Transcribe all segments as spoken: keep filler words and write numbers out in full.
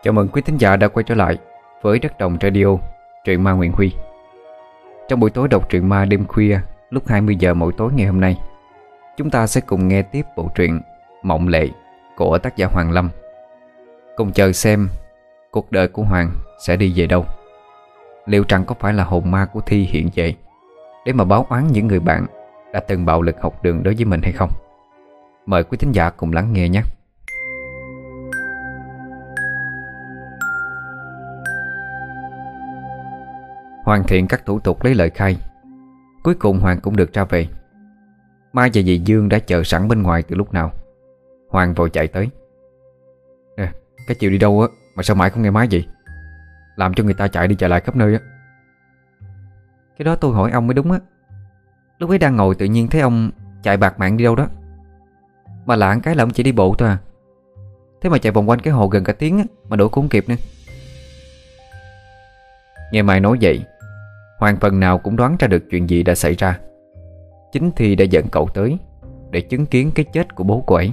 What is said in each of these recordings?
Chào mừng quý thính giả đã quay trở lại với Đất Đồng Radio, truyện ma Nguyễn Huy. Trong buổi tối đọc truyện ma đêm khuya lúc hai mươi giờ mỗi tối ngày hôm nay, chúng ta sẽ cùng nghe tiếp bộ truyện Mộng Lệ của tác giả Hoàng Lâm. Cùng chờ xem cuộc đời của Hoàng sẽ đi về đâu. Liệu rằng có phải là hồn ma của Thi hiện về để mà báo oán những người bạn đã từng bạo lực học đường đối với mình hay không? Mời quý thính giả cùng lắng nghe nhé. Hoàn thiện các thủ tục lấy lời khai, cuối cùng Hoàng cũng được ra về. Mai và dì Dương đã chờ sẵn bên ngoài từ lúc nào. Hoàng vội chạy tới. Nè, cái chiều đi đâu á mà sao mãi không nghe máy gì? Làm cho người ta chạy đi chạy lại khắp nơi á. Cái đó tôi hỏi ông mới đúng á. Lúc ấy đang ngồi tự nhiên thấy ông chạy bạt mạng đi đâu đó. Mà lạ cái là ông chỉ đi bộ thôi à. Thế mà chạy vòng quanh cái hồ gần cả tiếng á, mà đuổi cũng không kịp nữa. Nghe Mai nói vậy, Hoàng phần nào cũng đoán ra được chuyện gì đã xảy ra. Chính Thi đã dẫn cậu tới để chứng kiến cái chết của bố cô ấy.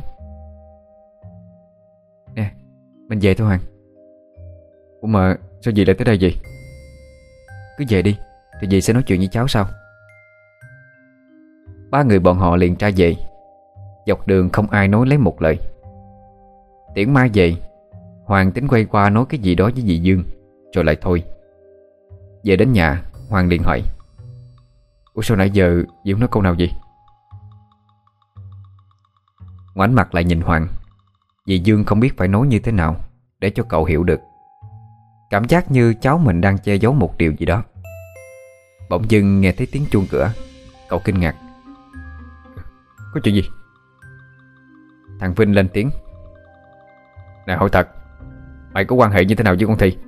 Nè, mình về thôi Hoàng. Ủa mà sao dì lại tới đây vậy? Cứ về đi, thì dì sẽ nói chuyện với cháu sau. Ba người bọn họ liền ra về. Dọc đường không ai nói lấy một lời. Tiễn Mai về, Hoàng tính quay qua nói cái gì đó với dì Dương, rồi lại thôi. Về đến nhà, Hoàng liền hỏi: Ủa sao nãy giờ dì không nói câu nào gì? Ngoảnh mặt lại nhìn Hoàng, dì Dương không biết phải nói như thế nào để cho cậu hiểu được. Cảm giác như cháu mình đang che giấu một điều gì đó. Bỗng dưng nghe thấy tiếng chuông cửa. Cậu kinh ngạc: Có chuyện gì? Thằng Vinh lên tiếng: Nè hỏi thật, mày có quan hệ như thế nào với con Thi?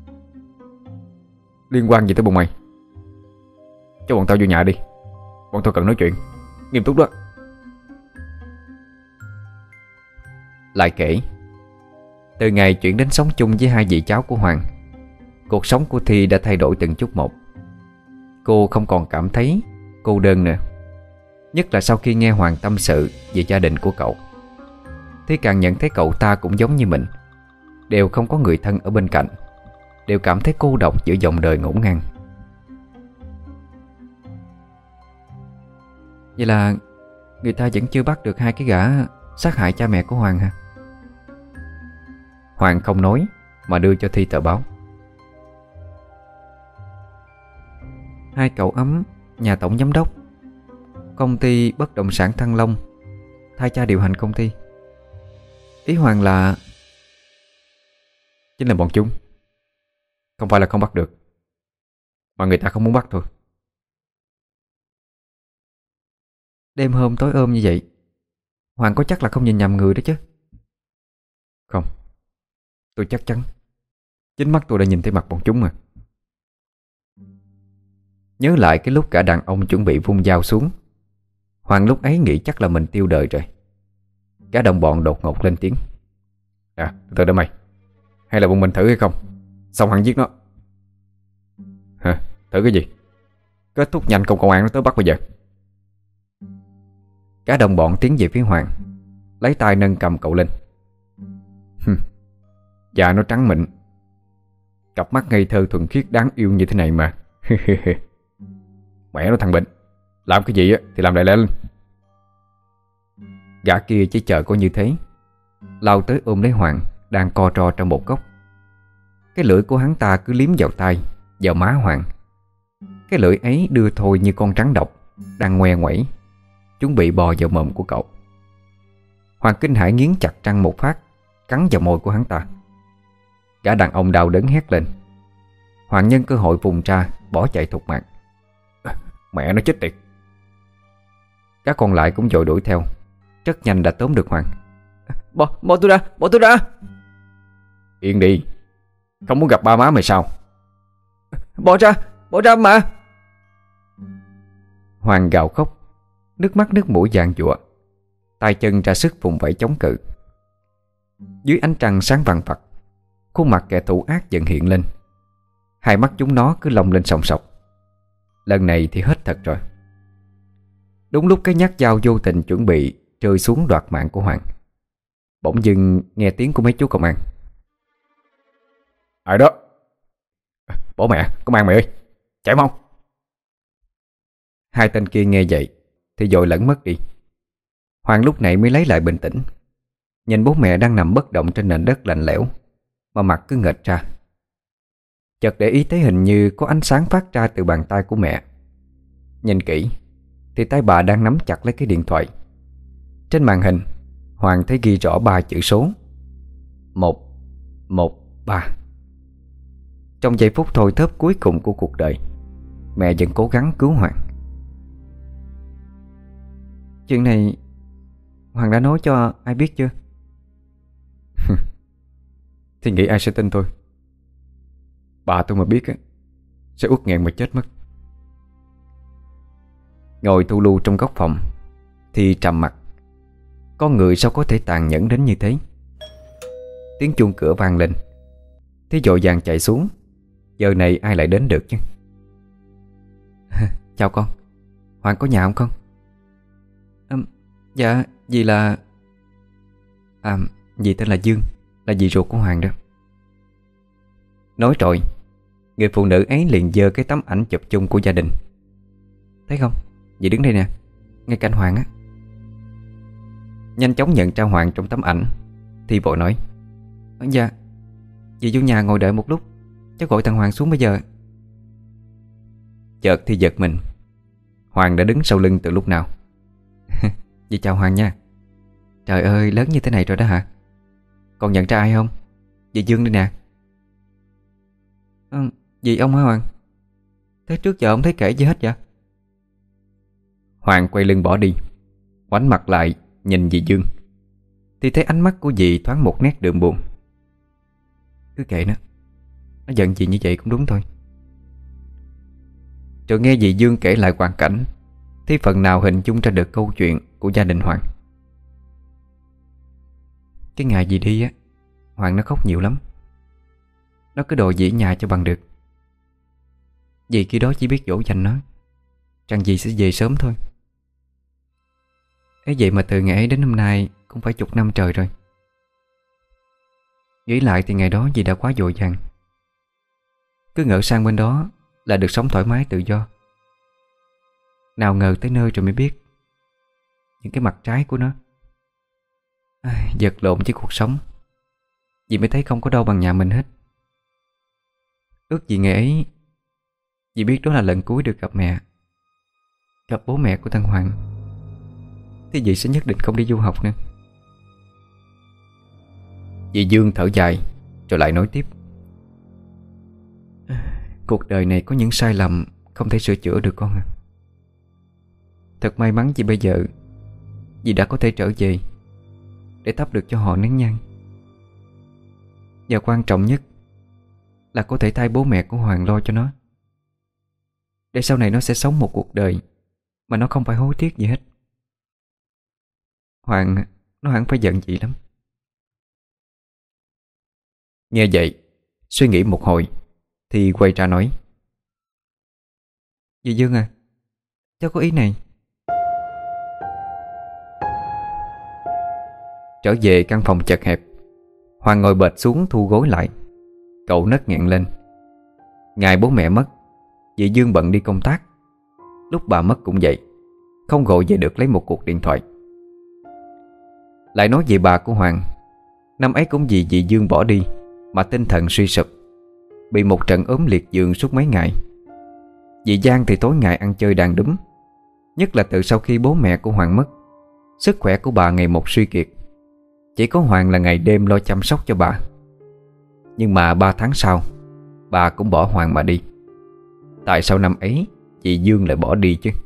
Liên quan gì tới bọn mày? Cho bọn tao vô nhà đi, bọn tao cần nói chuyện nghiêm túc đó. Lại kể, từ ngày chuyển đến sống chung với hai dì cháu của Hoàng, cuộc sống của Thi đã thay đổi từng chút một. Cô không còn cảm thấy cô đơn nữa. Nhất là sau khi nghe Hoàng tâm sự về gia đình của cậu, Thi càng nhận thấy cậu ta cũng giống như mình, đều không có người thân ở bên cạnh, đều cảm thấy cô độc giữa dòng đời ngổn ngang. Vậy là người ta vẫn chưa bắt được hai cái gã sát hại cha mẹ của Hoàng hả? Hoàng không nói mà đưa cho Thi tờ báo. Hai cậu ấm nhà tổng giám đốc công ty bất động sản Thăng Long thay cha điều hành công ty. Ý Hoàng là chính là bọn chúng. Không phải là không bắt được, mà người ta không muốn bắt thôi. Đêm hôm tối ôm như vậy, Hoàng có chắc là không nhìn nhầm người đó chứ? Không, tôi chắc chắn. Chính mắt tôi đã nhìn thấy mặt bọn chúng mà. Nhớ lại cái lúc cả đàn ông chuẩn bị vung dao xuống, Hoàng lúc ấy nghĩ chắc là mình tiêu đời rồi. Cả đồng bọn đột ngột lên tiếng: À, từ từ đã mày. Hay là bọn mình thử hay không, xong hắn giết nó. Hả? Thử cái gì? Kết thúc nhanh công công an nó tới bắt bây giờ. Cả đồng bọn tiến về phía Hoàng, lấy tay nâng cầm cậu lên. Dạ nó trắng mịn, cặp mắt ngây thơ thuần khiết đáng yêu như thế này mà. Mẹ nó thằng bệnh, làm cái gì á thì làm đại lẹ lên. Gã kia chỉ chờ có như thế, lao tới ôm lấy Hoàng đang co ro trong một góc. Cái lưỡi của hắn ta cứ liếm vào tai, vào má Hoàng. Cái lưỡi ấy đưa thôi như con rắn độc đang ngoe nguẩy, chuẩn bị bò vào mồm của cậu. Hoàng kinh hãi nghiến chặt răng một phát, cắn vào môi của hắn ta. Gã đàn ông đau đớn hét lên. Hoàng nhân cơ hội vùng ra bỏ chạy thục mạng. Mẹ nó chết tiệt. Các còn lại cũng vội đuổi theo, rất nhanh đã tóm được Hoàng. Bỏ, bỏ tôi ra, bỏ tôi ra. Yên đi, không muốn gặp ba má mày sao? Bỏ ra, bỏ ra mà. Hoàng gào khóc, nước mắt nước mũi giàn giụa, tay chân ra sức vùng vẫy chống cự. Dưới ánh trăng sáng vàng vặc, khuôn mặt kẻ thù ác dần hiện lên. Hai mắt chúng nó cứ lông lên sòng sọc. Lần này thì hết thật rồi. Đúng lúc cái nhát dao vô tình chuẩn bị rơi xuống đoạt mạng của Hoàng, bỗng dưng nghe tiếng của mấy chú công an. Ai đó? Bố mẹ, công an mày ơi, chạy mau. Hai tên kia nghe vậy thì vội lẫn mất đi. Hoàng lúc này mới lấy lại bình tĩnh, nhìn bố mẹ đang nằm bất động trên nền đất lạnh lẽo, mà mặt cứ nghệch ra. Chợt để ý thấy hình như có ánh sáng phát ra từ bàn tay của mẹ. Nhìn kỹ thì tay bà đang nắm chặt lấy cái điện thoại. Trên màn hình Hoàng thấy ghi rõ ba chữ số: một một ba. Trong giây phút thôi thóp cuối cùng của cuộc đời, mẹ vẫn cố gắng cứu Hoàng. Chuyện này Hoàng đã nói cho ai biết chưa? Thì nghĩ ai sẽ tin tôi? Bà tôi mà biết á, sẽ uất nghẹn mà chết mất. Ngồi thu lu trong góc phòng thì trầm mặc. Con người sao có thể tàn nhẫn đến như thế? Tiếng chuông cửa vang lên. Thế vội vàng chạy xuống. Giờ này ai lại đến được chứ? Chào con, Hoàng có nhà không con? À, dạ, dì là... À, dì tên là Dương, là dì ruột của Hoàng đó. Nói rồi, người phụ nữ ấy liền giơ cái tấm ảnh chụp chung của gia đình. Thấy không, dì đứng đây nè, ngay cạnh Hoàng á. Nhanh chóng nhận ra Hoàng trong tấm ảnh thì vội nói: Dạ, dì vô nhà ngồi đợi một lúc, cháu gọi thằng Hoàng xuống bây giờ. Chợt thì giật mình, Hoàng đã đứng sau lưng từ lúc nào. Dì chào Hoàng nha. Trời ơi, lớn như thế này rồi đó hả? Còn nhận ra ai không? Dì Dương đây nè. À, dì ông hả Hoàng? Thế trước giờ ông thấy kể gì hết vậy? Hoàng quay lưng bỏ đi, ngoảnh mặt lại nhìn dì Dương thì thấy ánh mắt của dì thoáng một nét đượm buồn. Cứ kệ nó, nó giận dì như vậy cũng đúng thôi. Rồi nghe dì Dương kể lại hoàn cảnh thì phần nào hình dung ra được câu chuyện của gia đình Hoàng. Cái ngày dì đi á, Hoàng nó khóc nhiều lắm. Nó cứ đòi dì ở nhà cho bằng được. Dì khi đó chỉ biết dỗ dành nó rằng dì sẽ về sớm thôi. Ấy vậy mà từ ngày ấy đến hôm nay cũng phải chục năm trời rồi. Nghĩ lại thì ngày đó dì đã quá vội vàng. Cứ ngỡ sang bên đó là được sống thoải mái tự do. Nào ngờ tới nơi rồi mới biết những cái mặt trái của nó. À, vật lộn với cuộc sống, dì mới thấy không có đâu bằng nhà mình hết. Ước gì ngày ấy dì biết đó là lần cuối được gặp mẹ, gặp bố mẹ của thằng Hoàng, thì dì sẽ nhất định không đi du học nữa. Dì Dương thở dài rồi lại nói tiếp: Cuộc đời này có những sai lầm không thể sửa chữa được con à. Thật may mắn vì bây giờ dì đã có thể trở về để thắp được cho họ nén nhang. Và quan trọng nhất là có thể thay bố mẹ của Hoàng lo cho nó, để sau này nó sẽ sống một cuộc đời mà nó không phải hối tiếc gì hết. Hoàng, nó hẳn phải giận dì lắm. Nghe vậy, suy nghĩ một hồi thì quay ra nói: Dì Dương à, cháu có ý này. Trở về căn phòng chật hẹp, Hoàng ngồi bệt xuống thu gối lại. Cậu nấc nghẹn lên. Ngày bố mẹ mất, dì Dương bận đi công tác. Lúc bà mất cũng vậy, không gọi về được lấy một cuộc điện thoại. Lại nói về bà của Hoàng, năm ấy cũng vì dì Dương bỏ đi mà tinh thần suy sụp, bị một trận ốm liệt giường suốt mấy ngày. Dì Giang thì tối ngày ăn chơi đàn đúm. Nhất là từ sau khi bố mẹ của Hoàng mất, sức khỏe của bà ngày một suy kiệt. Chỉ có Hoàng là ngày đêm lo chăm sóc cho bà. Nhưng mà ba tháng sau, bà cũng bỏ Hoàng mà đi. Tại sao năm ấy chị Dương lại bỏ đi chứ?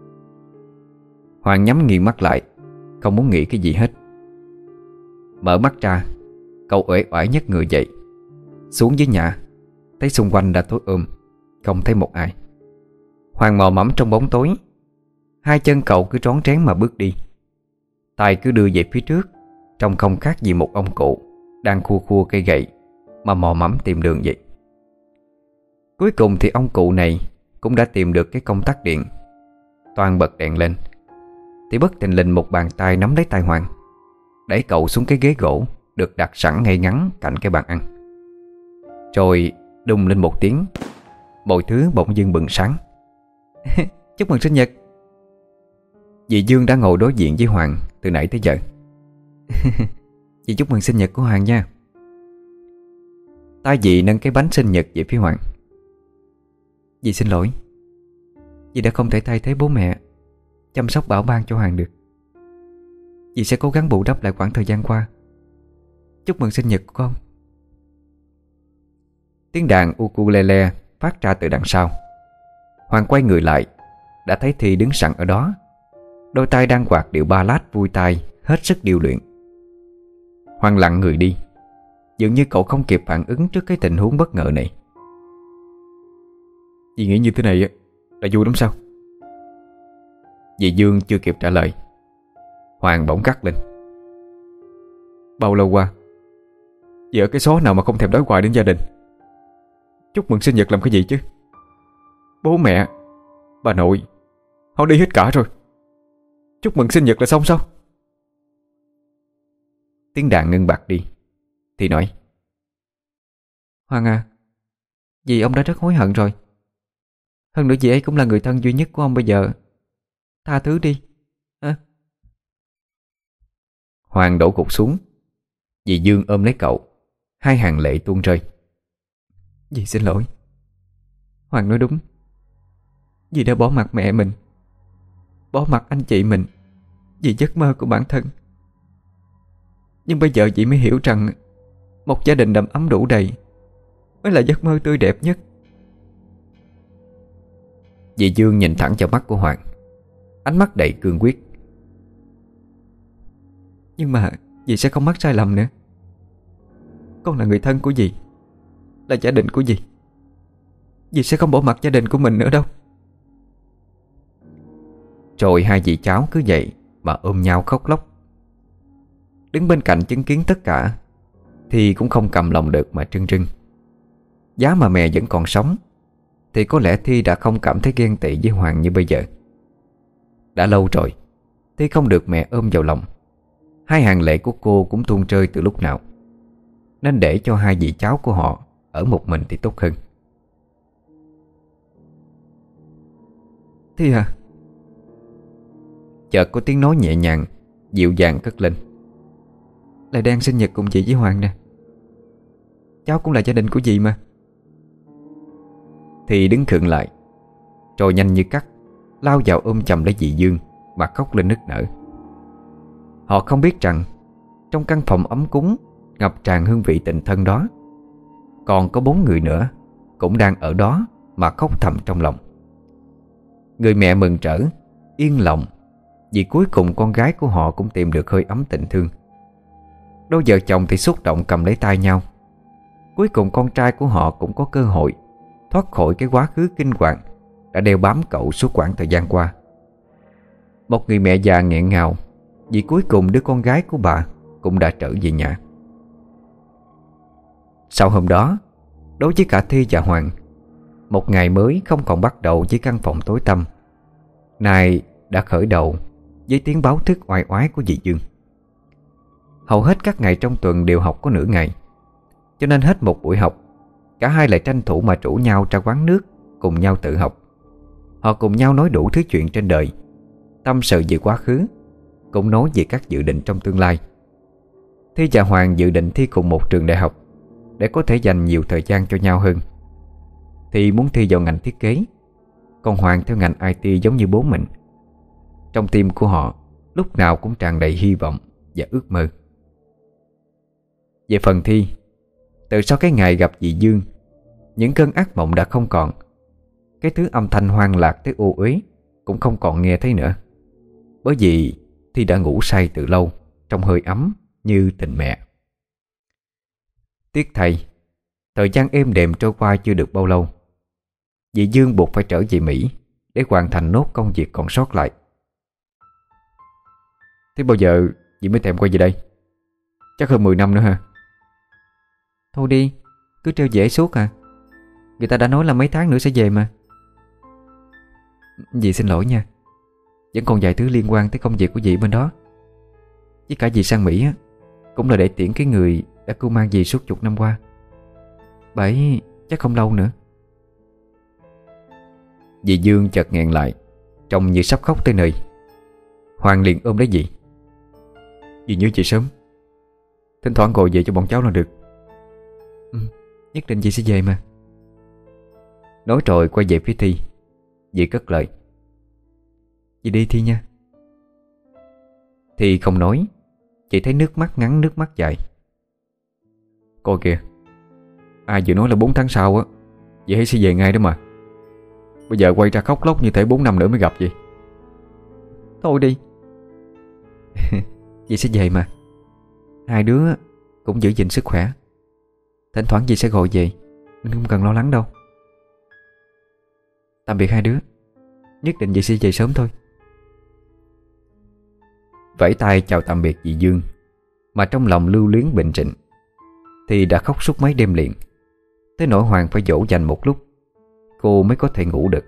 Hoàng nhắm nghiền mắt lại, không muốn nghĩ cái gì hết. Mở mắt ra, cậu uể oải nhấc người dậy. Xuống dưới nhà, thấy xung quanh đã tối ôm, không thấy một ai. Hoàng mò mẫm trong bóng tối. Hai chân cậu cứ rón rén mà bước đi, tay cứ đưa về phía trước, trông không khác gì một ông cụ đang khua khua cây gậy mà mò mẫm tìm đường vậy. Cuối cùng thì ông cụ này cũng đã tìm được cái công tắc điện. Toan bật đèn lên thì bất thình lình một bàn tay nắm lấy tay Hoàng, đẩy cậu xuống cái ghế gỗ được đặt sẵn ngay ngắn cạnh cái bàn ăn. Rồi đùng lên một tiếng, mọi thứ bỗng dưng bừng sáng. Chúc mừng sinh nhật. Dì Dương đã ngồi đối diện với Hoàng từ nãy tới giờ. Dì chúc mừng sinh nhật của Hoàng nha. Tay dì nâng cái bánh sinh nhật về phía Hoàng. Dì xin lỗi, dì đã không thể thay thế bố mẹ chăm sóc bảo ban cho Hoàng được. Dì sẽ cố gắng bù đắp lại khoảng thời gian qua. Chúc mừng sinh nhật của con. Tiếng đàn ukulele phát ra từ đằng sau. Hoàng quay người lại, đã thấy Thi đứng sẵn ở đó, đôi tay đang quạt điệu ballad vui tai, hết sức điêu luyện. Hoàng lặng người đi, dường như cậu không kịp phản ứng trước cái tình huống bất ngờ này. Dì nghĩ như thế này là vui lắm sao? Dì Dương chưa kịp trả lời, Hoàng bỗng gắt lên. Bao lâu qua dì ở cái xó nào mà không thèm đói hoài đến gia đình? Chúc mừng sinh nhật làm cái gì chứ? Bố mẹ, bà nội, họ đi hết cả rồi. Chúc mừng sinh nhật là xong sao? Tiếng đàn ngưng bặt đi, Thì nói: Hoàng à, dì ông đã rất hối hận rồi. Hơn nữa dì ấy cũng là người thân duy nhất của ông bây giờ. Tha thứ đi à. Hoàng đổ gục xuống. Dì Dương ôm lấy cậu, hai hàng lệ tuôn rơi. Dì xin lỗi. Hoàng nói đúng. Dì đã bỏ mặc mẹ mình, bỏ mặc anh chị mình vì giấc mơ của bản thân. Nhưng bây giờ dì mới hiểu rằng một gia đình đầm ấm đủ đầy mới là giấc mơ tươi đẹp nhất. Dì Dương nhìn thẳng vào mắt của Hoàng, ánh mắt đầy cương quyết. Nhưng mà dì sẽ không mắc sai lầm nữa. Con là người thân của dì, là gia đình của dì. Dì sẽ không bỏ mặc gia đình của mình nữa đâu. Rồi hai dì cháu cứ vậy mà ôm nhau khóc lóc. Đứng bên cạnh chứng kiến tất cả thì cũng không cầm lòng được mà trưng trưng. Giá mà mẹ vẫn còn sống thì có lẽ Thi đã không cảm thấy ghen tị với Hoàng như bây giờ. Đã lâu rồi Thi không được mẹ ôm vào lòng. Hai hàng lệ của cô cũng tuôn rơi từ lúc nào, nên để cho hai dì cháu của họ ở một mình thì tốt hơn. Thi à? Chợt có tiếng nói nhẹ nhàng, dịu dàng cất lên. Lại đang sinh nhật cùng chị với Hoàng nè. Cháu cũng là gia đình của dì mà. Thì đứng khựng lại, rồi nhanh như cắt lao vào ôm chầm lấy dì Dương mà khóc lên nức nở. Họ không biết rằng trong căn phòng ấm cúng ngập tràn hương vị tình thân đó, còn có bốn người nữa cũng đang ở đó mà khóc thầm trong lòng. Người mẹ mừng rỡ, yên lòng vì cuối cùng con gái của họ cũng tìm được hơi ấm tình thương. Đôi vợ chồng thì xúc động cầm lấy tay nhau. Cuối cùng con trai của họ cũng có cơ hội thoát khỏi cái quá khứ kinh hoàng đã đeo bám cậu suốt quãng thời gian qua. Một người mẹ già nghẹn ngào vì cuối cùng đứa con gái của bà cũng đã trở về nhà. Sau hôm đó, đối với cả Thi và Hoàng, một ngày mới không còn bắt đầu với căn phòng tối tăm, nay đã khởi đầu với tiếng báo thức oai oái của dì Dương. Hầu hết các ngày trong tuần đều học có nửa ngày, cho nên hết một buổi học, cả hai lại tranh thủ mà rủ nhau ra quán nước cùng nhau tự học. Họ cùng nhau nói đủ thứ chuyện trên đời, tâm sự về quá khứ, cũng nói về các dự định trong tương lai. Thi và Hoàng dự định thi cùng một trường đại học để có thể dành nhiều thời gian cho nhau hơn. Thi muốn thi vào ngành thiết kế, còn Hoàng theo ngành i tê giống như bố mình. Trong tim của họ lúc nào cũng tràn đầy hy vọng và ước mơ. Về phần Thi, từ sau cái ngày gặp dì Dương, những cơn ác mộng đã không còn. Cái thứ âm thanh hoang lạc tới ô uế cũng không còn nghe thấy nữa, bởi vì Thi đã ngủ say từ lâu trong hơi ấm như tình mẹ. Tiếc thay, thời gian êm đềm trôi qua chưa được bao lâu, dì Dương buộc phải trở về Mỹ để hoàn thành nốt công việc còn sót lại. Thế bao giờ dì mới thèm quay về đây? Chắc hơn mười năm nữa ha. Thôi đi, cứ trêu dễ suốt à. Người ta đã nói là mấy tháng nữa sẽ về mà. Dì xin lỗi nha, vẫn còn vài thứ liên quan tới công việc của dì bên đó. Với cả dì sang Mỹ á, cũng là để tiễn cái người đã cưu mang dì suốt chục năm qua. Bà ấy chắc không lâu nữa. Dì Dương chợt nghẹn lại, trông như sắp khóc tới nơi. Hoàng liền ôm lấy dì. Dì nhớ chị sớm, thỉnh thoảng gọi về cho bọn cháu là được. Ừ, nhất định dì sẽ về mà. Nói rồi quay về phía Thi. Dì cất lời. Dì đi Thi nha. Thi không nói, chỉ thấy nước mắt ngắn nước mắt dài. Coi kìa, ai vừa nói là bốn tháng sau á, dì ấy sẽ về ngay đó mà. Bây giờ quay ra khóc lóc như thể bốn năm nữa mới gặp vậy. Thôi đi. Dì sẽ về mà. Hai đứa cũng giữ gìn sức khỏe. Thỉnh thoảng dì sẽ gọi về, nên không cần lo lắng đâu. Tạm biệt hai đứa. Nhất định dì sẽ về sớm thôi. Vẫy tay chào tạm biệt dì Dương, mà trong lòng lưu luyến bình trịnh, thì đã khóc suốt mấy đêm liền, tới nỗi Hoàng phải dỗ dành một lúc cô mới có thể ngủ được.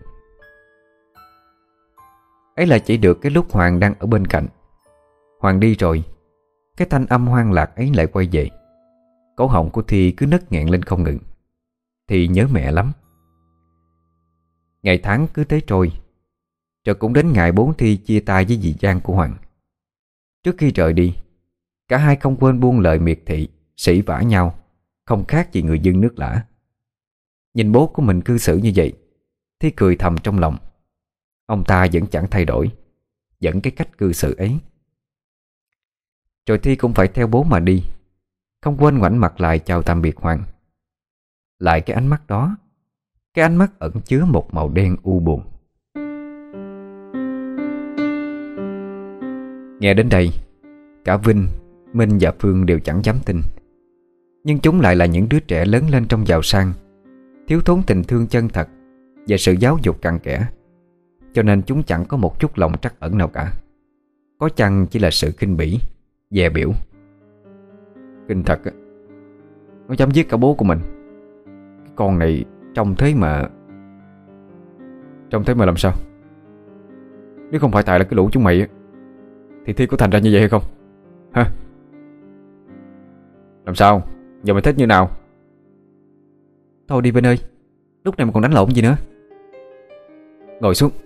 Ấy là chỉ được cái lúc Hoàng đang ở bên cạnh. Hoàng đi rồi, cái thanh âm hoang lạc ấy lại quay về. Cổ họng của Thi cứ nấc nghẹn lên không ngừng. Thì nhớ mẹ lắm. Ngày tháng cứ thế trôi, rồi cũng đến ngày bố Thi chia tay với dì Giang của Hoàng. Trước khi rời đi, cả hai không quên buông lời miệt thị, sỉ vả nhau, không khác gì người dân nước lã. Nhìn bố của mình cư xử như vậy, Thi cười thầm trong lòng. Ông ta vẫn chẳng thay đổi, vẫn cái cách cư xử ấy. Rồi Thi cũng phải theo bố mà đi, không quên ngoảnh mặt lại chào tạm biệt Hoàng. Lại cái ánh mắt đó, cái ánh mắt ẩn chứa một màu đen u buồn. Nghe đến đây, cả Vinh, Minh và Phương đều chẳng dám tin. Nhưng chúng lại là những đứa trẻ lớn lên trong giàu sang, thiếu thốn tình thương chân thật và sự giáo dục cặn kẽ, cho nên chúng chẳng có một chút lòng trắc ẩn nào cả. Có chăng chỉ là sự khinh bỉ, dè biểu. Kinh thật á, nó dám giết cả bố của mình. Cái con này trông thế mà Trông thế mà làm sao? Nếu không phải tại là cái lũ chúng mày á, thì Thi có thành ra như vậy hay không? Hả? Làm sao? Giờ mày thích như nào? Thôi đi Vinh ơi, lúc này mà còn đánh lộn gì nữa. Ngồi xuống.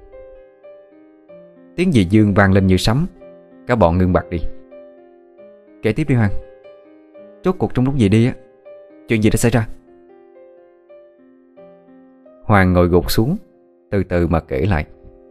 Tiếng dì Dương vang lên như sấm. Cả bọn ngưng bặt đi. Kể tiếp đi Hoàng. Chốt cuộc trong lúc gì đi á, chuyện gì đã xảy ra? Hoàng ngồi gục xuống, từ từ mà kể lại.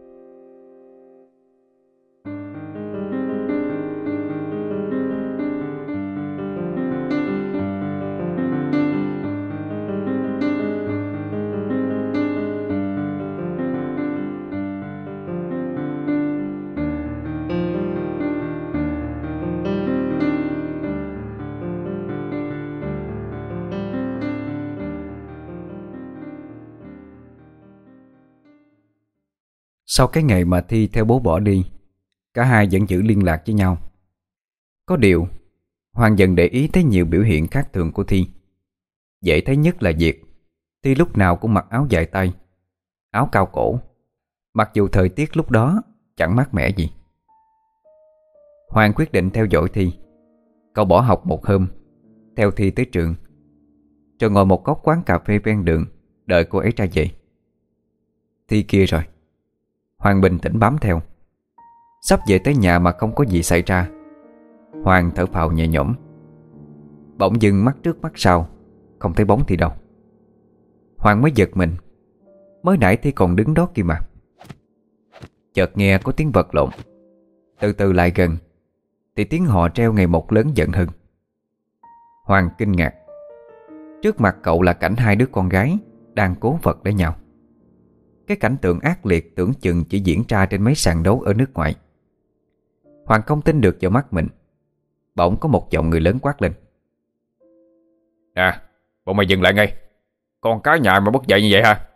Sau cái ngày mà Thi theo bố bỏ đi, cả hai vẫn giữ liên lạc với nhau. Có điều, Hoàng dần để ý thấy nhiều biểu hiện khác thường của Thi. Dễ thấy nhất là việc Thi lúc nào cũng mặc áo dài tay, áo cao cổ, mặc dù thời tiết lúc đó chẳng mát mẻ gì. Hoàng quyết định theo dõi Thi. Cậu bỏ học một hôm, theo Thi tới trường, rồi ngồi một góc quán cà phê ven đường đợi cô ấy ra về. Thi kia rồi. Hoàng bình tĩnh bám theo. Sắp về tới nhà mà không có gì xảy ra, Hoàng thở phào nhẹ nhõm. Bỗng dưng mắt trước mắt sau không thấy bóng Thi đâu. Hoàng mới giật mình. Mới nãy Thi còn đứng đó kia mà. Chợt nghe có tiếng vật lộn. Từ từ lại gần thì tiếng hò reo ngày một lớn dần hơn. Hoàng kinh ngạc. Trước mặt cậu là cảnh hai đứa con gái đang cố vật lấy nhau. Cái cảnh tượng ác liệt tưởng chừng chỉ diễn ra trên mấy sàn đấu ở nước ngoài. Hoàng không tin được vào mắt mình. Bỗng có một giọng người lớn quát lên. Nè, bọn mày dừng lại ngay. Con cái nhà mà bất dậy như vậy hả?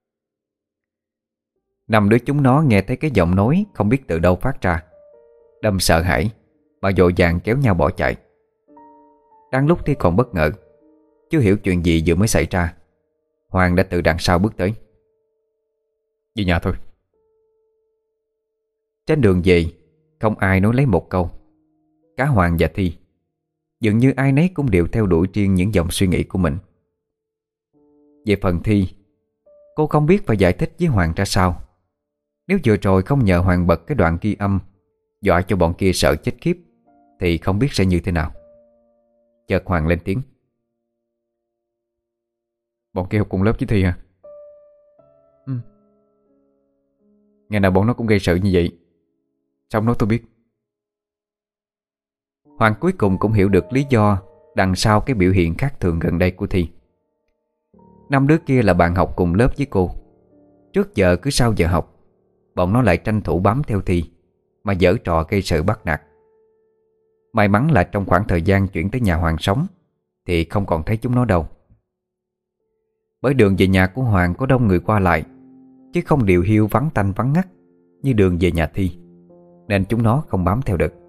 Năm đứa chúng nó nghe thấy cái giọng nói không biết từ đâu phát ra, đâm sợ hãi mà vội vàng kéo nhau bỏ chạy. Đang lúc Thi còn bất ngờ, chưa hiểu chuyện gì vừa mới xảy ra, Hoàng đã từ đằng sau bước tới. Về nhà thôi. Trên đường về, không ai nói lấy một câu. Cả Hoàng và Thi dường như ai nấy cũng đều theo đuổi riêng những dòng suy nghĩ của mình. Về phần Thi, cô không biết phải giải thích với Hoàng ra sao. Nếu vừa rồi không nhờ Hoàng bật cái đoạn ghi âm dọa cho bọn kia sợ chết khiếp thì không biết sẽ như thế nào. Chợt Hoàng lên tiếng: Bọn kia học cùng lớp với Thi hả? Ừ. Ngày nào bọn nó cũng gây sự như vậy. Xong nói tôi biết. Hoàng cuối cùng cũng hiểu được lý do đằng sau cái biểu hiện khác thường gần đây của Thi. Năm đứa kia là bạn học cùng lớp với cô. Trước giờ cứ sau giờ học, bọn nó lại tranh thủ bám theo Thi mà giở trò gây sự bắt nạt. May mắn là trong khoảng thời gian chuyển tới nhà Hoàng sống thì không còn thấy chúng nó đâu. Bởi đường về nhà của Hoàng có đông người qua lại, chứ không điều hiu vắng tanh vắng ngắt như đường về nhà Thi, nên chúng nó không bám theo được.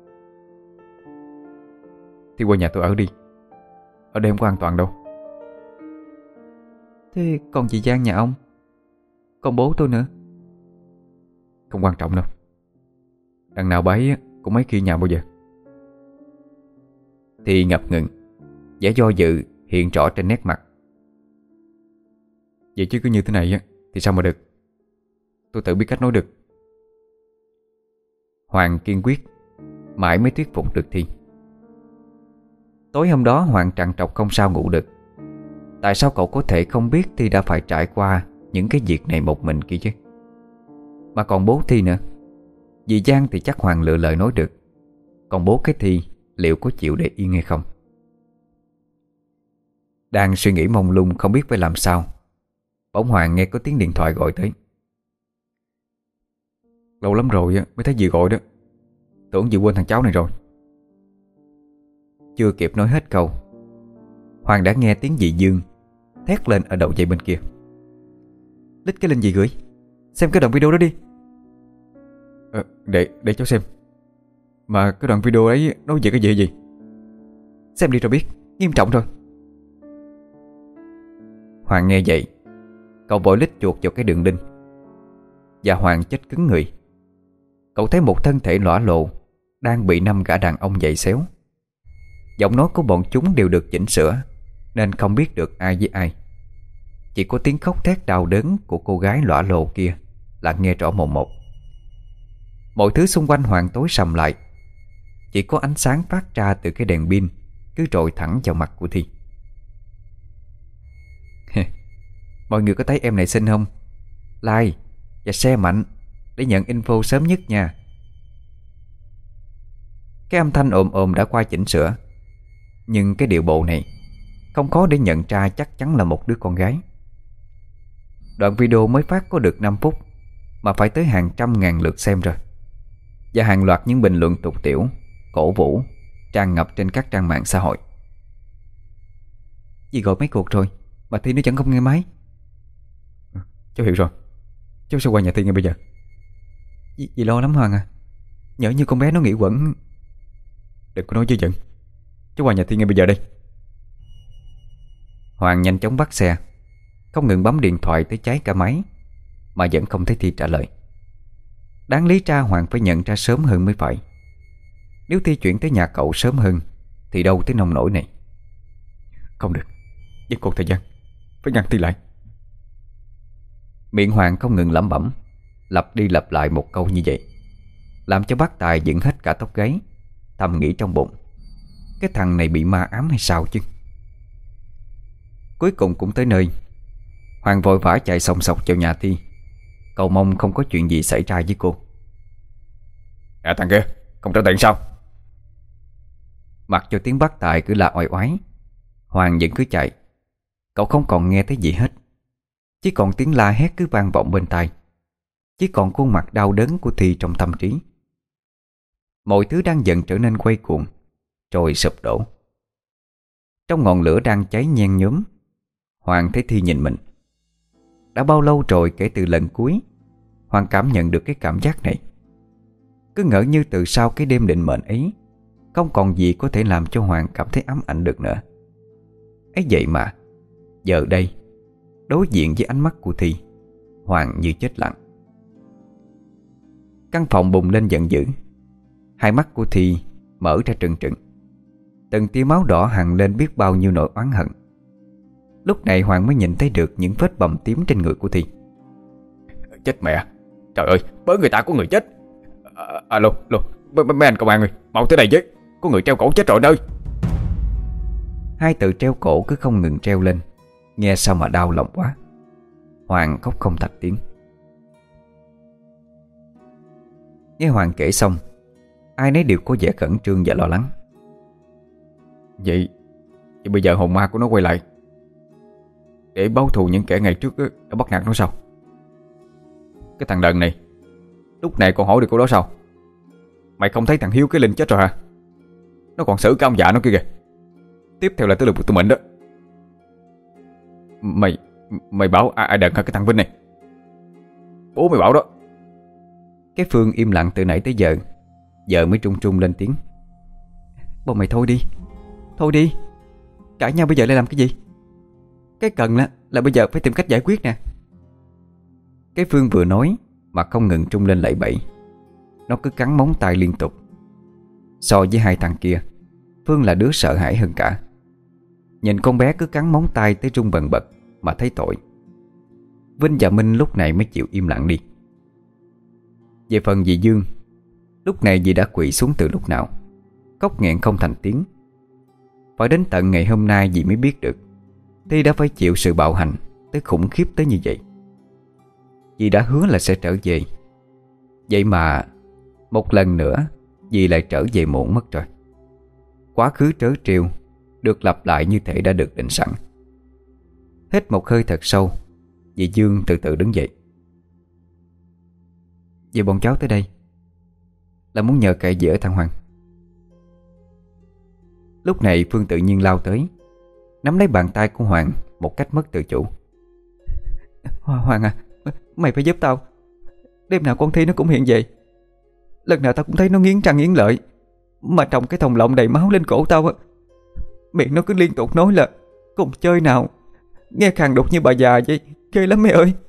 Thì qua nhà tôi ở đi. Ở đây không có an toàn đâu. Thế còn chị Giang nhà ông? Còn bố tôi nữa? Không quan trọng đâu. Đằng nào bà ấy cũng mấy khi nhà bao giờ. Thì ngập ngừng, vẻ do dự hiện rõ trên nét mặt. Vậy chứ cứ như thế này thì sao mà được. Tôi tự biết cách nói được. Hoàng kiên quyết, mãi mới thuyết phục được Thi. Tối hôm đó Hoàng trằn trọc không sao ngủ được. Tại sao cậu có thể không biết Thi đã phải trải qua những cái việc này một mình kia chứ? Mà còn bố Thi nữa. Dì Giang thì chắc Hoàng lựa lời nói được, còn bố cái Thi liệu có chịu để yên hay không? Đang suy nghĩ mông lung không biết phải làm sao, bỗng Hoàng nghe có tiếng điện thoại gọi tới. Lâu lắm rồi mới thấy dì gọi đó. Tưởng dì quên thằng cháu này rồi. Chưa kịp nói hết câu, Hoàng đã nghe tiếng dì Dương thét lên ở đầu dây bên kia: Lít cái link gì gửi? Xem cái đoạn video đó đi. à, Để để cháu xem. Mà cái đoạn video ấy nói về cái gì gì? Xem đi rồi biết, nghiêm trọng rồi. Hoàng nghe vậy, cậu vội lít chuột vào cái đường link. Và Hoàng chết cứng người. Cậu thấy một thân thể lõa lộ đang bị năm gã đàn ông giày xéo. Giọng nói của bọn chúng đều được chỉnh sửa, nên không biết được ai với ai. Chỉ có tiếng khóc thét đau đớn của cô gái lõa lộ kia là nghe rõ mồn một. Mọi thứ xung quanh Hoàng tối sầm lại. Chỉ có ánh sáng phát ra từ cái đèn pin cứ rọi thẳng vào mặt của Thi. Mọi người có thấy em này xinh không? Like và share mạnh để nhận info sớm nhất nha. Cái âm thanh ồm ồm đã qua chỉnh sửa, nhưng cái điệu bộ này không khó để nhận ra chắc chắn là một đứa con gái. Đoạn video mới phát có được năm phút mà phải tới hàng trăm ngàn lượt xem rồi. Và hàng loạt những bình luận tục tĩu, cổ vũ tràn ngập trên các trang mạng xã hội. Dì gọi mấy cuộc rồi mà Thi nó chẳng không nghe máy. Cháu hiểu rồi. Cháu sẽ qua nhà Thi ngay bây giờ. Dì, dì lo lắm Hoàng à. Nhỡ như con bé nó nghĩ quẩn. Đừng có nói dư giận. Cháu qua nhà Thi ngay bây giờ đây. Hoàng nhanh chóng bắt xe, không ngừng bấm điện thoại tới cháy cả máy, mà vẫn không thấy Thi trả lời. Đáng lý ra Hoàng phải nhận ra sớm hơn mới phải. Nếu Thi chuyển tới nhà cậu sớm hơn thì đâu tới nông nổi này. Không được, vẫn còn thời gian, phải ngăn Thi lại. Miệng Hoàng không ngừng lẩm bẩm, lặp đi lặp lại một câu như vậy, làm cho bác Tài dựng hết cả tóc gáy, thầm nghĩ trong bụng: cái thằng này bị ma ám hay sao chứ? Cuối cùng cũng tới nơi. Hoàng vội vã chạy sòng sọc vào nhà Thi, cầu mong không có chuyện gì xảy ra với cô. À thằng kia, không trả tiền sao? Mặc cho tiếng bác Tài cứ la oai oái, Hoàng vẫn cứ chạy. Cậu không còn nghe thấy gì hết, chỉ còn tiếng la hét cứ vang vọng bên tai, chỉ còn khuôn mặt đau đớn của Thi trong tâm trí. Mọi thứ đang dần trở nên quay cuồng, rồi sụp đổ. Trong ngọn lửa đang cháy nhen nhóm, Hoàng thấy Thi nhìn mình. Đã bao lâu rồi kể từ lần cuối Hoàng cảm nhận được cái cảm giác này. Cứ ngỡ như từ sau cái đêm định mệnh ấy, không còn gì có thể làm cho Hoàng cảm thấy ám ảnh được nữa. Ấy vậy mà giờ đây, đối diện với ánh mắt của Thi, Hoàng như chết lặng. Căn phòng bùng lên giận dữ. Hai mắt của Thi mở ra trừng trừng, từng tia máu đỏ hằn lên biết bao nhiêu nỗi oán hận. Lúc này Hoàng mới nhìn thấy được những vết bầm tím trên người của Thi. Chết mẹ, trời ơi, bớ người ta có người chết. à, Alo, alo, m- mấy anh công an ơi, mau tới đây với, có người treo cổ chết rồi nơi. Hai từ treo cổ cứ không ngừng treo lên, nghe sao mà đau lòng quá. Hoàng khóc không thành tiếng. Nghe Hoàng kể xong, ai nấy đều có vẻ khẩn trương và lo lắng. Vậy Vậy bây giờ hồn ma của nó quay lại để báo thù những kẻ ngày trước đã bắt nạt nó sao? Cái thằng đần này, lúc này còn hỏi được câu đó sao? Mày không thấy thằng Hiếu cái Linh chết rồi hả? Nó còn xử cái ông già nó kia kìa. Tiếp theo là tới lượt của tụi mình đó. Mày Mày bảo ai, ai đần hả cái thằng Vinh này? Bố mày bảo đó. Cái Phương im lặng từ nãy tới giờ, giờ mới trung trung lên tiếng. Bọn mày thôi đi, thôi đi, cãi nhau bây giờ lại làm cái gì? Cái cần là, là bây giờ phải tìm cách giải quyết nè. Cái Phương vừa nói mà không ngừng trung lên lẩy bẩy. Nó cứ cắn móng tay liên tục. So với hai thằng kia, Phương là đứa sợ hãi hơn cả. Nhìn con bé cứ cắn móng tay tới run bần bật mà thấy tội. Vinh và Minh lúc này mới chịu im lặng đi. Về phần dì Dương, lúc này dì đã quỵ xuống từ lúc nào, khóc nghẹn không thành tiếng. Phải đến tận ngày hôm nay dì mới biết được Thi đã phải chịu sự bạo hành tới khủng khiếp tới như vậy. Dì đã hứa là sẽ trở về, vậy mà một lần nữa dì lại trở về muộn mất rồi. Quá khứ trớ trêu được lặp lại như thể đã được định sẵn. Hít một hơi thật sâu, dì Dương từ từ đứng dậy. Vậy bọn cháu tới đây là muốn nhờ cậy dì ở thằng Hoàng. Lúc này Phương tự nhiên lao tới, nắm lấy bàn tay của Hoàng một cách mất tự chủ. Hoàng à, mày phải giúp tao. Đêm nào con Thi nó cũng hiện về. Lần nào tao cũng thấy nó nghiến răng nghiến lợi, mà trong cái thòng lọng đầy máu lên cổ tao á. Miệng nó cứ liên tục nói là cùng chơi nào, nghe khàn đục như bà già vậy. Ghê lắm mẹ ơi.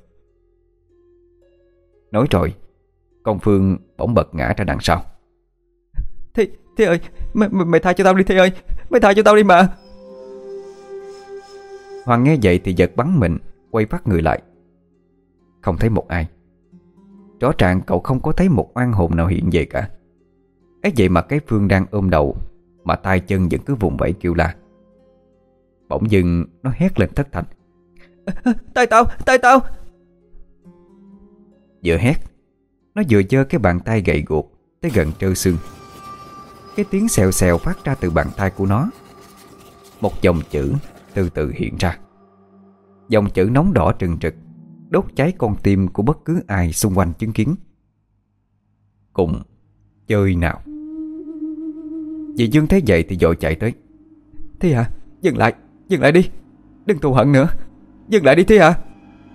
Nói rồi, con Phương bỗng bật ngã ra đằng sau. Thi, Thi ơi, mày, mày, mày tha cho tao đi Thi ơi. Mày tha cho tao đi mà. Hoàng nghe vậy thì giật bắn mình, quay phát người lại. Không thấy một ai. Rõ ràng cậu không có thấy một oan hồn nào hiện về cả. ấy vậy mà cái Phương đang ôm đầu, mà tay chân vẫn cứ vùng vẫy kêu la. Bỗng dưng nó hét lên thất thanh. Tay tao, tay tao. Vừa hét, nó vừa giơ cái bàn tay gầy guộc tới gần trơ xương. Cái tiếng xèo xèo phát ra từ bàn tay của nó. Một dòng chữ từ từ hiện ra. Dòng chữ nóng đỏ trừng trực, đốt cháy con tim của bất cứ ai xung quanh chứng kiến. Cùng chơi nào. Dì Dương thấy vậy thì vội chạy tới. Thi à, dừng lại, dừng lại đi. Đừng thù hận nữa. Dừng lại đi Thi à.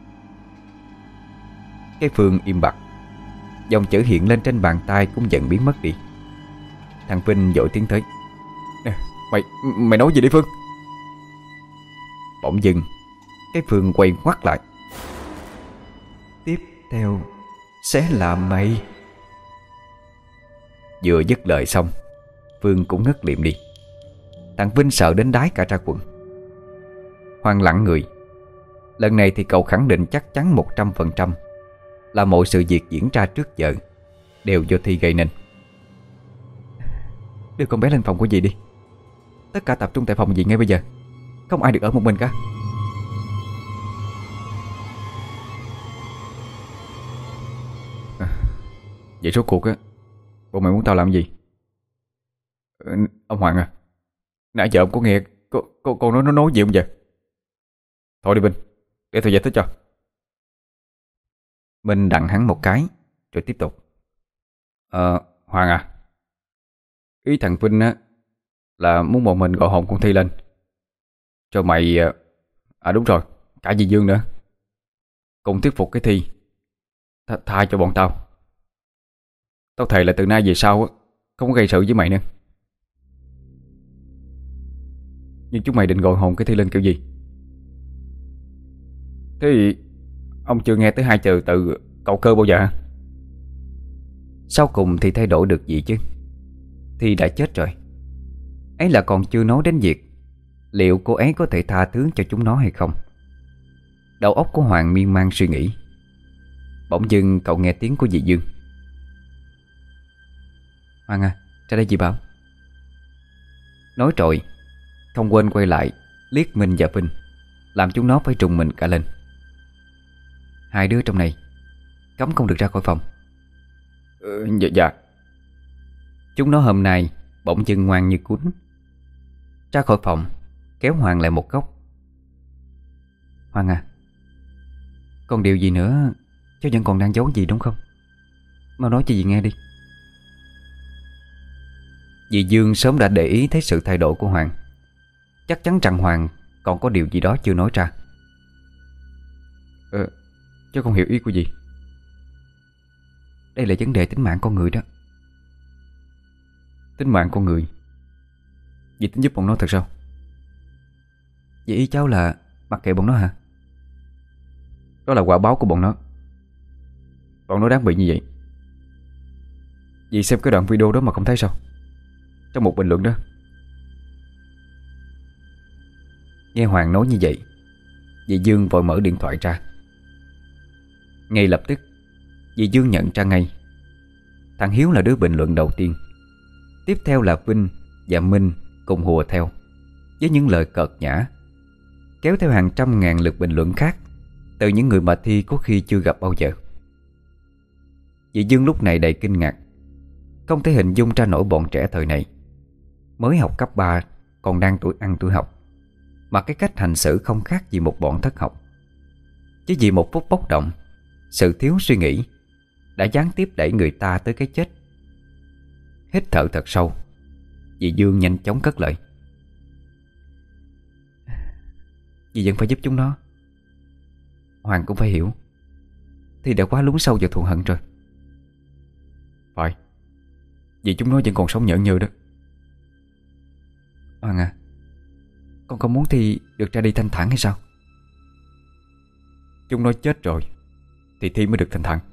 Cái Phương im bặt. Dòng chữ hiện lên trên bàn tay cũng dần biến mất đi. Thằng Vinh vội tiến tới. Nè, Mày mày nói gì đi Phương? Bỗng dưng cái Phương quay ngoắt lại. Tiếp theo sẽ là mày. Vừa dứt lời xong, Phương cũng ngất liệm đi. Thằng Vinh sợ đến đái cả ra quần. Hoàng lặng người. Lần này thì cậu khẳng định chắc chắn một trăm phần trăm là mọi sự việc diễn ra trước giờ đều do Thi gây nên. Đưa con bé lên phòng của dì đi. Tất cả tập trung tại phòng dì ngay bây giờ. Không ai được ở một mình cả. à, Vậy rốt cuộc á, bọn mày muốn tao làm gì? ừ, Ông Hoàng à, nãy giờ ông có nghe Cô, cô, cô nói nó nói gì không vậy? Thôi đi Vinh, để tôi giải thích cho. Minh đặng hắn một cái rồi tiếp tục. Ờ, Hoàng à, ý thằng Vinh á là muốn một mình gọi hồn con Thi lên. Rồi mày, à đúng rồi, cả dì Dương nữa, cùng thuyết phục cái Thi th- tha cho bọn tao. Tao thề là từ nay về sau á không có gây sự với mày nữa. Nhưng chúng mày định gọi hồn cái Thi lên kiểu gì? Thế thì ông chưa nghe tới hai từ từ cầu cơ bao giờ hả? Sau cùng thì thay đổi được gì chứ? Thi đã chết rồi. Ấy là còn chưa nói đến việc liệu cô ấy có thể tha thứ cho chúng nó hay không? Đầu óc của Hoàng miên man suy nghĩ. Bỗng dưng cậu nghe tiếng của dì Dương. Hoàng à, ra đây dì bảo. Nói rồi không quên quay lại liếc Minh và Vinh, làm chúng nó phải trùng mình cả lên. Hai đứa trong này cấm không được ra khỏi phòng. Ừ, dạ dạ. Chúng nó hôm nay bỗng dưng ngoan như cún. Ra khỏi phòng, kéo Hoàng lại một góc. Hoàng à, còn điều gì nữa cháu vẫn còn đang giấu gì đúng không? Mau nói cho dì nghe đi. Dì Dương sớm đã để ý thấy sự thay đổi của Hoàng. Chắc chắn rằng Hoàng còn có điều gì đó chưa nói ra. Ờ, cháu không hiểu ý của dì. Đây là vấn đề tính mạng con người đó. Tính mạng con người? Dì tính giúp bọn nó thật sao? Vậy ý cháu là mặc kệ bọn nó hả? Đó là quả báo của bọn nó. Bọn nó đáng bị như vậy. Dì xem cái đoạn video đó mà không thấy sao? Trong một bình luận đó. Nghe Hoàng nói như vậy, dì Dương vội mở điện thoại ra. Ngay lập tức dì Dương nhận ra ngay. Thằng Hiếu là đứa bình luận đầu tiên. Tiếp theo là Vinh và Minh cùng hùa theo với những lời cợt nhã, kéo theo hàng trăm ngàn lượt bình luận khác từ những người mà Thi có khi chưa gặp bao giờ. Dì Dương lúc này đầy kinh ngạc, không thể hình dung ra nổi bọn trẻ thời này mới học cấp ba, còn đang tuổi ăn tuổi học, mà cái cách hành xử không khác gì một bọn thất học. Chỉ vì một phút bốc động, sự thiếu suy nghĩ đã gián tiếp đẩy người ta tới cái chết. Hít thở thật sâu, dì Dương nhanh chóng cất lời. Dì vẫn phải giúp chúng nó. Hoàng cũng phải hiểu, Thì đã quá lún sâu vào thù hận rồi. Phải, vì chúng nó vẫn còn sống nhởn nhơ đó. Hoàng à, con không muốn Thi được ra đi thanh thản hay sao? Chúng nó chết rồi thì Thi mới được thanh thản.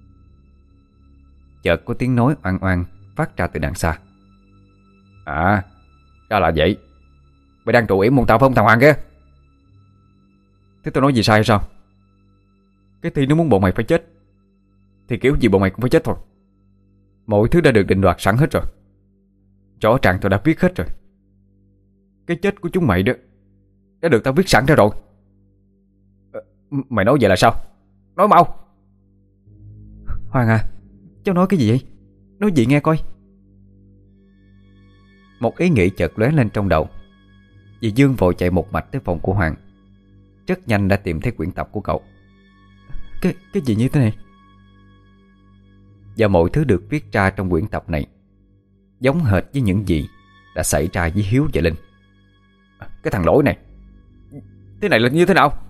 Chợt có tiếng nói oan oan phát ra từ đằng xa. À, ra là vậy. Mày đang trụ yểm bọn tao phải không thằng Hoàng kia? Thế tao nói gì sai hay sao? Cái Thi nó muốn bọn mày phải chết thì kiểu gì bọn mày cũng phải chết thôi. Mọi thứ đã được định đoạt sẵn hết rồi. Rõ ràng tao đã viết hết rồi. Cái chết của chúng mày đó đã được tao viết sẵn ra rồi. à, Mày nói vậy là sao? Nói mau. Hoàng à, cháu nói cái gì vậy? Nói gì nghe coi. Một ý nghĩ chợt lóe lên trong đầu. Dì Dương vội chạy một mạch tới phòng của Hoàng. Rất nhanh đã tìm thấy quyển tập của cậu. Cái, cái gì như thế này? Và mọi thứ được viết ra trong quyển tập này giống hệt với những gì đã xảy ra với Hiếu và Linh. Cái thằng lỗi này, thế này là như thế nào?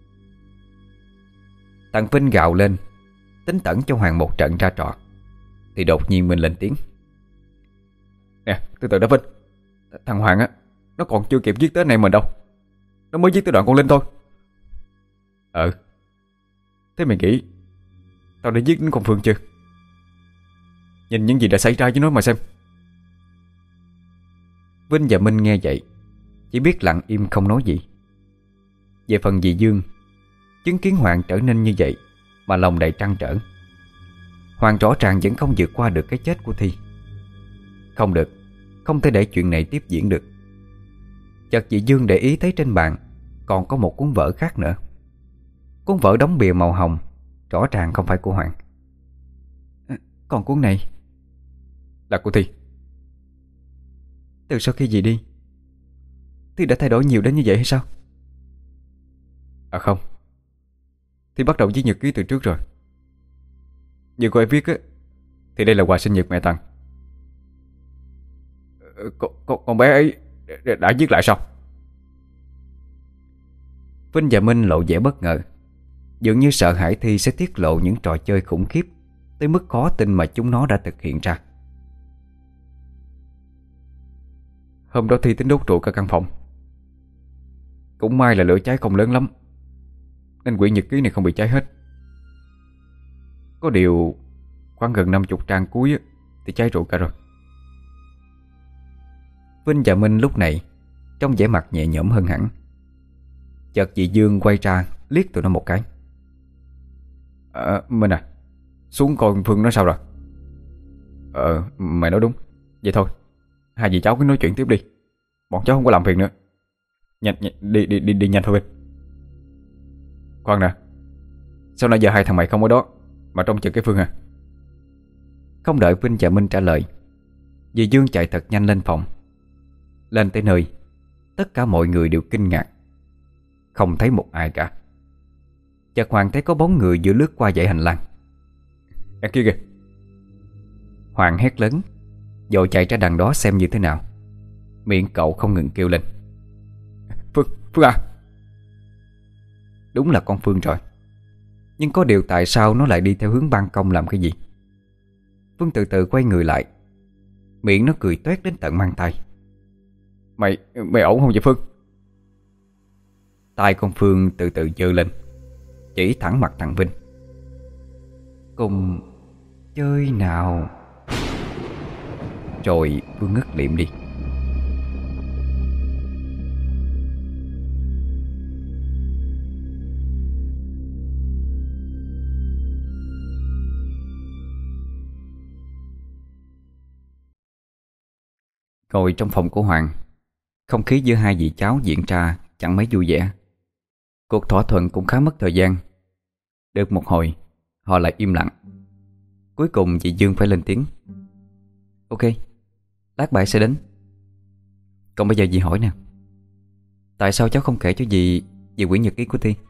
Thằng Vinh gào lên, tính tẩn cho Hoàng một trận ra trò. Thì đột nhiên mình lên tiếng. Nè, từ từ đã Vinh. Thằng Hoàng á, nó còn chưa kịp viết tới này mình đâu. Nó mới viết tới đoạn con Linh thôi. Ừ. Thế mày nghĩ tao đã viết đến con Phương chưa? Nhìn những gì đã xảy ra với nó mà xem. Vinh và Minh nghe vậy chỉ biết lặng im không nói gì. Về phần dì Dương, chứng kiến Hoàng trở nên như vậy mà lòng đầy trăn trở. Hoàng rõ ràng vẫn không vượt qua được cái chết của Thi. Không được, không thể để chuyện này tiếp diễn được. Chợt dì Dương để ý thấy trên bàn còn có một cuốn vở khác nữa. Cuốn vở đóng bìa màu hồng, rõ ràng không phải của Hoàng. À, còn cuốn này là của Thi. Từ sau khi dì đi, Thi đã thay đổi nhiều đến như vậy hay sao? À không, Thi bắt đầu viết nhật ký từ trước rồi. Như cô ấy viết á, thì đây là quà sinh nhật mẹ tặng. Con, con, con bé ấy đã viết lại sao? Vinh và Minh lộ vẻ bất ngờ, dường như sợ hãi Thi sẽ tiết lộ những trò chơi khủng khiếp tới mức khó tin mà chúng nó đã thực hiện ra. Hôm đó Thi tính đốt trụi cả căn phòng. Cũng may là lửa cháy không lớn lắm, nên quyển nhật ký này không bị cháy hết. Có điều khoảng gần năm mươi trang cuối thì cháy rụi cả rồi. Vinh và Minh lúc này trong vẻ mặt nhẹ nhõm hơn hẳn. Chợt dì Dương quay ra liếc tụi nó một cái. à, Minh à, xuống coi con Phương nó sao rồi. Ờ mày nói đúng. Vậy thôi, hai dì cháu cứ nói chuyện tiếp đi, bọn cháu không có làm phiền nữa. Nhanh, nhanh đi, đi đi đi nhanh thôi Vinh. Khoan nè, sao nãy giờ hai thằng mày không ở đó mà trông chừng cái Phương à? Không đợi Vinh và Minh trả lời, dì Dương chạy thật nhanh lên phòng. Lên tới nơi, tất cả mọi người đều kinh ngạc, không thấy một ai cả. Chợt Hoàng thấy có bóng người vừa lướt qua dãy hành lang. Đằng kia kìa. Hoàng hét lớn, vội chạy ra đằng đó xem như thế nào. Miệng cậu không ngừng kêu lên: Phương, Phương à! Đúng là con Phương rồi. Nhưng có điều tại sao nó lại đi theo hướng ban công làm cái gì? Phương từ từ quay người lại, miệng nó cười toét đến tận mang tay. Mày, mày ổn không vậy Phương? Tai con Phương từ từ giơ lên, chỉ thẳng mặt thằng Vinh. Cùng chơi nào. Rồi Phương ngất liệm đi. Ngồi trong phòng của Hoàng, không khí giữa hai dì cháu diễn ra chẳng mấy vui vẻ. Cuộc thỏa thuận cũng khá mất thời gian. Được một hồi, họ lại im lặng. Cuối cùng dì Dương phải lên tiếng: Ok, lát bà sẽ đến. Còn bây giờ dì hỏi nè, tại sao cháu không kể cho dì về quyển nhật ký của Thi?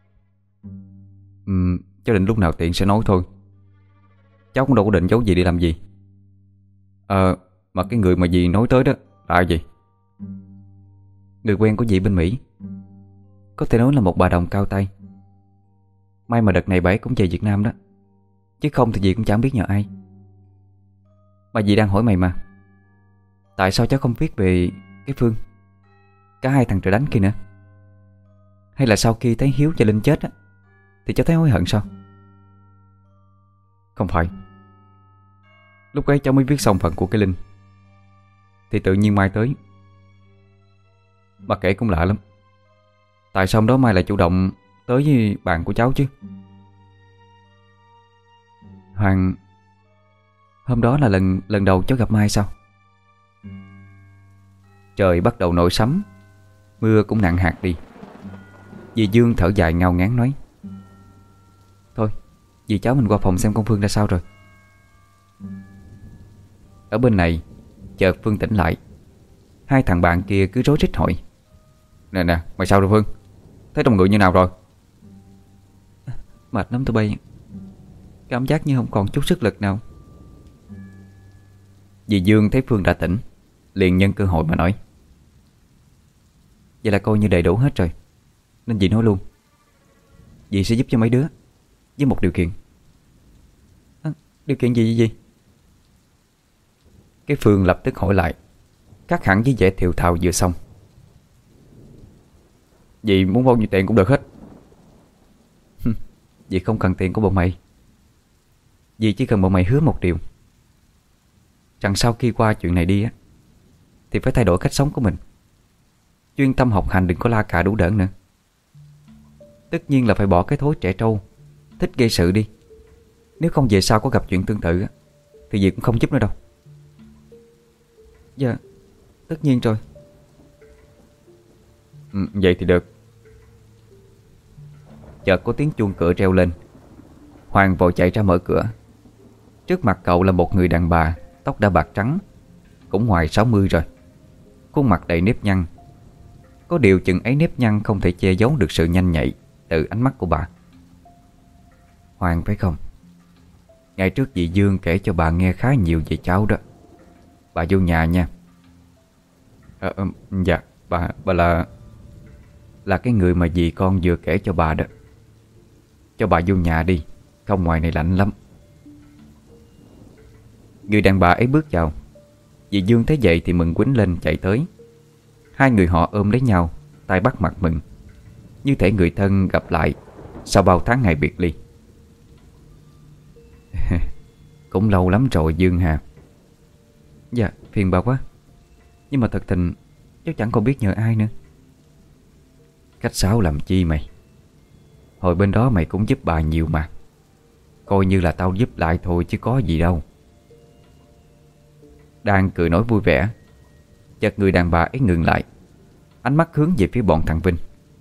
Ừm, cháu định lúc nào tiện sẽ nói thôi. Cháu cũng đâu có định giấu gì đi làm gì. Ờ, mà cái người mà dì nói tới đó là ai gì? Người quen của dì bên Mỹ, có thể nói là một bà đồng cao tay. May mà đợt này bà ấy cũng về Việt Nam đó, chứ không thì dì cũng chẳng biết nhờ ai. Mà dì đang hỏi mày mà, tại sao cháu không viết về cái Phương, cả hai thằng trời đánh kia nữa? Hay là sau khi thấy Hiếu và Linh chết á, thì cháu thấy hối hận sao? Không phải. Lúc ấy cháu mới viết xong phần của cái Linh thì tự nhiên Mai tới. Mà kể cũng lạ lắm, tại sao hôm đó Mai lại chủ động tới với bạn của cháu chứ? Hoàng, hôm đó là lần lần đầu cháu gặp Mai sao? Trời bắt đầu nổi sấm, mưa cũng nặng hạt đi. Dì Dương thở dài ngao ngán nói: Thôi, dì cháu mình qua phòng xem con Phương ra sao rồi. Ở bên này, chợt Phương tỉnh lại. Hai thằng bạn kia cứ rối rít hỏi: Nè nè, mày sao rồi Phương? Thấy trong người như nào rồi? Mệt lắm tụi bay, cảm giác như không còn chút sức lực nào. Dì Dương thấy Phương đã tỉnh, liền nhân cơ hội mà nói: Vậy là coi như đầy đủ hết rồi, nên dì nói luôn. Dì sẽ giúp cho mấy đứa, với một điều kiện. À, điều kiện gì vậy dì? Cái Phương lập tức hỏi lại, khác hẳn với vẻ thều thào vừa xong. Dì muốn bao nhiêu tiền cũng được hết. Dì không cần tiền của bọn mày. Dì chỉ cần bọn mày hứa một điều, rằng sau khi qua chuyện này đi á, thì phải thay đổi cách sống của mình, chuyên tâm học hành, đừng có la cà đủ đỡn nữa. Tất nhiên là phải bỏ cái thói trẻ trâu thích gây sự đi. Nếu không về sau có gặp chuyện tương tự á, thì dì cũng không giúp nữa đâu. Dạ, tất nhiên rồi. Ừ, vậy thì được. Chợt có tiếng chuông cửa reo lên. Hoàng vội chạy ra mở cửa. Trước mặt cậu là một người đàn bà, tóc đã bạc trắng, cũng ngoài sáu mươi rồi, khuôn mặt đầy nếp nhăn. Có điều chừng ấy nếp nhăn không thể che giấu được sự nhanh nhạy từ ánh mắt của bà. Hoàng phải không? Ngày trước dì Dương kể cho bà nghe khá nhiều về cháu đó. Bà vô nhà nha. à, à, Dạ, bà, bà là... Là cái người mà dì con vừa kể cho bà đó. Cho bà vô nhà đi, không ngoài này lạnh lắm. Người đàn bà ấy bước vào. Dì Dương thấy vậy thì mừng quýnh lên chạy tới. Hai người họ ôm lấy nhau, tay bắt mặt mừng, như thể người thân gặp lại sau bao tháng ngày biệt ly. Cũng lâu lắm rồi Dương Hà. Dạ, phiền bà quá. Nhưng mà thật tình cháu chẳng còn biết nhờ ai nữa. Khách sáo làm chi mày? Hồi bên đó mày cũng giúp bà nhiều mà. Coi như là tao giúp lại thôi chứ có gì đâu. Đang cười nói vui vẻ, chợt người đàn bà ấy ngừng lại, ánh mắt hướng về phía bọn thằng Vinh.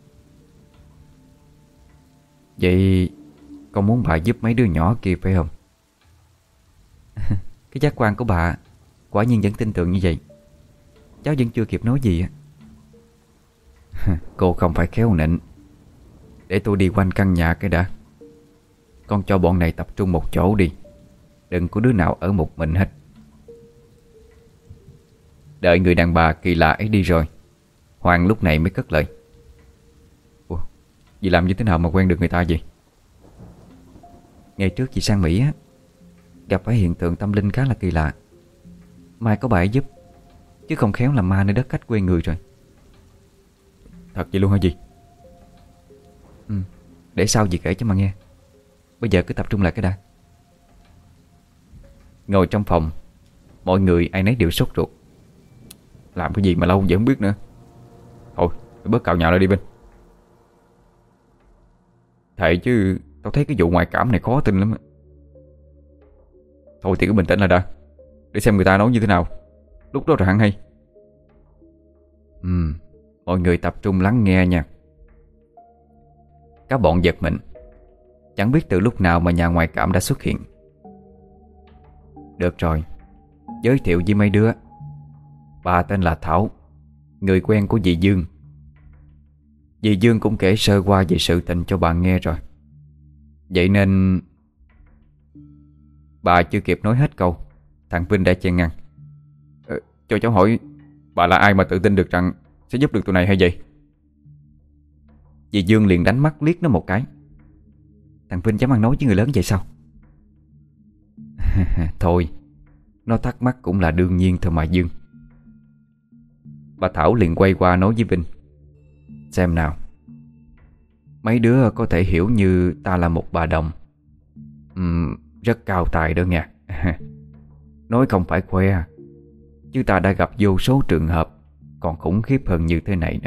Vậy con muốn bà giúp mấy đứa nhỏ kia phải không? Cái giác quan của bà quả nhiên vẫn tin tưởng như vậy. Cháu vẫn chưa kịp nói gì á. Cô không phải khéo nịnh. Để tôi đi quanh căn nhà cái đã. Con cho bọn này tập trung một chỗ đi. Đừng có đứa nào ở một mình hết. Đợi người đàn bà kỳ lạ ấy đi rồi, Hoàng lúc này mới cất lời. Ủa, dì làm như thế nào mà quen được người ta vậy? Ngày trước chị sang Mỹ á, gặp phải hiện tượng tâm linh khá là kỳ lạ. Mai có bà ấy giúp, chứ không khéo làm ma nơi đất khách quê người rồi. Thật vậy luôn hả dì? Ừ, để sau dì kể cho mà nghe. Bây giờ cứ tập trung lại cái đã. Ngồi trong phòng, mọi người ai nấy đều sốt ruột. Làm cái gì mà lâu giờ không biết nữa. Thôi, bớt cạo nhạo lại đi Vinh. Thầy chứ, tao thấy cái vụ ngoại cảm này khó tin lắm. Thôi thì cứ bình tĩnh lại đã, để xem người ta nói như thế nào. Lúc đó rồi hẳn hay. Ừ, mọi người tập trung lắng nghe nha. Các bọn giật mình, chẳng biết từ lúc nào mà nhà ngoại cảm đã xuất hiện. Được rồi, giới thiệu với mấy đứa. Bà tên là Thảo, người quen của dì Dương. Dì Dương cũng kể sơ qua về sự tình cho bà nghe rồi. Vậy nên bà chưa kịp nói hết câu, thằng Vinh đã chen ngang. ờ, Cho cháu hỏi, bà là ai mà tự tin được rằng sẽ giúp được tụi này hay vậy? Dì Dương liền đánh mắt liếc nó một cái. Thằng Vinh dám ăn nói với người lớn vậy sao? Thôi, nó thắc mắc cũng là đương nhiên thôi mà Dương. Bà Thảo liền quay qua nói với Vinh. Xem nào, mấy đứa có thể hiểu như ta là một bà đồng. Ừm, rất cao tài đó nha. Nói không phải khoe, chứ ta đã gặp vô số trường hợp còn khủng khiếp hơn như thế này nữa.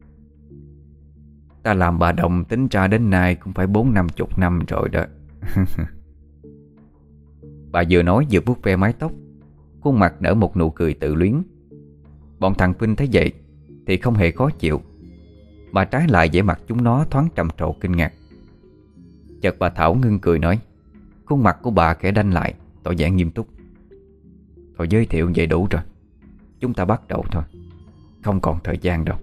Ta làm bà đồng tính ra đến nay cũng phải bốn năm chục năm rồi đó. Bà vừa nói vừa vuốt ve mái tóc, khuôn mặt nở một nụ cười tự luyến. Bọn thằng Vinh thấy vậy thì không hề khó chịu, mà trái lại vẻ mặt chúng nó thoáng trầm trồ kinh ngạc. Chợt bà Thảo ngưng cười nói, khuôn mặt của bà khẽ đanh lại, tỏ vẻ nghiêm túc. Thôi giới thiệu vậy đủ rồi, chúng ta bắt đầu thôi, không còn thời gian đâu.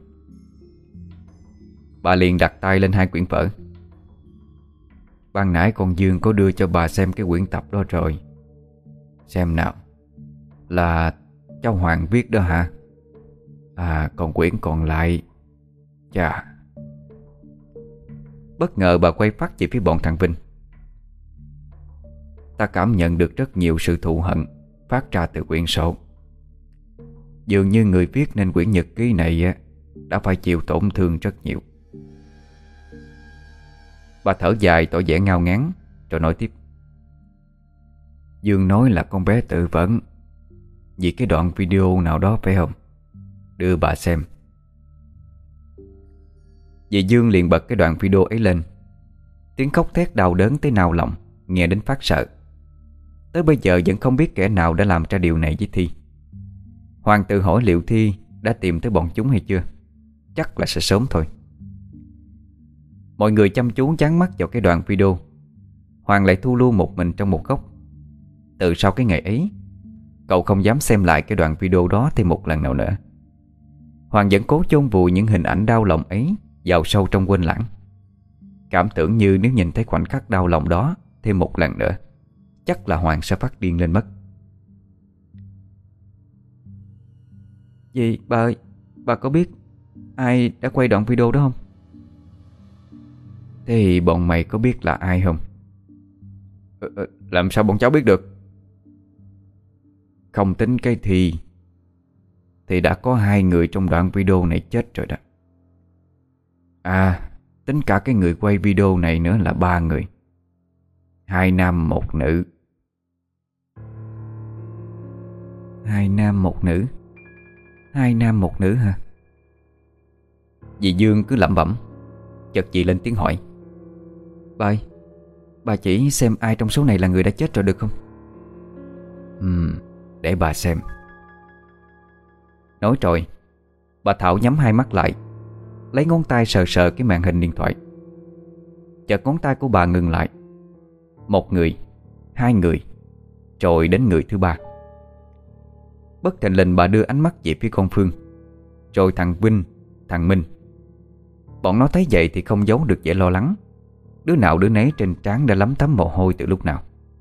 Bà liền đặt tay lên hai quyển vở. Ban nãy con Dương có đưa cho bà xem cái quyển tập đó rồi. Xem nào, là cháu Hoàng viết đó hả? À, còn quyển còn lại, chà. Bất ngờ bà quay phát về phía bọn thằng Vinh. Ta cảm nhận được rất nhiều sự thù hận phát ra từ quyển sổ. Dường như người viết nên quyển nhật ký này á, đã phải chịu tổn thương rất nhiều. Bà thở dài tỏ vẻ ngao ngán, rồi nói tiếp. Dương nói là con bé tự vấn vì cái đoạn video nào đó phải không? Đưa bà xem. Dì Dương liền bật cái đoạn video ấy lên. Tiếng khóc thét đau đớn tới nao lòng, nghe đến phát sợ. Tới bây giờ vẫn không biết kẻ nào đã làm ra điều này với Thi. Hoàng tự hỏi liệu Thi đã tìm tới bọn chúng hay chưa. Chắc là sẽ sớm thôi. Mọi người chăm chú dán mắt vào cái đoạn video. Hoàng lại thu lưu một mình trong một góc. Từ sau cái ngày ấy, cậu không dám xem lại cái đoạn video đó thêm một lần nào nữa. Hoàng vẫn cố chôn vùi những hình ảnh đau lòng ấy vào sâu trong quên lãng, cảm tưởng như nếu nhìn thấy khoảnh khắc đau lòng đó thêm một lần nữa, chắc là Hoàng sẽ phát điên lên mất. Dì, bà ơi, bà có biết ai đã quay đoạn video đó không? Thế thì bọn mày có biết là ai không? ờ, ờ, Làm sao bọn cháu biết được? Không tính cái Thi thì đã có hai người trong đoạn video này chết rồi đó. À, tính cả cái người quay video này nữa là ba người. Hai nam một nữ. Hai nam một nữ. Hai nam một nữ hả? Dì Dương cứ lẩm bẩm. Chợt chị lên tiếng hỏi: Bà ơi, bà chỉ xem ai trong số này là người đã chết rồi được không? Ừm, để bà xem. Nói rồi, bà Thảo nhắm hai mắt lại, lấy ngón tay sờ sờ cái màn hình điện thoại. Chợt ngón tay của bà ngừng lại. Một người, hai người, rồi đến người thứ ba. Bất thình lình bà đưa ánh mắt về phía con Phương, rồi thằng Vinh, thằng Minh. Bọn nó thấy vậy thì không giấu được vẻ lo lắng. Đứa nào đứa nấy trên trán đã lấm tấm mồ hôi từ lúc nào.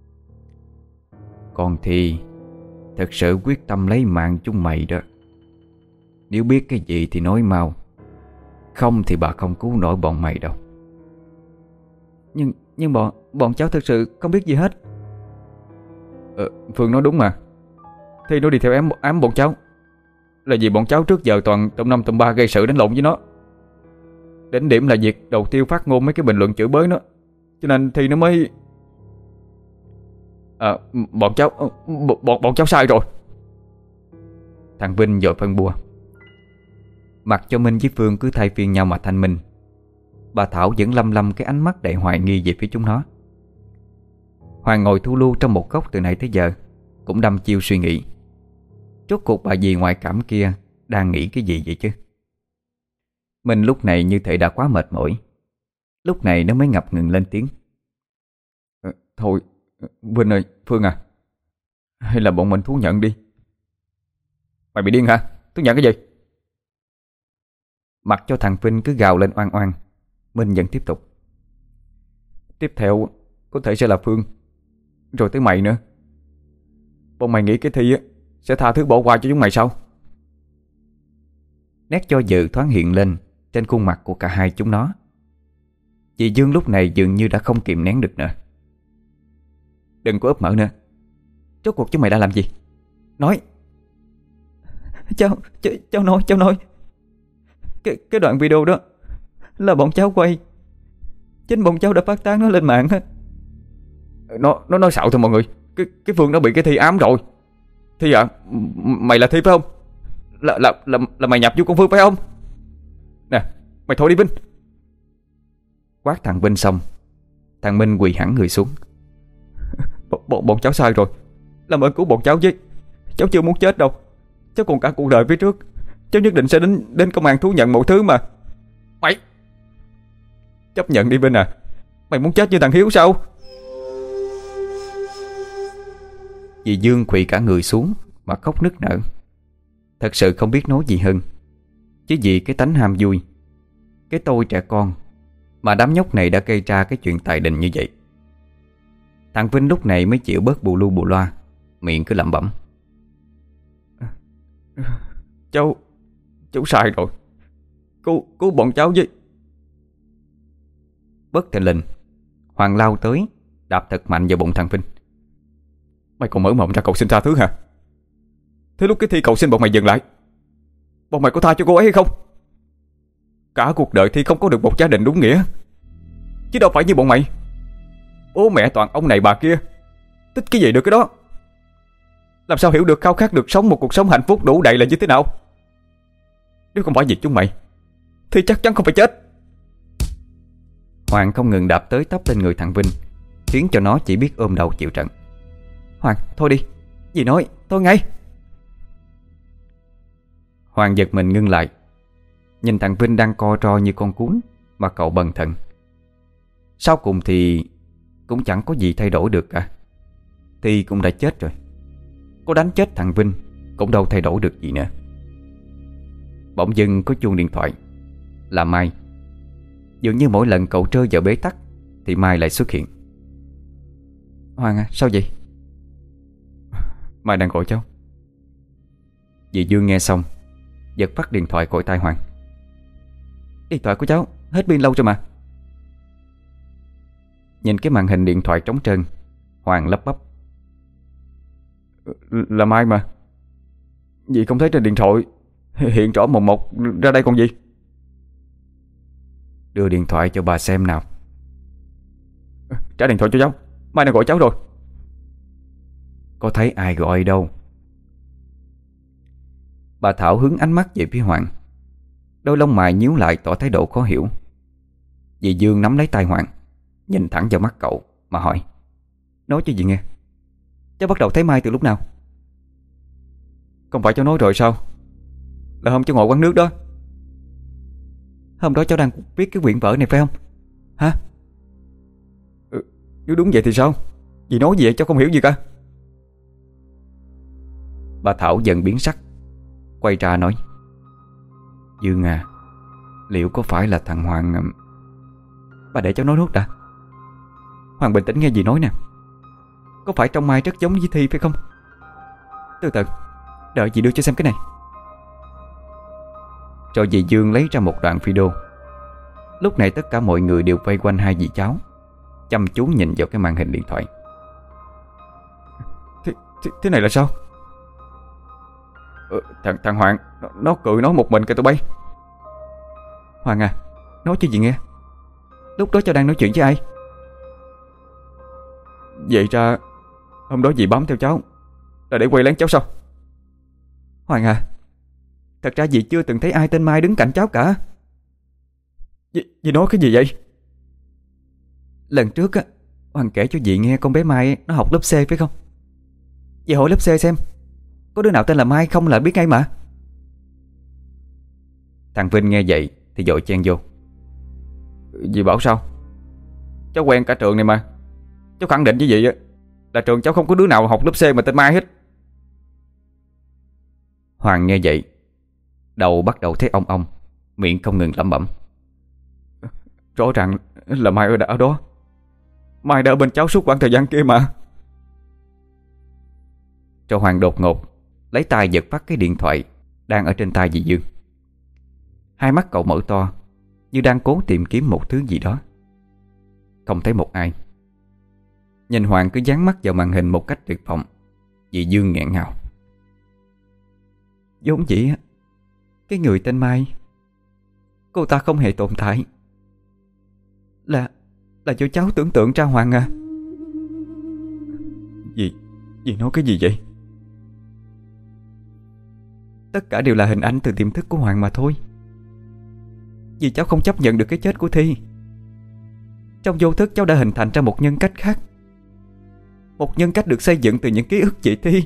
Con thì thật sự quyết tâm lấy mạng chúng mày đó. Nếu biết cái gì thì nói mau, không thì bà không cứu nổi bọn mày đâu. Nhưng nhưng bọn bọn cháu thực sự không biết gì hết. ờ, Phương nói đúng mà. Thi nó đi theo ám, ám bọn cháu là vì bọn cháu trước giờ toàn tụm năm tụm ba gây sự đánh lộn với nó. Đến điểm là việc đầu tiêu phát ngôn mấy cái bình luận chửi bới nó, cho nên Thi nó mới à, bọn cháu bọn, bọn cháu sai rồi. Thằng Vinh vội phân bua. Mặc cho Minh với Phương cứ thay phiên nhau mà thanh minh, bà Thảo vẫn lâm lâm cái ánh mắt đầy hoài nghi về phía chúng nó. Hoàng ngồi thu lưu trong một góc từ nãy tới giờ, cũng đăm chiêu suy nghĩ. Rốt cuộc bà dì ngoại cảm kia đang nghĩ cái gì vậy chứ? Minh lúc này như thể đã quá mệt mỏi. Lúc này nó mới ngập ngừng lên tiếng: à, Thôi Vinh ơi, Phương à, hay là bọn mình thú nhận đi. Mày bị điên hả? Thú nhận cái gì? Mặc cho thằng Vinh cứ gào lên oan oan, Minh vẫn tiếp tục: Tiếp theo có thể sẽ là Phương, rồi tới mày nữa. Bọn mày nghĩ cái Thi á sẽ tha thứ bỏ qua cho chúng mày sao? Nét cho dự thoáng hiện lên trên khuôn mặt của cả hai chúng nó. Chị Dương lúc này dường như đã không kìm nén được nữa. Đừng có ấp mở nữa. Rốt cuộc chúng mày đã làm gì? Nói. Cháu, cháu, cháu nói, cháu nói Cái, cái đoạn video đó là bọn cháu quay. Chính bọn cháu đã phát tán nó lên mạng. Nó nó nói xạo thôi mọi người. Cái cái Phương nó bị cái Thi ám rồi. Thi à, mày là Thi phải không? Là là là là mày nhập vô con Phương phải không? Nè, mày thôi đi Vinh. Quát thằng Vinh xong, thằng Minh quỳ hẳn người xuống. Bọn bọn cháu sai rồi, làm ơn cứu bọn cháu với. Cháu chưa muốn chết đâu. Cháu còn cả cuộc đời phía trước. Cháu nhất định sẽ đến đến công an thú nhận mọi thứ mà. Mày chấp nhận đi Vinh à. Mày muốn chết như thằng Hiếu sao? Dì Dương quỳ cả người xuống mà khóc nức nở. Thật sự không biết nói gì hơn. Chứ vì cái tánh ham vui, cái tôi trẻ con mà đám nhóc này đã gây ra cái chuyện tài đình như vậy. Thằng Vinh lúc này mới chịu bớt bù lu bù loa, miệng cứ lẩm bẩm: Cháu Cháu sai rồi. Cứu, cứu bọn cháu với. Bất thình lình, Hoàng lao tới đạp thật mạnh vào bụng thằng Vinh. Mày còn mở mộng ra cầu xin tha thứ hả? Thế lúc cái Thi cầu xin bọn mày dừng lại, bọn mày có tha cho cô ấy hay không? Cả cuộc đời Thi không có được một gia đình đúng nghĩa, chứ đâu phải như bọn mày. Bố mẹ toàn ông này bà kia, thích cái gì được cái đó. Làm sao hiểu được khao khát được sống một cuộc sống hạnh phúc đủ đầy là như thế nào? Nếu không phải vì chúng mày thì chắc chắn không phải chết. Hoàng không ngừng đạp tới tấp lên người thằng Vinh, khiến cho nó chỉ biết ôm đầu chịu trận. Hoàng, thôi đi. Dì nói, thôi ngay. Hoàng giật mình ngưng lại, nhìn thằng Vinh đang co ro như con cún mà cậu bần thần. Sau cùng thì cũng chẳng có gì thay đổi được cả. Thì cũng đã chết rồi, có đánh chết thằng Vinh cũng đâu thay đổi được gì nữa. Bỗng dưng có chuông điện thoại. Là Mai. Dường như mỗi lần cậu rơi vào bế tắc thì Mai lại xuất hiện. Hoàng à, sao vậy? Mai đang gọi cháu. Dì Dương nghe xong giật phát điện thoại khỏi tay Hoàng. Điện thoại của cháu hết pin lâu rồi mà. Nhìn cái màn hình điện thoại trống trơn, Hoàng lắp bắp: Là Mai mà. Dì không thấy trên điện thoại hiện rõ mồng một ra đây còn gì? Đưa điện thoại cho bà xem nào. Trả điện thoại cho cháu, Mai đang gọi cháu rồi. Có thấy ai gọi đâu. Bà Thảo hướng ánh mắt về phía Hoàng. Đôi lông mày nhíu lại tỏ thái độ khó hiểu. Dì Dương nắm lấy tay Hoàng, nhìn thẳng vào mắt cậu mà hỏi: Nói cho dì nghe, cháu bắt đầu thấy Mai từ lúc nào? Không phải cháu nói rồi sao? Là hôm cháu ngồi quán nước đó. Hôm đó cháu đang viết cái quyển vở này phải không? Hả? Ừ, nếu đúng vậy thì sao? Dì nói gì vậy cháu không hiểu gì cả. Bà Thảo dần biến sắc, quay ra nói: Dương à, liệu có phải là thằng Hoàng... Bà để cháu nói nốt đã. Hoàng bình tĩnh nghe dì nói nè. Có phải trong Mai rất giống với Thi phải không? Từ từ, đợi dì đưa cho xem cái này. Rồi dì Dương lấy ra một đoạn video. Lúc này tất cả mọi người đều vây quanh hai dì cháu, chăm chú nhìn vào cái màn hình điện thoại. Thế, thế, thế này là sao? Ờ, thằng, thằng Hoàng nó, nó cười nói một mình kìa tụi bay. Hoàng à, nói cho dì nghe, lúc đó cháu đang nói chuyện với ai? Vậy ra hôm đó dì bám theo cháu là để quay lén cháu sao? Hoàng à, thật ra dì chưa từng thấy ai tên Mai đứng cạnh cháu cả. Dì, dì nói cái gì vậy? Lần trước á, Hoàng kể cho dì nghe con bé Mai nó học lớp C phải không? Dì hỏi lớp C xem có đứa nào tên là Mai không là biết ngay mà. Thằng Vinh nghe vậy thì vội chen vô: Dì bảo sao? Cháu quen cả trường này mà. Cháu khẳng định với dì là trường cháu không có đứa nào học lớp C mà tên Mai hết. Hoàng nghe vậy, đầu bắt đầu thấy ong ong, miệng không ngừng lẩm bẩm: Rõ ràng là Mai ở, ở đó. Mai đã ở bên cháu suốt quãng thời gian kia mà. Rồi Hoàng đột ngột lấy tay giật phát cái điện thoại đang ở trên tay dì Dương. Hai mắt cậu mở to, như đang cố tìm kiếm một thứ gì đó. Không thấy một ai. Nhìn Hoàng cứ dán mắt vào màn hình một cách tuyệt vọng, dì Dương nghẹn ngào: Vốn dĩ á, cái người tên Mai, cô ta không hề tồn tại. Là Là cho cháu tưởng tượng ra Hoàng à. Dì Dì nói cái gì vậy? Tất cả đều là hình ảnh từ tiềm thức của Hoàng mà thôi. Vì cháu không chấp nhận được cái chết của Thi, trong vô thức cháu đã hình thành ra một nhân cách khác. Một nhân cách được xây dựng từ những ký ức chị Thi.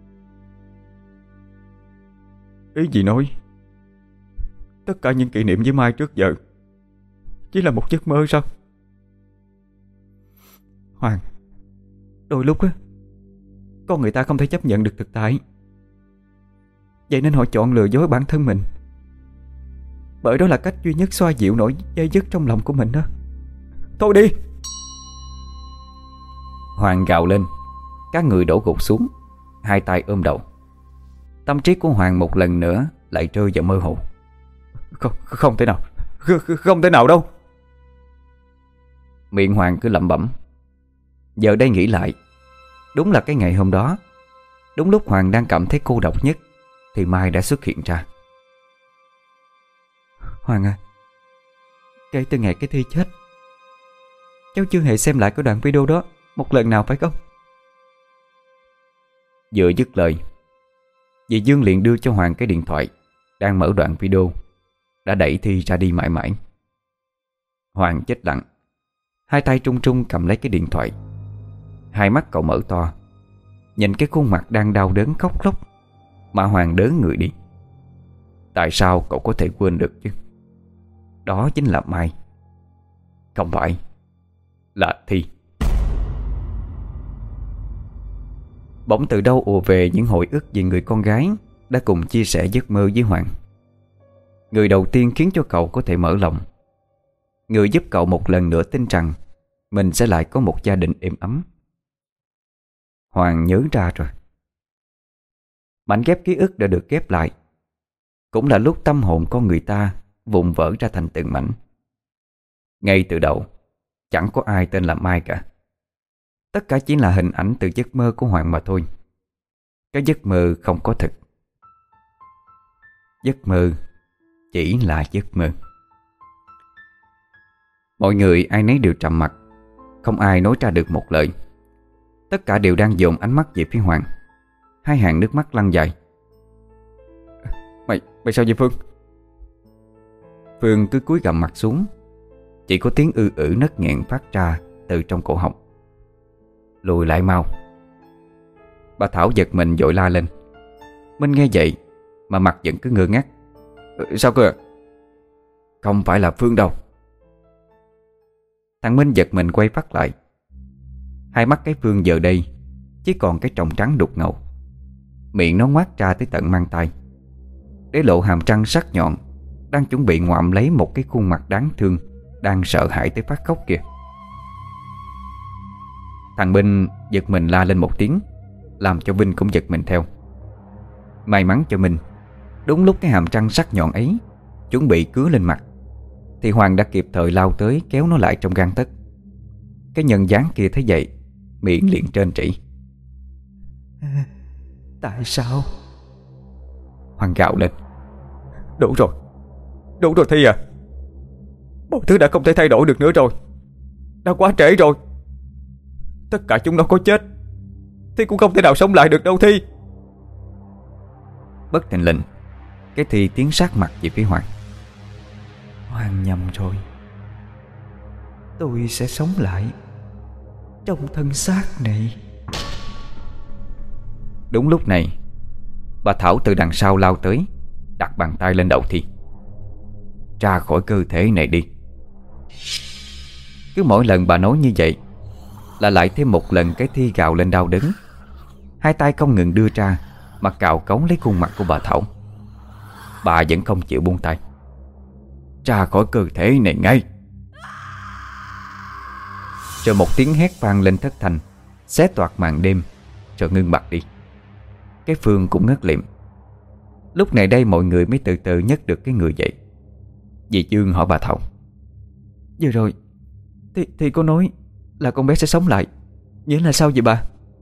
Ý gì nói tất cả những kỷ niệm với Mai trước giờ chỉ là một giấc mơ sao? Hoàng, đôi lúc á, con người ta không thể chấp nhận được thực tại, vậy nên họ chọn lừa dối bản thân mình, bởi đó là cách duy nhất xoa dịu nỗi dây dứt trong lòng của mình đó. Thôi đi! Hoàng gào lên, các người đổ gục xuống, hai tay ôm đầu. Tâm trí của Hoàng một lần nữa lại rơi vào mơ hồ. Không, không thể nào, không, không thể nào đâu. Miệng Hoàng cứ lẩm bẩm. Giờ đây nghĩ lại, đúng là cái ngày hôm đó, đúng lúc Hoàng đang cảm thấy cô độc nhất, thì Mai đã xuất hiện ra. Hoàng à, kể từ ngày cái Thi chết, cháu chưa hề xem lại cái đoạn video đó một lần nào phải không? Vừa dứt lời, dì Dương liền đưa cho Hoàng cái điện thoại đang mở đoạn video, đã đẩy Thi ra đi mãi mãi. Hoàng chết lặng, hai tay trung trung cầm lấy cái điện thoại. Hai mắt cậu mở to, nhìn cái khuôn mặt đang đau đớn khóc lóc mà Hoàng đớn người đi. Tại sao cậu có thể quên được chứ? Đó chính là Mai, không phải là Thi. Bỗng từ đâu ùa về những hồi ức về người con gái đã cùng chia sẻ giấc mơ với Hoàng. Người đầu tiên khiến cho cậu có thể mở lòng, người giúp cậu một lần nữa tin rằng mình sẽ lại có một gia đình êm ấm. Hoàng nhớ ra rồi. Mảnh ghép ký ức đã được ghép lại, cũng là lúc tâm hồn con người ta vụn vỡ ra thành từng mảnh. Ngay từ đầu, chẳng có ai tên là Mai cả. Tất cả chỉ là hình ảnh từ giấc mơ của Hoàng mà thôi. Cái giấc mơ không có thực. Giấc mơ chỉ là giấc mơ. Mọi người ai nấy đều trầm mặc, không ai nói ra được một lời. Tất cả đều đang dồn ánh mắt về phía Hoàng. Hai hàng nước mắt lăn dài. Mày, mày sao vậy Phương? Phương cứ cúi gằm mặt xuống. Chỉ có tiếng ư ử nấc nghẹn phát ra từ trong cổ họng. Lùi lại mau. Bà Thảo giật mình vội la lên. Minh nghe vậy mà mặt vẫn cứ ngơ ngác. Sao cơ? Không phải là Phương đâu. Thằng Minh giật mình quay phát lại. Hai mắt cái Phương giờ đây chỉ còn cái tròng trắng đục ngầu. Miệng nó ngoác ra tới tận mang tay, để lộ hàm răng sắc nhọn, đang chuẩn bị ngoạm lấy một cái khuôn mặt đáng thương, đang sợ hãi tới phát khóc kìa. Thằng Minh giật mình la lên một tiếng, làm cho Vinh cũng giật mình theo. May mắn cho mình, đúng lúc cái hàm răng sắc nhọn ấy chuẩn bị cứa lên mặt, thì Hoàng đã kịp thời lao tới kéo nó lại trong gang tấc. Cái nhân dáng kia thấy vậy, miệng liền trên trĩ. Tại sao? Hoàng gào lên. Đủ rồi, đủ rồi Thi à. Mọi thứ đã không thể thay đổi được nữa rồi. Đã quá trễ rồi. Tất cả chúng nó có chết, Thi cũng không thể nào sống lại được đâu Thi. Bất thình lình, cái Thi tiến sát mặt về phía Hoàng. Hoàng nhầm rồi. Tôi sẽ sống lại trong thân xác này. Đúng lúc này, bà Thảo từ đằng sau lao tới, đặt bàn tay lên đầu Thi. Ra khỏi cơ thể này đi. Cứ mỗi lần bà nói như vậy là lại thêm một lần cái Thi gào lên đau đớn. Hai tay không ngừng đưa ra mà cào cống lấy khuôn mặt của bà Thảo. Bà vẫn không chịu buông tay. Ra khỏi cơ thể này ngay. Rồi một tiếng hét vang lên thất thanh, xé toạc màn đêm, rồi ngưng bặt đi. Cái Phương cũng ngất lịm. Lúc này đây mọi người mới từ từ nhấc được cái người dậy. Dì Dương hỏi bà Thảo. Vừa rồi Thì, thì cô nói là con bé sẽ sống lại, nghĩa là sao vậy bà?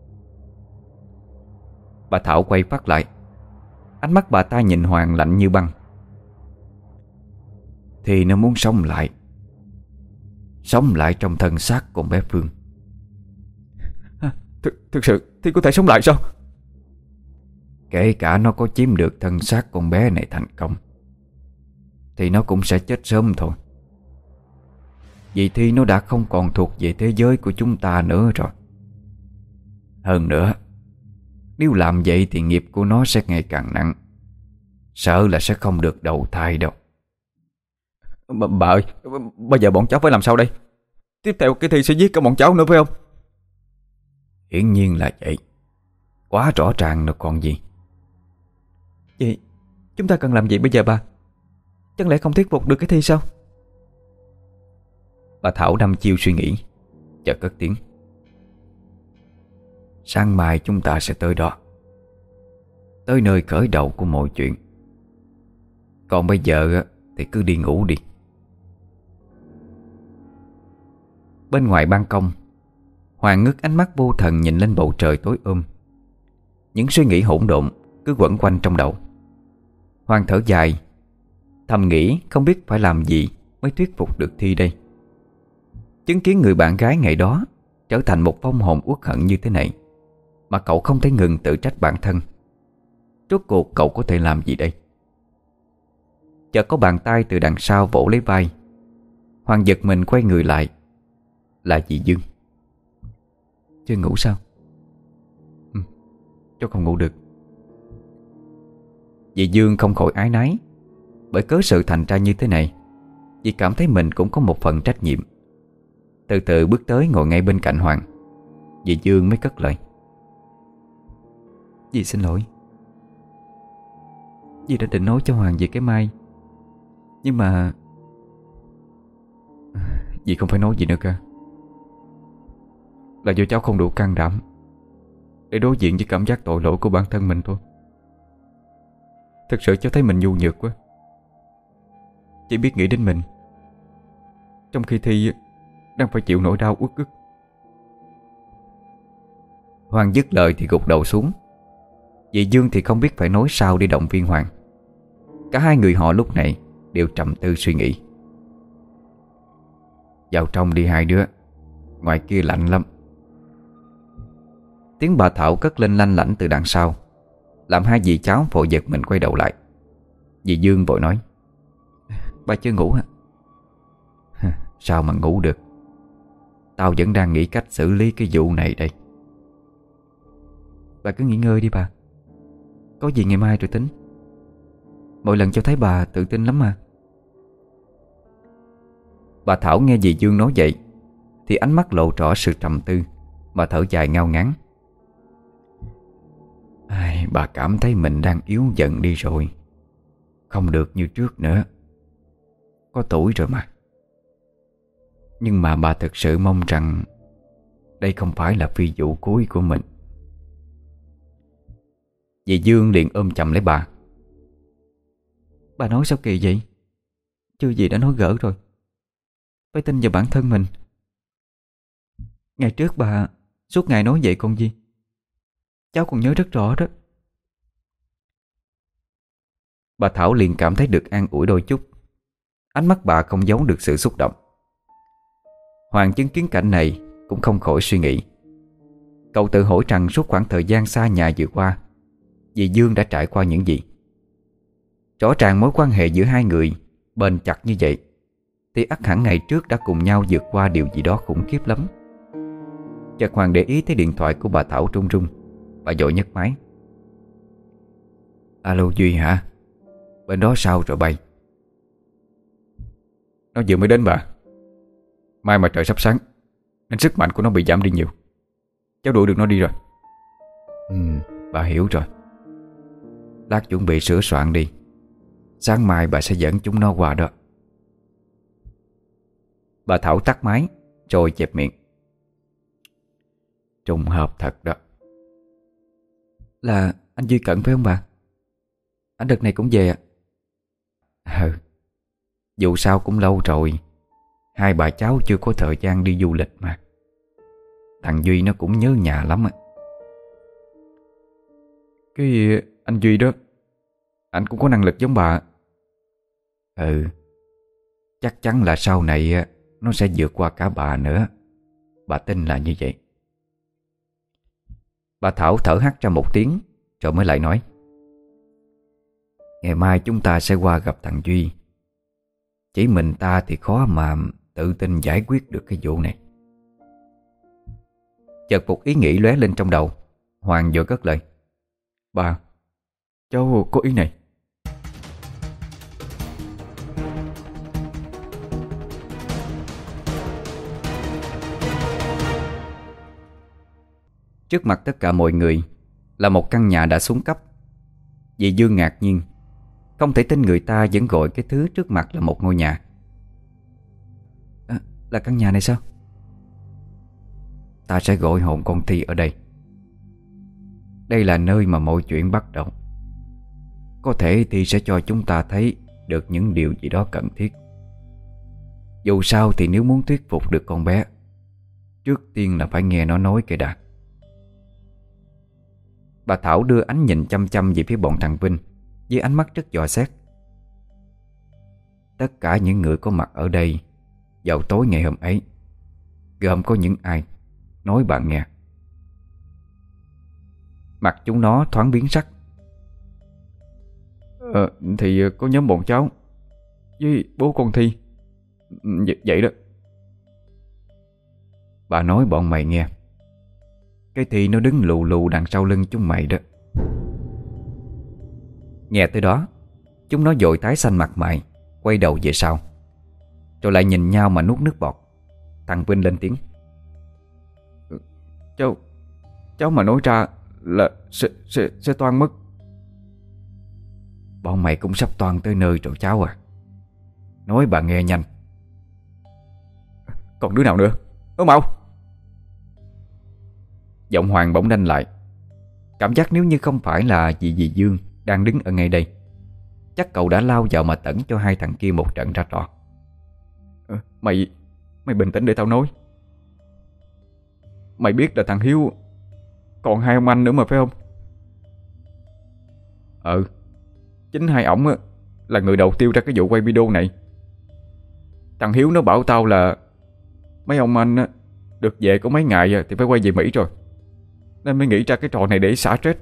Bà Thảo quay phát lại. Ánh mắt bà ta nhìn Hoàng lạnh như băng. Thì nó muốn sống lại, sống lại trong thân xác con bé Phương. à, th Thực sự thì có thể sống lại sao? Kể cả nó có chiếm được thân xác con bé này thành công, thì nó cũng sẽ chết sớm thôi. Vì Thi nó đã không còn thuộc về thế giới của chúng ta nữa rồi. Hơn nữa, nếu làm vậy thì nghiệp của nó sẽ ngày càng nặng. Sợ là sẽ không được đầu thai đâu. Bà, bà ơi, bây giờ bọn cháu phải làm sao đây? Tiếp theo cái Thi sẽ giết cả bọn cháu nữa phải không? Hiển nhiên là vậy. Quá rõ ràng rồi còn gì. Vậy chúng ta cần làm gì bây giờ bà? Chẳng lẽ không thuyết phục được cái Thi sao? Bà Thảo đăm chiêu suy nghĩ, chợt cất tiếng. Sáng mai chúng ta sẽ tới đó, tới nơi khởi đầu của mọi chuyện. Còn bây giờ thì cứ đi ngủ đi. Bên ngoài ban công, Hoàng ngước ánh mắt vô thần nhìn lên bầu trời tối om. Những suy nghĩ hỗn độn cứ quẩn quanh trong đầu. Hoàng thở dài, thầm nghĩ không biết phải làm gì mới thuyết phục được Thi đây. Chứng kiến người bạn gái ngày đó trở thành một vong hồn uất hận như thế này, mà cậu không thể ngừng tự trách bản thân. Rốt cuộc cậu có thể làm gì đây? Chợt có bàn tay từ đằng sau vỗ lấy vai. Hoàng giật mình quay người lại. Là dì Dương. Chưa ngủ sao? Ừ, cháu không ngủ được. Dì Dương không khỏi ái náy. Bởi cớ sự thành ra như thế này, dì cảm thấy mình cũng có một phần trách nhiệm. Từ từ bước tới ngồi ngay bên cạnh Hoàng. Dì Dương mới cất lời. Dì xin lỗi. Dì đã định nói cho Hoàng về cái Mai, nhưng mà dì không phải nói gì nữa cơ. Là do cháu không đủ can đảm để đối diện với cảm giác tội lỗi của bản thân mình thôi. Thật sự cháu thấy mình nhu nhược quá, chỉ biết nghĩ đến mình, trong khi Thi đang phải chịu nỗi đau uất ức. Hoàng dứt lời thì gục đầu xuống. Dì Dương thì không biết phải nói sao để động viên Hoàng. Cả hai người họ lúc này đều trầm tư suy nghĩ. Vào trong đi hai đứa, ngoài kia lạnh lắm. Tiếng bà Thảo cất lên lanh lảnh từ đằng sau, làm hai dì cháu vội giật mình quay đầu lại. Dì Dương vội nói. Bà chưa ngủ hả? Sao mà ngủ được? Tao vẫn đang nghĩ cách xử lý cái vụ này đây. Bà cứ nghỉ ngơi đi bà. Có gì ngày mai rồi tính. Mỗi lần cho thấy bà tự tin lắm mà. Bà Thảo nghe dì Dương nói vậy thì ánh mắt lộ rõ sự trầm tư, mà thở dài ngao ngán. Ai, bà cảm thấy mình đang yếu dần đi rồi, không được như trước nữa. Có tuổi rồi mà. Nhưng mà bà thực sự mong rằng đây không phải là phi vụ cuối của mình. Dì Dương liền ôm chầm lấy bà. Bà nói sao kỳ vậy? Chưa gì đã nói gỡ rồi. Phải tin vào bản thân mình. Ngày trước bà suốt ngày nói vậy còn gì. Cháu còn nhớ rất rõ đó. Bà Thảo liền cảm thấy được an ủi đôi chút. Ánh mắt bà không giấu được sự xúc động. Hoàng chứng kiến cảnh này cũng không khỏi suy nghĩ. Cậu tự hỏi rằng suốt khoảng thời gian xa nhà vừa qua, dì Dương đã trải qua những gì. Rõ ràng mối quan hệ giữa hai người bền chặt như vậy thì ắt hẳn ngày trước đã cùng nhau vượt qua điều gì đó khủng khiếp lắm. Chợt Hoàng để ý thấy điện thoại của bà Thảo rung rung. Bà vội nhấc máy. Alo Duy hả? Bên đó sao rồi bay? Nó vừa mới đến bà. Mai mà trời sắp sáng nên sức mạnh của nó bị giảm đi nhiều. Cháu đuổi được nó đi rồi. Ừ, bà hiểu rồi. Lát chuẩn bị sửa soạn đi. Sáng mai bà sẽ dẫn chúng nó qua đó. Bà Thảo tắt máy rồi chẹp miệng. Trùng hợp thật đó. Là anh Duy Cận phải không bà? Anh đợt này cũng về ạ. Ừ. Dù sao cũng lâu rồi, hai bà cháu chưa có thời gian đi du lịch mà. Thằng Duy nó cũng nhớ nhà lắm á. Cái anh Duy đó, anh cũng có năng lực giống bà. Ừ. Chắc chắn là sau này nó sẽ vượt qua cả bà nữa. Bà tin là như vậy. Bà Thảo thở hắt ra một tiếng rồi mới lại nói. Ngày mai chúng ta sẽ qua gặp thằng Duy. Chỉ mình ta thì khó mà tự tin giải quyết được cái vụ này. Chợt một ý nghĩ lóe lên trong đầu. Hoàng vội cất lời. Bà, cháu có ý này. Trước mặt tất cả mọi người là một căn nhà đã xuống cấp. Dì Dương ngạc nhiên, không thể tin người ta vẫn gọi cái thứ trước mặt là một ngôi nhà. À, là căn nhà này sao? Ta sẽ gọi hồn con Thi ở đây. Đây là nơi mà mọi chuyện bắt đầu. Có thể Thi sẽ cho chúng ta thấy được những điều gì đó cần thiết. Dù sao thì nếu muốn thuyết phục được con bé, trước tiên là phải nghe nó nói cái đã. Bà Thảo đưa ánh nhìn chăm chăm về phía bọn thằng Vinh với ánh mắt rất dò xét. Tất cả những người có mặt ở đây vào tối ngày hôm ấy, gồm có những ai, nói bạn nghe. Mặt chúng nó thoáng biến sắc. Ờ, thì có nhóm bọn cháu với bố con Thi. V- Vậy đó. Bà nói bọn mày nghe. Cái Thi nó đứng lù lù đằng sau lưng chúng mày đó. Nghe tới đó, chúng nó vội tái xanh mặt mày, quay đầu về sau, rồi lại nhìn nhau mà nuốt nước bọt. Thằng Vinh lên tiếng. Cháu Cháu mà nói ra là sẽ, sẽ, sẽ toan mất. Bọn mày cũng sắp toan tới nơi rồi cháu à. Nói bà nghe nhanh. Còn đứa nào nữa? Nói mau. Giọng Hoàng bỗng đanh lại. Cảm giác nếu như không phải là dì dì Dương đang đứng ở ngay đây, chắc cậu đã lao vào mà tẩn cho hai thằng kia một trận ra trò. ờ, Mày Mày bình tĩnh để tao nói. Mày biết là thằng Hiếu còn hai ông anh nữa mà phải không? Ừ. Chính hai ổng á là người đầu tiêu ra cái vụ quay video này. Thằng Hiếu nó bảo tao là mấy ông anh á được về có mấy ngày thì phải quay về Mỹ rồi, nên mới nghĩ ra cái trò này để xả stress.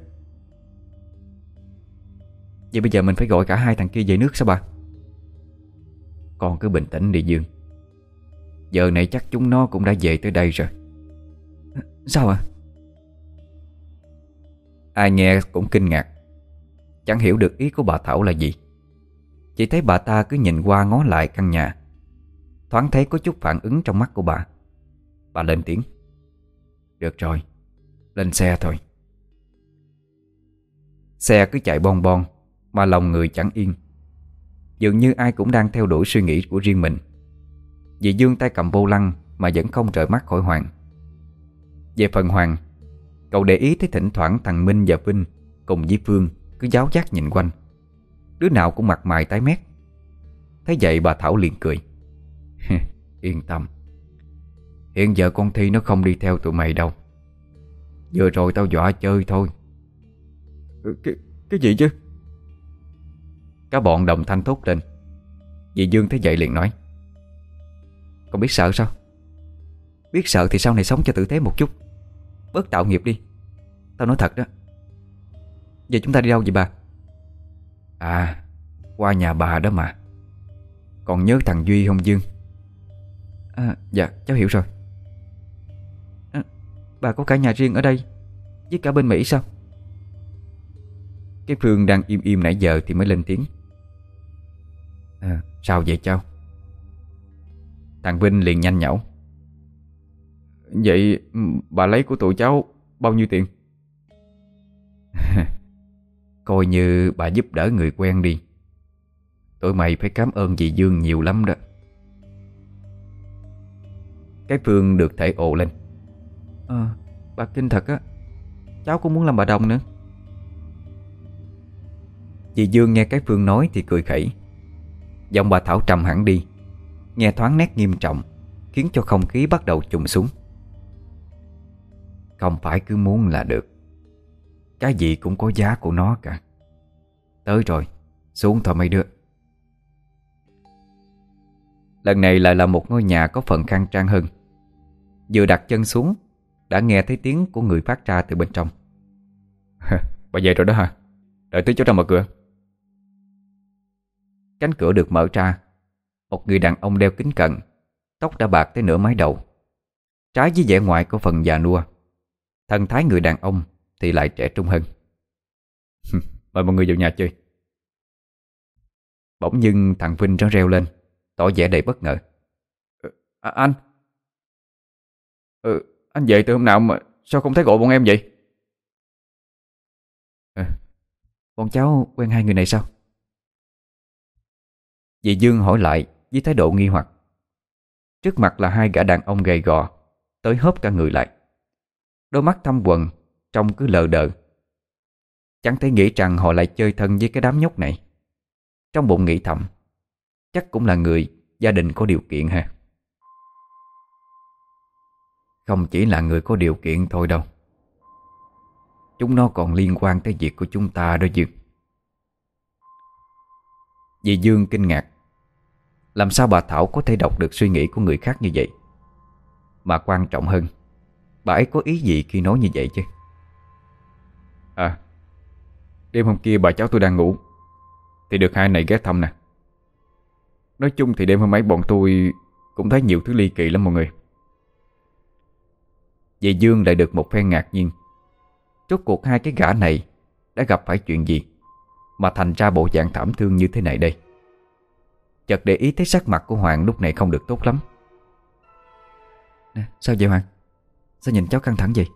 Vậy bây giờ mình phải gọi cả hai thằng kia về nước sao bà? Con cứ bình tĩnh đi Dương. Giờ này chắc chúng nó cũng đã về tới đây rồi. Sao ạ? Ai nghe cũng kinh ngạc, chẳng hiểu được ý của bà Thảo là gì. Chỉ thấy bà ta cứ nhìn qua ngó lại căn nhà, thoáng thấy có chút phản ứng trong mắt của bà. Bà lên tiếng: Được rồi, lên xe thôi. Xe cứ chạy bon bon mà lòng người chẳng yên. Dường như ai cũng đang theo đuổi suy nghĩ của riêng mình. Dì Dương tay cầm vô lăng mà vẫn không rời mắt khỏi Hoàng. Về phần Hoàng, cậu để ý thấy thỉnh thoảng thằng Minh và Vinh cùng với Phương cứ giáo giác nhìn quanh, đứa nào cũng mặt mày tái mét. Thấy vậy bà Thảo liền cười. Yên tâm, hiện giờ con Thi nó không đi theo tụi mày đâu. Vừa rồi tao dọa chơi thôi. Cái, cái gì chứ? Cả bọn đồng thanh thốt lên. Dì Dương thấy vậy liền nói: Con biết sợ sao? Biết sợ thì sau này sống cho tử tế một chút, bớt tạo nghiệp đi. Tao nói thật đó. Giờ chúng ta đi đâu vậy bà? À, qua nhà bà đó mà. Còn nhớ thằng Duy không Dương? À, dạ cháu hiểu rồi. À, bà có cả nhà riêng ở đây với cả bên Mỹ sao? Cái Phương đang im im nãy giờ thì mới lên tiếng: à, Sao vậy cháu? Thằng Vinh liền nhanh nhảu: Vậy bà lấy của tụi cháu bao nhiêu tiền? Coi như bà giúp đỡ người quen đi. Tụi mày phải cảm ơn dì Dương nhiều lắm đó. Cái Phương được thể ồ lên: Ờ, bà kinh thật á. Cháu cũng muốn làm bà đồng nữa. Dì Dương nghe cái Phương nói thì cười khẩy. Giọng bà Thảo trầm hẳn đi, nghe thoáng nét nghiêm trọng, khiến cho không khí bắt đầu trùng xuống. Không phải cứ muốn là được, cái gì cũng có giá của nó cả. Tới rồi, xuống thôi mấy đứa. Lần này lại là một ngôi nhà có phần khang trang hơn. Vừa đặt chân xuống đã nghe thấy tiếng của người phát ra từ bên trong. Bà về rồi đó hả? Đợi tí cháu ra mở cửa. Cánh cửa được mở ra. Một người đàn ông đeo kính cận, tóc đã bạc tới nửa mái đầu. Trái với vẻ ngoài có phần già nua, thần thái người đàn ông thì lại trẻ trung hơn. Mời mọi người vào nhà chơi. Bỗng dưng thằng Vinh nó reo lên, tỏ vẻ đầy bất ngờ. à, Anh ừ, Anh về từ hôm nào mà sao không thấy gọi bọn em vậy? À, bọn cháu quen hai người này sao? Dì Dương hỏi lại với thái độ nghi hoặc. Trước mặt là hai gã đàn ông gầy gò, tới hớp cả người lại. Đôi mắt thâm quầng, trông cứ lờ đờ. Chẳng thể nghĩ rằng họ lại chơi thân với cái đám nhóc này. Trong bụng nghĩ thầm, chắc cũng là người gia đình có điều kiện ha. Không chỉ là người có điều kiện thôi đâu, chúng nó còn liên quan tới việc của chúng ta đó Dương. Dì Dương kinh ngạc. Làm sao bà Thảo có thể đọc được suy nghĩ của người khác như vậy? Mà quan trọng hơn, bà ấy có ý gì khi nói như vậy chứ? À, đêm hôm kia bà cháu tôi đang ngủ thì được hai này ghé thăm nè. Nói chung thì đêm hôm ấy bọn tôi cũng thấy nhiều thứ ly kỳ lắm mọi người. Dì Dương lại được một phen ngạc nhiên. Rốt cuộc hai cái gã này đã gặp phải chuyện gì mà thành ra bộ dạng thảm thương như thế này đây? Chợt để ý thấy sắc mặt của Hoàng lúc này không được tốt lắm. Nè, sao vậy Hoàng? Sao nhìn cháu căng thẳng vậy?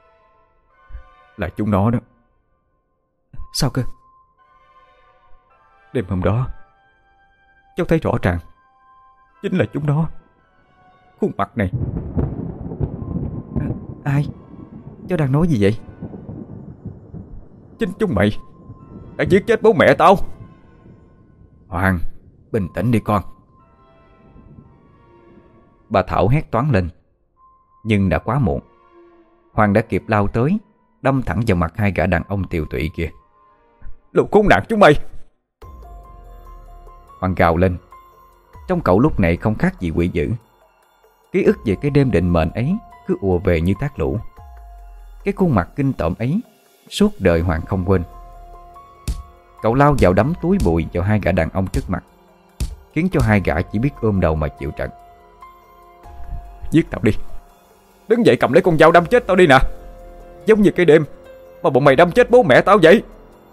Là chúng nó đó. Sao cơ? Đêm hôm đó cháu thấy rõ ràng chính là chúng nó. Khuôn mặt này. À, ai? Cháu đang nói gì vậy? Chính chúng mày đã giết chết bố mẹ tao. Hoàng, bình tĩnh đi con. Bà Thảo hét toáng lên. Nhưng đã quá muộn. Hoàng đã kịp lao tới, đâm thẳng vào mặt hai gã đàn ông tiều tụy kia. Lũ khốn nạn chúng mày! Hoàng gào lên. Trong cậu lúc này không khác gì quỷ dữ. Ký ức về cái đêm định mệnh ấy cứ ùa về như thác lũ. Cái khuôn mặt kinh tởm ấy suốt đời Hoàng không quên. Cậu lao vào đấm túi bụi vào hai gã đàn ông trước mặt, khiến cho hai gã chỉ biết ôm đầu mà chịu trận. Giết tao đi, đứng dậy cầm lấy con dao đâm chết tao đi nè, giống như cái đêm mà bọn mày đâm chết bố mẹ tao vậy.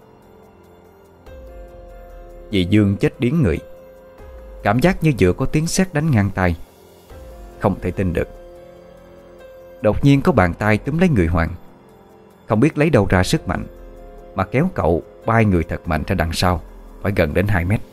Dì Dương chết điếng người, cảm giác như vừa có tiếng sét đánh ngang tai, không thể tin được. Đột nhiên có bàn tay túm lấy người Hoàng, không biết lấy đâu ra sức mạnh mà kéo cậu bay người thật mạnh ra đằng sau, phải gần đến hai mét.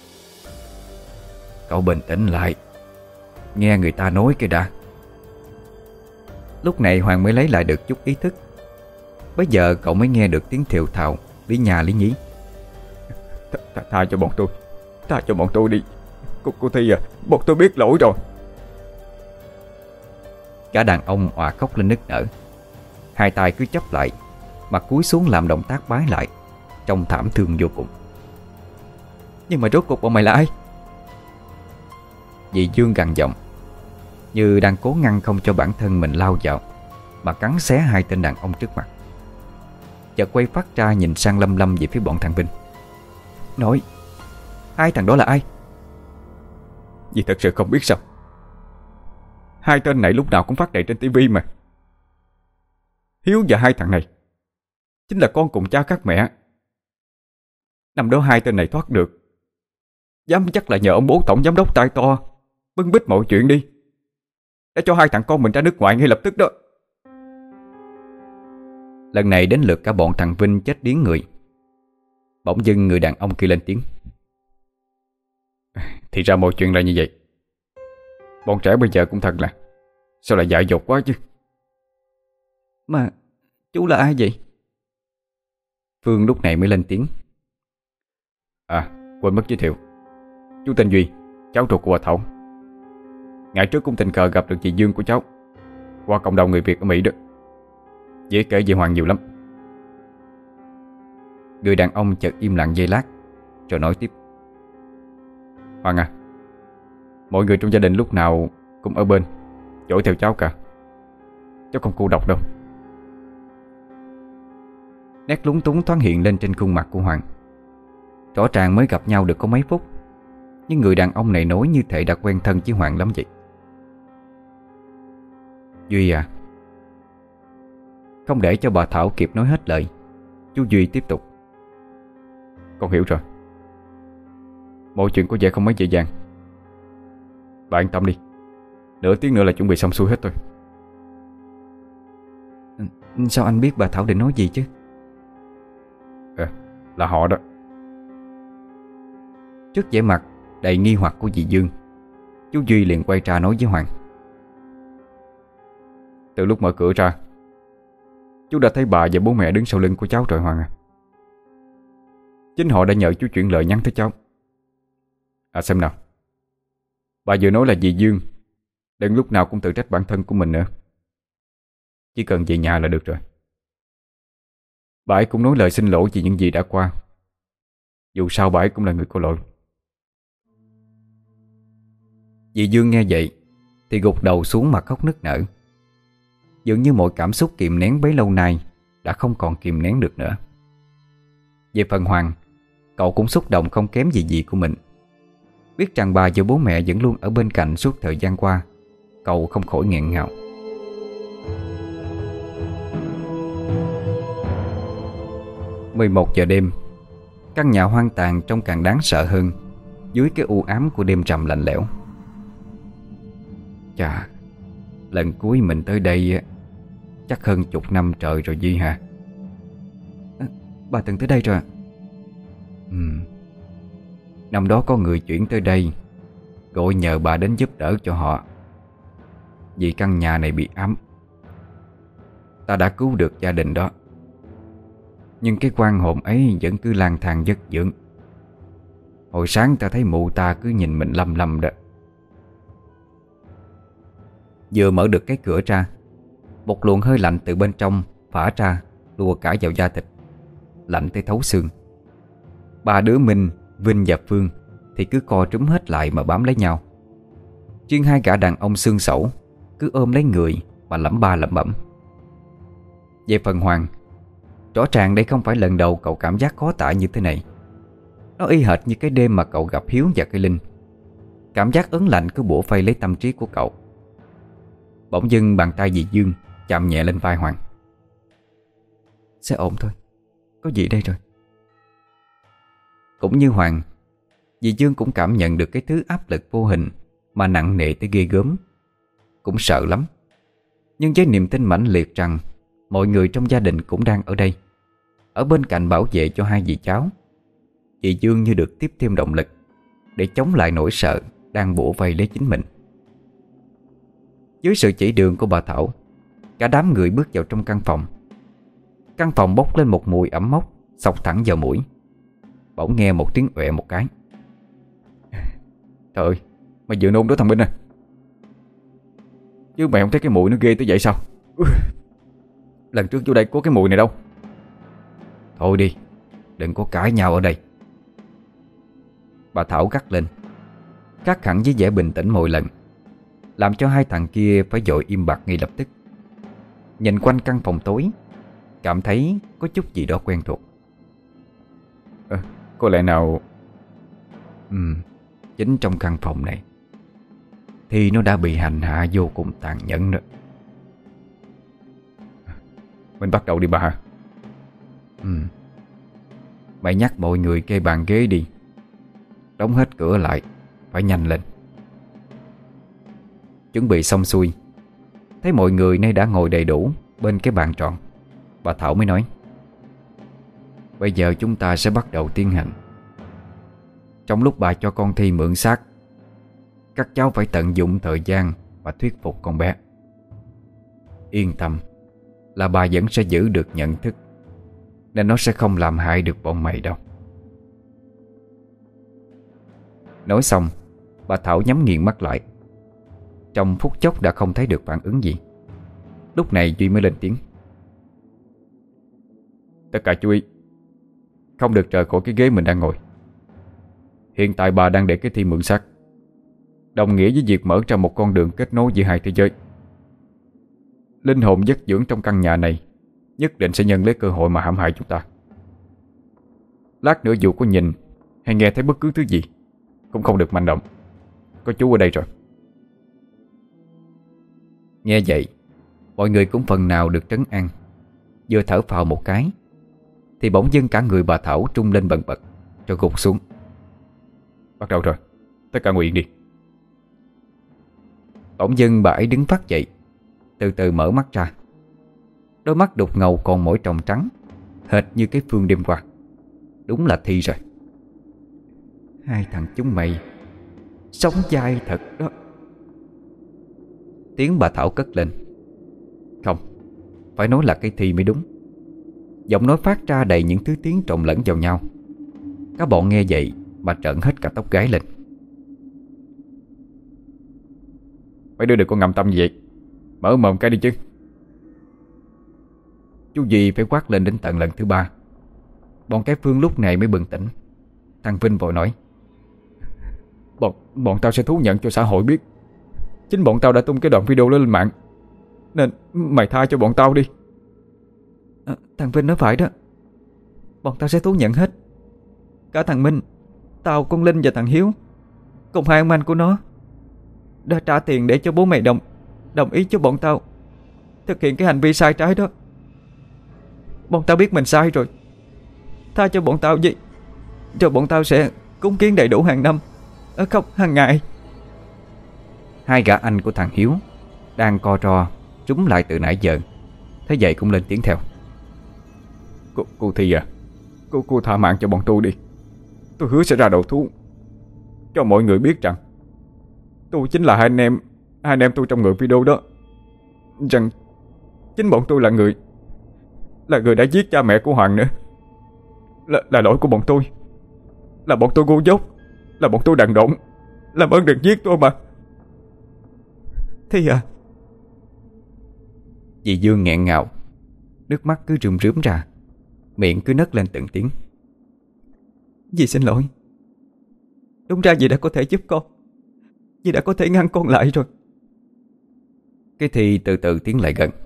Cậu bình tĩnh lại, nghe người ta nói cái đã. Lúc này Hoàng mới lấy lại được chút ý thức. Bây giờ cậu mới nghe được tiếng thều thào lý nhà lý nhí. Th th Tha cho bọn tôi, tha cho bọn tôi đi. Cô, cô Thi à, bọn tôi biết lỗi rồi. Cả đàn ông òa khóc lên nức nở, hai tay cứ chắp lại, mặt cúi xuống làm động tác bái lại, trông thảm thương vô cùng. Nhưng mà rốt cuộc bọn mày là ai? Dì Dương gằn giọng, như đang cố ngăn không cho bản thân mình lao vào, mà cắn xé hai tên đàn ông trước mặt. Chợt quay phát ra nhìn sang Lâm Lâm về phía bọn thằng Vinh. Nói, hai thằng đó là ai? Dì thật sự không biết sao. Hai tên này lúc nào cũng phát đầy trên tivi mà. Hiếu và hai thằng này chính là con cùng cha khác mẹ. Năm đó hai tên này thoát được, dám chắc là nhờ ông bố tổng giám đốc tay to bưng bít mọi chuyện đi, để cho hai thằng con mình ra nước ngoài ngay lập tức đó. Lần này đến lượt cả bọn thằng Vinh chết điếng người. Bỗng dưng người đàn ông kia lên tiếng. Thì ra mọi chuyện là như vậy. Bọn trẻ bây giờ cũng thật là, sao lại dại dột quá chứ. Mà chú là ai vậy? Phương lúc này mới lên tiếng. À, quên mất giới thiệu. Chú tên Duy, cháu ruột của bà Thảo. Ngày trước cũng tình cờ gặp được chị Dương của cháu qua cộng đồng người Việt ở Mỹ đó. Dễ kể về Hoàng nhiều lắm. Người đàn ông chợt im lặng giây lát, rồi nói tiếp. Hoàng à, mọi người trong gia đình lúc nào cũng ở bên, dõi theo cháu cả. Cháu không cô độc đâu. Nét lúng túng thoáng hiện lên trên khuôn mặt của Hoàng. Rõ ràng mới gặp nhau được có mấy phút, nhưng người đàn ông này nói như thể đã quen thân với Hoàng lắm vậy. Duy à. Không để cho bà Thảo kịp nói hết lời, chú Duy tiếp tục. Con hiểu rồi. Mọi chuyện có vẻ không mấy dễ dàng. Bà yên tâm đi, nửa tiếng nữa là chuẩn bị xong xuôi hết rồi. Sao anh biết bà Thảo định nói gì chứ? À, là họ đó. Trước vẻ mặt đầy nghi hoặc của dì Dương, chú Duy liền quay ra nói với Hoàng. Từ lúc mở cửa ra, chú đã thấy bà và bố mẹ đứng sau lưng của cháu rồi Hoàng à. Chính họ đã nhờ chú chuyển lời nhắn tới cháu. À xem nào, bà vừa nói là dì Dương đừng lúc nào cũng tự trách bản thân của mình nữa, chỉ cần về nhà là được rồi. Bà ấy cũng nói lời xin lỗi vì những gì đã qua. Dù sao bà ấy cũng là người có lỗi. Dì Dương nghe vậy thì gục đầu xuống mà khóc nức nở. Dường như mọi cảm xúc kìm nén bấy lâu nay đã không còn kìm nén được nữa. Về phần Hoàng, cậu cũng xúc động không kém gì dì của mình. Biết rằng bà và bố mẹ vẫn luôn ở bên cạnh suốt thời gian qua, cậu không khỏi nghẹn ngào. mười một giờ đêm, căn nhà hoang tàn trông càng đáng sợ hơn dưới cái u ám của đêm trầm lạnh lẽo. Chà, lần cuối mình tới đây chắc hơn chục năm trời rồi Duy hả? À, bà từng tới đây rồi. Ừ. Năm đó có người chuyển tới đây, gọi nhờ bà đến giúp đỡ cho họ, vì căn nhà này bị ám. Ta đã cứu được gia đình đó, nhưng cái quan hồn ấy vẫn cứ lang thang vất vưởng. Hồi sáng ta thấy mụ ta cứ nhìn mình lăm lăm đó. Vừa mở được cái cửa ra, một luồng hơi lạnh từ bên trong phả ra, lùa cả vào da thịt, lạnh tới thấu xương. Ba đứa Minh, Vinh và Phương thì cứ co trúm hết lại mà bám lấy nhau. Riêng hai gã đàn ông xương xẩu cứ ôm lấy người mà lẩm ba lẩm bẩm. Về phần Hoàng, rõ ràng đây không phải lần đầu cậu cảm giác khó tả như thế này. Nó y hệt như cái đêm mà cậu gặp Hiếu và cây Linh, Cảm giác ớn lạnh cứ bủa vây lấy tâm trí của cậu. Bỗng dưng bàn tay dì Dương chạm nhẹ lên vai Hoàng. Sẽ ổn thôi, có gì đây rồi. Cũng như Hoàng, dì Dương cũng cảm nhận được cái thứ áp lực vô hình mà nặng nề tới ghê gớm. Cũng sợ lắm. Nhưng với niềm tin mãnh liệt rằng mọi người trong gia đình cũng đang ở đây, ở bên cạnh bảo vệ cho hai dì cháu, dì Dương như được tiếp thêm động lực để chống lại nỗi sợ đang bủa vây lấy chính mình. Dưới sự chỉ đường của bà Thảo, cả đám người bước vào trong căn phòng. Căn phòng bốc lên một mùi ẩm mốc xộc thẳng vào mũi. Bỗng nghe một tiếng ọe một cái. Trời ơi, mày vừa nôn đó thằng Minh à? Chứ mày không thấy cái mùi nó ghê tới vậy sao? Lần trước vô đây có cái mùi này đâu. Thôi đi, đừng có cãi nhau ở đây. Bà Thảo gắt lên, khác hẳn với vẻ bình tĩnh mọi lần, làm cho hai thằng kia phải vội im bặt ngay lập tức. Nhìn quanh căn phòng tối, cảm thấy có chút gì đó quen thuộc. à, Có lẽ nào... Ừ, chính trong căn phòng này thì nó đã bị hành hạ vô cùng tàn nhẫn nữa. Mình bắt đầu đi bà. Ừ. Mày nhắc mọi người kê bàn ghế đi, đóng hết cửa lại, phải nhanh lên. Chuẩn bị xong xuôi, thấy mọi người nay đã ngồi đầy đủ bên cái bàn tròn, bà Thảo mới nói: Bây giờ chúng ta sẽ bắt đầu tiến hành. Trong lúc bà cho con Thi mượn xác, các cháu phải tận dụng thời gian và thuyết phục con bé. Yên tâm là bà vẫn sẽ giữ được nhận thức, nên nó sẽ không làm hại được bọn mày đâu. Nói xong, bà Thảo nhắm nghiền mắt lại. Trong phút chốc đã không thấy được phản ứng gì. Lúc này Duy mới lên tiếng: Tất cả chú ý, không được rời khỏi cái ghế mình đang ngồi. Hiện tại bà đang để cái Thi mượn xác, đồng nghĩa với việc mở ra một con đường kết nối giữa hai thế giới. Linh hồn giấc dưỡng trong căn nhà này nhất định sẽ nhân lấy cơ hội mà hãm hại chúng ta. Lát nữa dù có nhìn hay nghe thấy bất cứ thứ gì cũng không được manh động. Có chú ở đây rồi. Nghe vậy, mọi người cũng phần nào được trấn an. Vừa thở phào một cái thì bỗng dưng cả người bà Thảo trung lên bần bật, rồi gục xuống. Bắt đầu rồi, tất cả nguyện đi. Bỗng dưng bà ấy đứng phát dậy, từ từ mở mắt ra. Đôi mắt đục ngầu còn mỗi tròng trắng, hệt như cái phương đêm qua. Đúng là Thi rồi. Hai thằng chúng mày sống dai thật đó. Tiếng bà Thảo cất lên. Không, phải nói là cái Thi mới đúng. Giọng nói phát ra đầy những thứ tiếng trộn lẫn vào nhau. Các bọn nghe vậy mà trợn hết cả tóc gáy lên. Mấy đứa đừng có ngậm tâm như vậy, mở mồm cái đi chứ. Chú Duy phải quát lên đến tận lần thứ ba. Bọn cái Phương lúc này mới bừng tỉnh. Thằng Vinh vội nói: Bọn, bọn tao sẽ thú nhận cho xã hội biết chính bọn tao đã tung cái đoạn video đó lên mạng, nên mày tha cho bọn tao đi. à, Thằng Vinh nói phải đó. Bọn tao sẽ thú nhận hết. Cả thằng Minh, tao, con Linh và thằng Hiếu cùng hai ông anh của nó đã trả tiền để cho bố mày đồng Đồng ý cho bọn tao thực hiện cái hành vi sai trái đó. Bọn tao biết mình sai rồi, tha cho bọn tao gì. Rồi bọn tao sẽ cúng kiến đầy đủ hàng năm, à, không, hàng ngày. Hai gã anh của thằng Hiếu đang co ro trúng lại từ nãy giờ, thế vậy cũng lên tiếng theo: Cô, cô Thi à, Cô, cô tha mạng cho bọn tôi đi. Tôi hứa sẽ ra đầu thú, cho mọi người biết rằng tôi chính là hai anh em Hai anh em tôi trong người video đó. Rằng chính bọn tôi là người Là người đã giết cha mẹ của Hoàng nữa. Là, là lỗi của bọn tôi. Là bọn tôi ngu dốt. Là bọn tôi đần độn. Làm ơn đừng giết tôi mà. Thi à. Dì Dương nghẹn ngào, nước mắt cứ rơm rớm ra, miệng cứ nấc lên từng tiếng. Dì xin lỗi. Đúng ra dì đã có thể giúp con, dì đã có thể ngăn con lại rồi. Cái Thi từ từ tiến lại gần.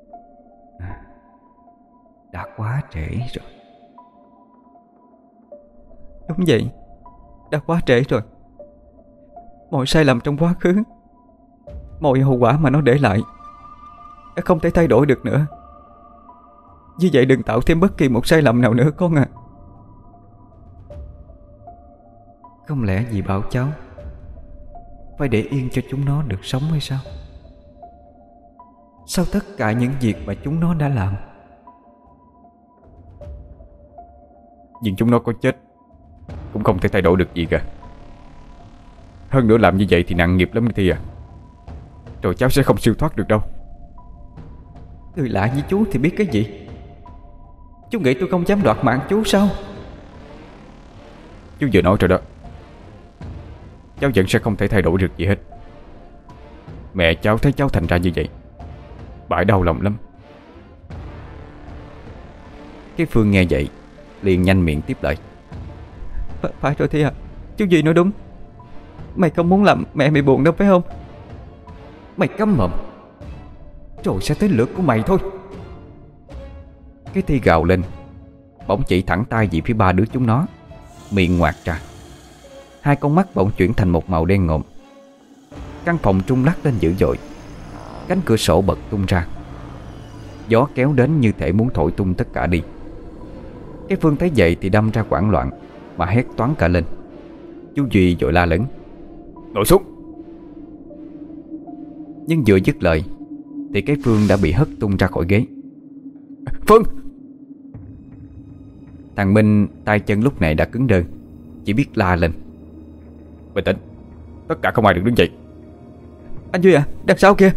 Đã quá trễ rồi. Đúng vậy, đã quá trễ rồi. Mọi sai lầm trong quá khứ, mọi hậu quả mà nó để lại đã không thể thay đổi được nữa. Vì vậy đừng tạo thêm bất kỳ một sai lầm nào nữa con à. Không lẽ dì bảo cháu phải để yên cho chúng nó được sống hay sao? Sau tất cả những việc mà chúng nó đã làm, Nhưng chúng nó có chết cũng không thể thay đổi được gì cả. Hơn nữa làm như vậy thì nặng nghiệp lắm Thi à. Rồi cháu sẽ không siêu thoát được đâu. người lạ như chú thì biết cái gì? Chú nghĩ tôi không dám đoạt mạng chú sao? Chú vừa nói rồi đó. Cháu vẫn sẽ không thể thay đổi được gì hết. Mẹ cháu thấy cháu thành ra như vậy, bà ấy đau lòng lắm. Cái Phương nghe vậy liền nhanh miệng tiếp lời. Phải, phải rồi Thi à, chú gì nói đúng. Mày không muốn làm mẹ mày buồn đâu phải không? Mày câm mồm, rồi sẽ tới lượt của mày thôi. Cái Thi gào lên, bỗng chỉ thẳng tay về phía ba đứa chúng nó, miệng ngoạc ra. Hai con mắt bỗng chuyển thành một màu đen ngòm. Căn phòng trung lắc lên dữ dội. Cánh cửa sổ bật tung ra. Gió kéo đến như thể muốn thổi tung tất cả đi. Cái Phương thấy vậy thì đâm ra hoảng loạn mà hét toáng cả lên. Chú Duy vội la lớn: Ngồi xuống. Nhưng vừa dứt lời thì cái Phương đã bị hất tung ra khỏi ghế. Phương! Thằng Minh tay chân lúc này đã cứng đơ, chỉ biết la lên: Bình tĩnh, tất cả không ai được đứng dậy. Anh Duy à, đằng sau kia.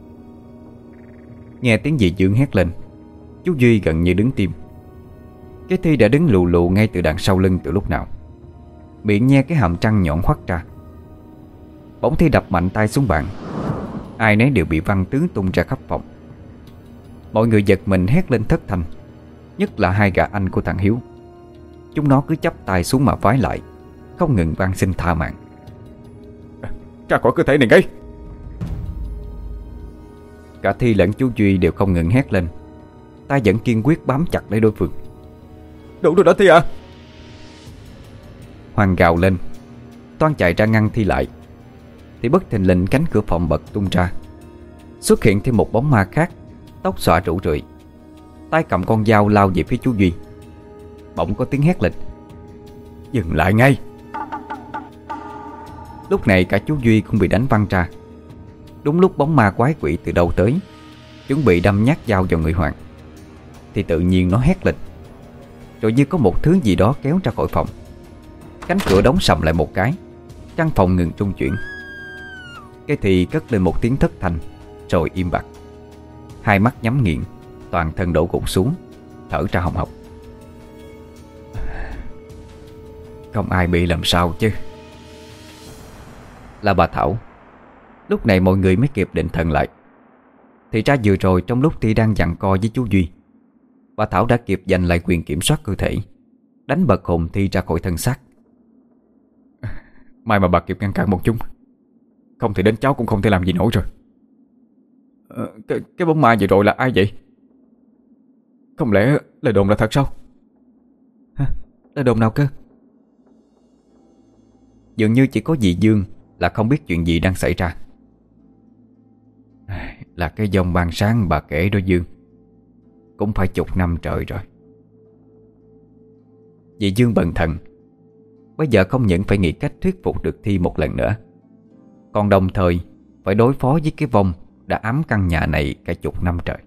Nghe tiếng dì Dương hét lên, chú Duy gần như đứng tim. Cái Thi đã đứng lù lù ngay từ đằng sau lưng từ lúc nào, miệng nhe cái hàm răng nhọn hoắt ra. Bỗng Thi đập mạnh tay xuống bàn. Ai nấy đều bị văng tứ tung ra khắp phòng. Mọi người giật mình hét lên thất thanh, nhất là hai gã anh của thằng Hiếu. Chúng nó cứ chắp tay xuống mà vái lại, không ngừng van xin tha mạng. Ra khỏi cơ thể này ngay! Cả Thi lẫn chú Duy đều không ngừng hét lên, tay vẫn kiên quyết bám chặt lấy đối phương. Đủ rồi đó Thi à! Hoàng gào lên, toan chạy ra ngăn Thi lại, thì bất thình lình cánh cửa phòng bật tung ra. Xuất hiện thêm một bóng ma khác, tóc xõa rủ rượi, tay cầm con dao lao về phía chú Duy. Bỗng có tiếng hét lên: Dừng lại ngay! Lúc này cả chú Duy cũng bị đánh văng ra. Đúng lúc bóng ma quái quỷ từ đâu tới, chuẩn bị đâm nhát dao vào người Hoàng, thì tự nhiên nó hét lên, rồi như có một thứ gì đó kéo ra khỏi phòng. Cánh cửa đóng sầm lại một cái, căn phòng ngừng rung chuyển. Cái Thì cất lên một tiếng thất thanh, rồi im bặt. Hai mắt nhắm nghiền, toàn thân đổ gục xuống, thở ra hồng hộc. Không ai bị làm sao chứ? Là bà Thảo. Lúc này mọi người mới kịp định thần lại. Thì ra vừa rồi trong lúc Thi đang giằng co với chú Duy, bà Thảo đã kịp giành lại quyền kiểm soát cơ thể, đánh bật hồn Thi ra khỏi thân xác. May mà bà kịp ngăn cản một chút, không thì đến cháu cũng không thể làm gì nổi rồi. Ờ, cái, cái bóng ma vừa rồi là ai vậy? Không lẽ lời đồn là thật sao? Hả? Lời đồn nào cơ? Dường như chỉ có dì Dương là không biết chuyện gì đang xảy ra. Là cái dòng ban sáng bà kể đó Dương. Cũng phải chục năm trời rồi. Dì Dương bần thần. Bây giờ không những phải nghĩ cách thuyết phục được Thi một lần nữa, còn đồng thời phải đối phó với cái vong đã ám căn nhà này cả chục năm trời.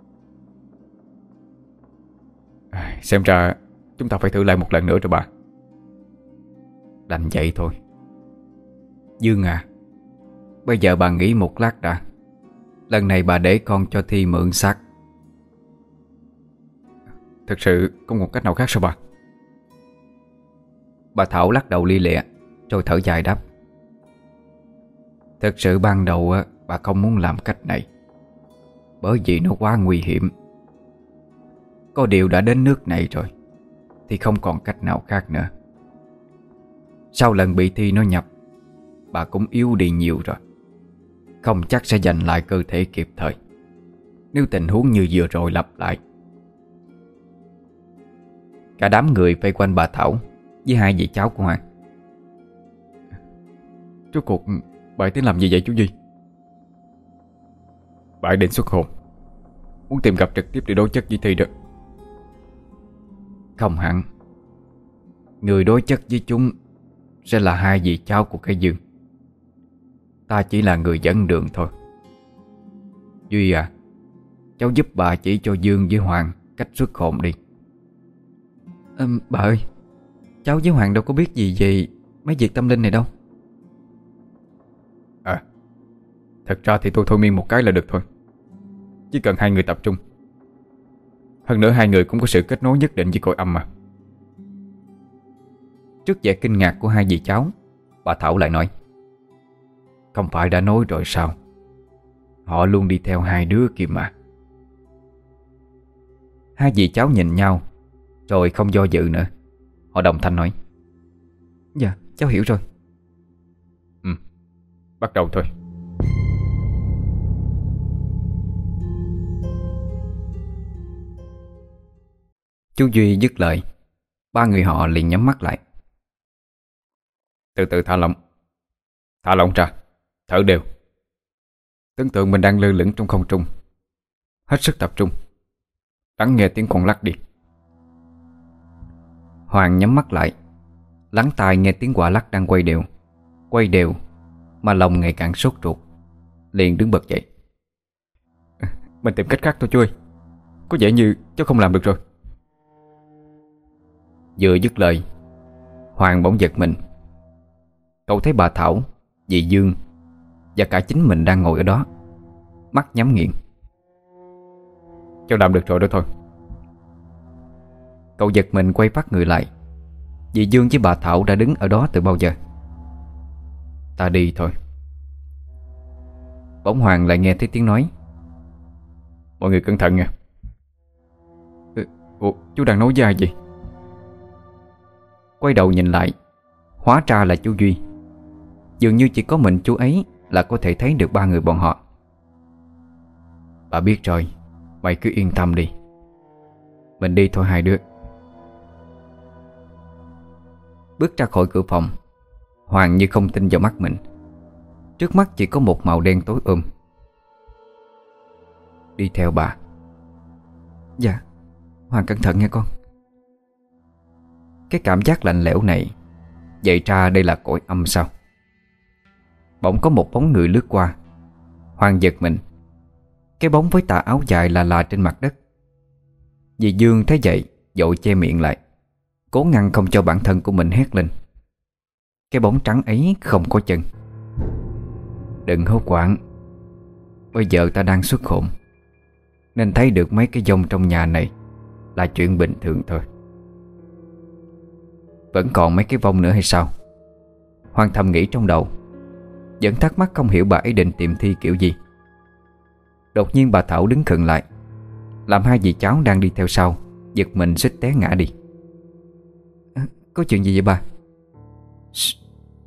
Xem ra chúng ta phải thử lại một lần nữa rồi bà. Đành vậy thôi. Dương à, bây giờ bà nghĩ một lát đã. Lần này bà để con cho Thi mượn xác. Thực sự không còn cách nào khác sao bà? Bà Thảo lắc đầu li lịa, rồi thở dài đáp: Thực sự ban đầu á, bà không muốn làm cách này, bởi vì nó quá nguy hiểm. Có điều đã đến nước này rồi thì không còn cách nào khác nữa. Sau lần bị Thi nó nhập, bà cũng yếu đi nhiều rồi, không chắc sẽ giành lại cơ thể kịp thời nếu tình huống như vừa rồi lặp lại. Cả đám người vây quanh bà Thảo với hai dì cháu của Hoàng. Rốt cuộc bà ấy tính làm gì vậy chú Duy? Bà ấy định xuất hồn, muốn tìm gặp trực tiếp để đối chất với Thi đó. Không hẳn. Người đối chất với chúng sẽ là hai vị cháu của cái Dương. Ta chỉ là người dẫn đường thôi. Duy à, cháu giúp bà chỉ cho Dương với Hoàng cách xuất hồn đi. à, Bà ơi, cháu với Hoàng đâu có biết gì về mấy việc tâm linh này đâu. À, thật ra thì tôi thôi miên một cái là được thôi. Chỉ cần hai người tập trung. Hơn nữa hai người cũng có sự kết nối nhất định với cõi âm mà. Trước vẻ kinh ngạc của hai vị cháu, bà Thảo lại nói: Không phải đã nói rồi sao? Họ luôn đi theo hai đứa kia mà. Hai vị cháu nhìn nhau rồi không do dự nữa. Họ đồng thanh nói: Dạ, cháu hiểu rồi. Ừ, bắt đầu thôi. Chú Duy dứt lời, ba người họ liền nhắm mắt lại. Từ từ thả lỏng. Thả lỏng ra, thở đều. Tưởng tượng mình đang lơ lửng trong không trung. Hết sức tập trung, lắng nghe tiếng con lắc đi. Hoàng nhắm mắt lại, lắng tai nghe tiếng quả lắc đang quay đều. Quay đều mà lòng ngày càng sốt ruột, liền đứng bật dậy. Mình tìm cách khác thôi chú ơi. Có vẻ như cháu không làm được rồi. Vừa dứt lời, Hoàng bỗng giật mình. Cậu thấy bà Thảo, dì Dương và cả chính mình đang ngồi ở đó, mắt nhắm nghiền. Cháu làm được rồi đó thôi. Cậu giật mình quay phát người lại. Dì Dương với bà Thảo đã đứng ở đó từ bao giờ. Ta đi thôi. Bỗng Hoàng lại nghe thấy tiếng nói: Mọi người cẩn thận nha. Ừ, ủa, chú đang nói với ai vậy? Quay đầu nhìn lại, hóa ra là chú Duy. Dường như chỉ có mình chú ấy là có thể thấy được ba người bọn họ. Bà biết rồi, mày cứ yên tâm đi. Mình đi thôi hai đứa. Bước ra khỏi cửa phòng, Hoàng như không tin vào mắt mình. Trước mắt chỉ có một màu đen tối um. Đi theo bà. Dạ, Hoàng cẩn thận nha con. Cái cảm giác lạnh lẽo này, vậy ra đây là cõi âm sao? Bỗng có một bóng người lướt qua. Hoàng giật mình. Cái bóng với tà áo dài là là trên mặt đất. Dì Dương thấy vậy vội che miệng lại, cố ngăn không cho bản thân của mình hét lên. Cái bóng trắng ấy không có chân. Đừng hốt hoảng. Bây giờ ta đang xuất hồn, nên thấy được mấy cái vong trong nhà này là chuyện bình thường thôi. Vẫn còn mấy cái vong nữa hay sao? Hoàng thầm nghĩ trong đầu, vẫn thắc mắc không hiểu bà ấy định tìm Thi kiểu gì. Đột nhiên bà Thảo đứng khựng lại, làm hai dì cháu đang đi theo sau giật mình suýt té ngã đi. À, có chuyện gì vậy bà? Shh.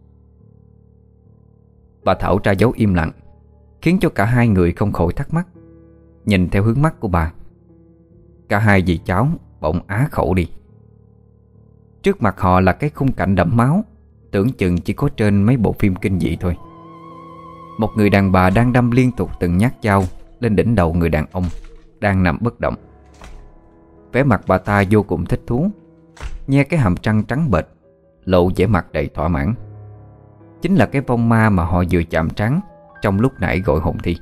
Bà Thảo ra dấu im lặng, khiến cho cả hai người không khỏi thắc mắc, nhìn theo hướng mắt của bà. Cả hai dì cháu bỗng á khẩu đi. Trước mặt họ là cái khung cảnh đẫm máu, tưởng chừng chỉ có trên mấy bộ phim kinh dị thôi. Một người đàn bà đang đâm liên tục từng nhát dao lên đỉnh đầu người đàn ông đang nằm bất động. Vẻ mặt bà ta vô cùng thích thú, nhe cái hàm răng trắng bệch, lộ vẻ mặt đầy thỏa mãn. Chính là cái vong ma mà họ vừa chạm trán trong lúc nãy gọi hồn Thi.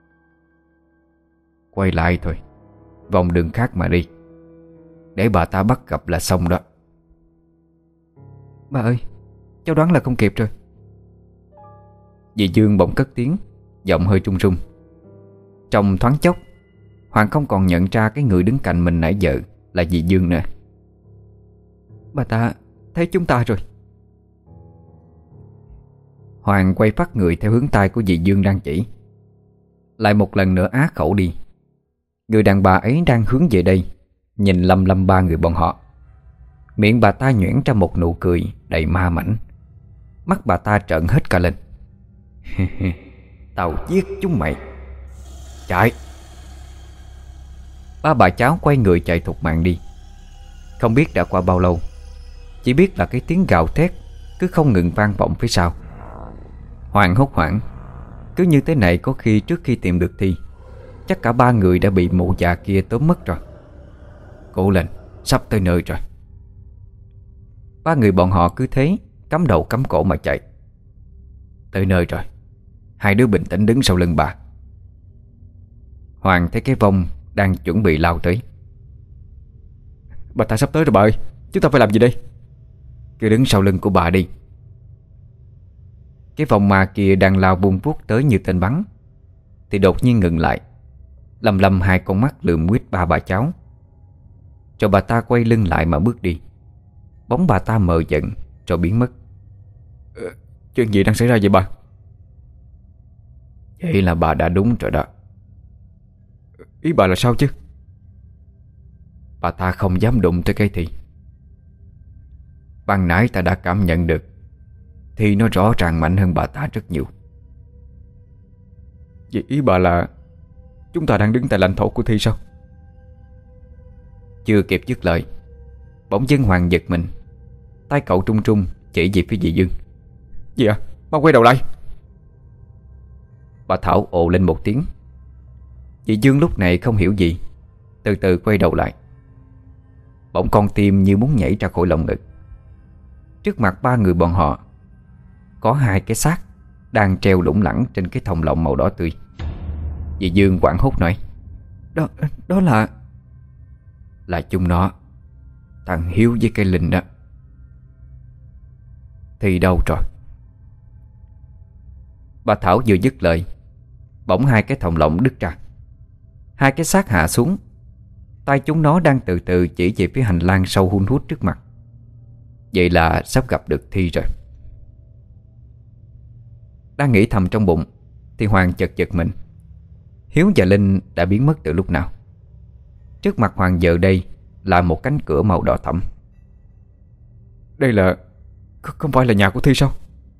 Quay lại thôi, vòng đường khác mà đi, để bà ta bắt gặp là xong đó. Bà ơi, cháu đoán là không kịp rồi. Dì Dương bỗng cất tiếng, giọng hơi run run. Trong thoáng chốc, Hoàng không còn nhận ra cái người đứng cạnh mình nãy giờ là dì Dương nữa. Bà ta thấy chúng ta rồi. Hoàng quay phát người theo hướng tay của dì Dương đang chỉ. Lại một lần nữa á khẩu đi. Người đàn bà ấy đang hướng về đây, nhìn lăm lăm ba người bọn họ. Miệng bà ta nhuyễn ra một nụ cười đầy ma mãnh. Mắt bà ta trợn hết cả lên. Tao giết chúng mày. Chạy. Ba bà cháu quay người chạy thục mạng đi. Không biết đã qua bao lâu, chỉ biết là cái tiếng gào thét cứ không ngừng vang vọng phía sau. Hoàng hốt hoảng. Cứ như thế này có khi trước khi tìm được Thi, chắc cả ba người đã bị mụ già kia tóm mất rồi. Cố lên, sắp tới nơi rồi. Ba người bọn họ cứ thế cắm đầu cắm cổ mà chạy. Tới nơi rồi. Hai đứa bình tĩnh đứng sau lưng bà. Hoàng thấy cái vong đang chuẩn bị lao tới. Bà ta sắp tới rồi bà ơi, chúng ta phải làm gì đây? Cứ đứng sau lưng của bà đi. Cái vong ma kia đang lao buông vuốt tới như tên bắn, thì đột nhiên ngừng lại, lầm lầm hai con mắt lườm quýt ba bà cháu. Rồi bà ta quay lưng lại mà bước đi. Bóng bà ta mờ dần rồi biến mất. ờ, Chuyện gì đang xảy ra vậy bà? Vậy là bà đã đúng rồi đó. Ý bà là sao chứ? Bà ta không dám đụng tới cái Thi. Ban nãy ta đã cảm nhận được Thi nó rõ ràng mạnh hơn bà ta rất nhiều. Vậy ý bà là chúng ta đang đứng tại lãnh thổ của Thi sao? Chưa kịp dứt lời, bỗng dưng Hoàng giật mình. Tay cậu trung trung chỉ về phía dì Dương. Gì à? Mau quay đầu lại. Bà Thảo ồ lên một tiếng. Dì Dương lúc này không hiểu gì, từ từ quay đầu lại. Bỗng con tim như muốn nhảy ra khỏi lồng ngực. Trước mặt ba người bọn họ có hai cái xác đang treo lủng lẳng trên cái thòng lọng màu đỏ tươi. Dì Dương hoảng hốt nói: Đó, đó là... Là chúng nó. Thằng Hiếu với cây Linh đó. Thì đâu rồi? Bà Thảo vừa dứt lời, bỗng hai cái thòng lọng đứt ra. Hai cái xác hạ xuống. Tay chúng nó đang từ từ chỉ về phía hành lang sâu hun hút trước mặt. Vậy là sắp gặp được Thi rồi. Đang nghĩ thầm trong bụng thì Hoàng chợt giật mình. Hiếu và Linh đã biến mất từ lúc nào. Trước mặt Hoàng giờ đây là một cánh cửa màu đỏ thẫm. Đây là... không phải là nhà của Thi sao?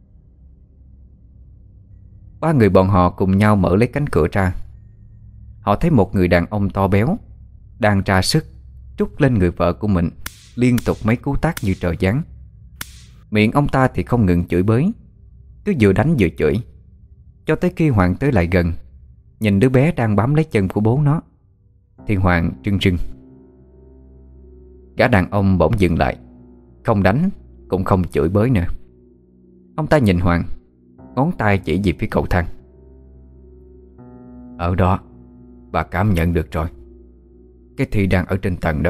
Ba người bọn họ cùng nhau mở lấy cánh cửa ra. Họ thấy một người đàn ông to béo đang tra sức trút lên người vợ của mình liên tục mấy cú tát như trời giáng. Miệng ông ta thì không ngừng chửi bới, cứ vừa đánh vừa chửi, cho tới khi Hoàng tới lại gần, nhìn đứa bé đang bám lấy chân của bố nó, thì Hoàng trưng trưng. Gã đàn ông bỗng dừng lại, không đánh cũng không chửi bới nữa. Ông ta nhìn Hoàng, ngón tay chỉ về phía cầu thang. Ở đó, bà cảm nhận được rồi. Cái Thi đang ở trên tầng đó.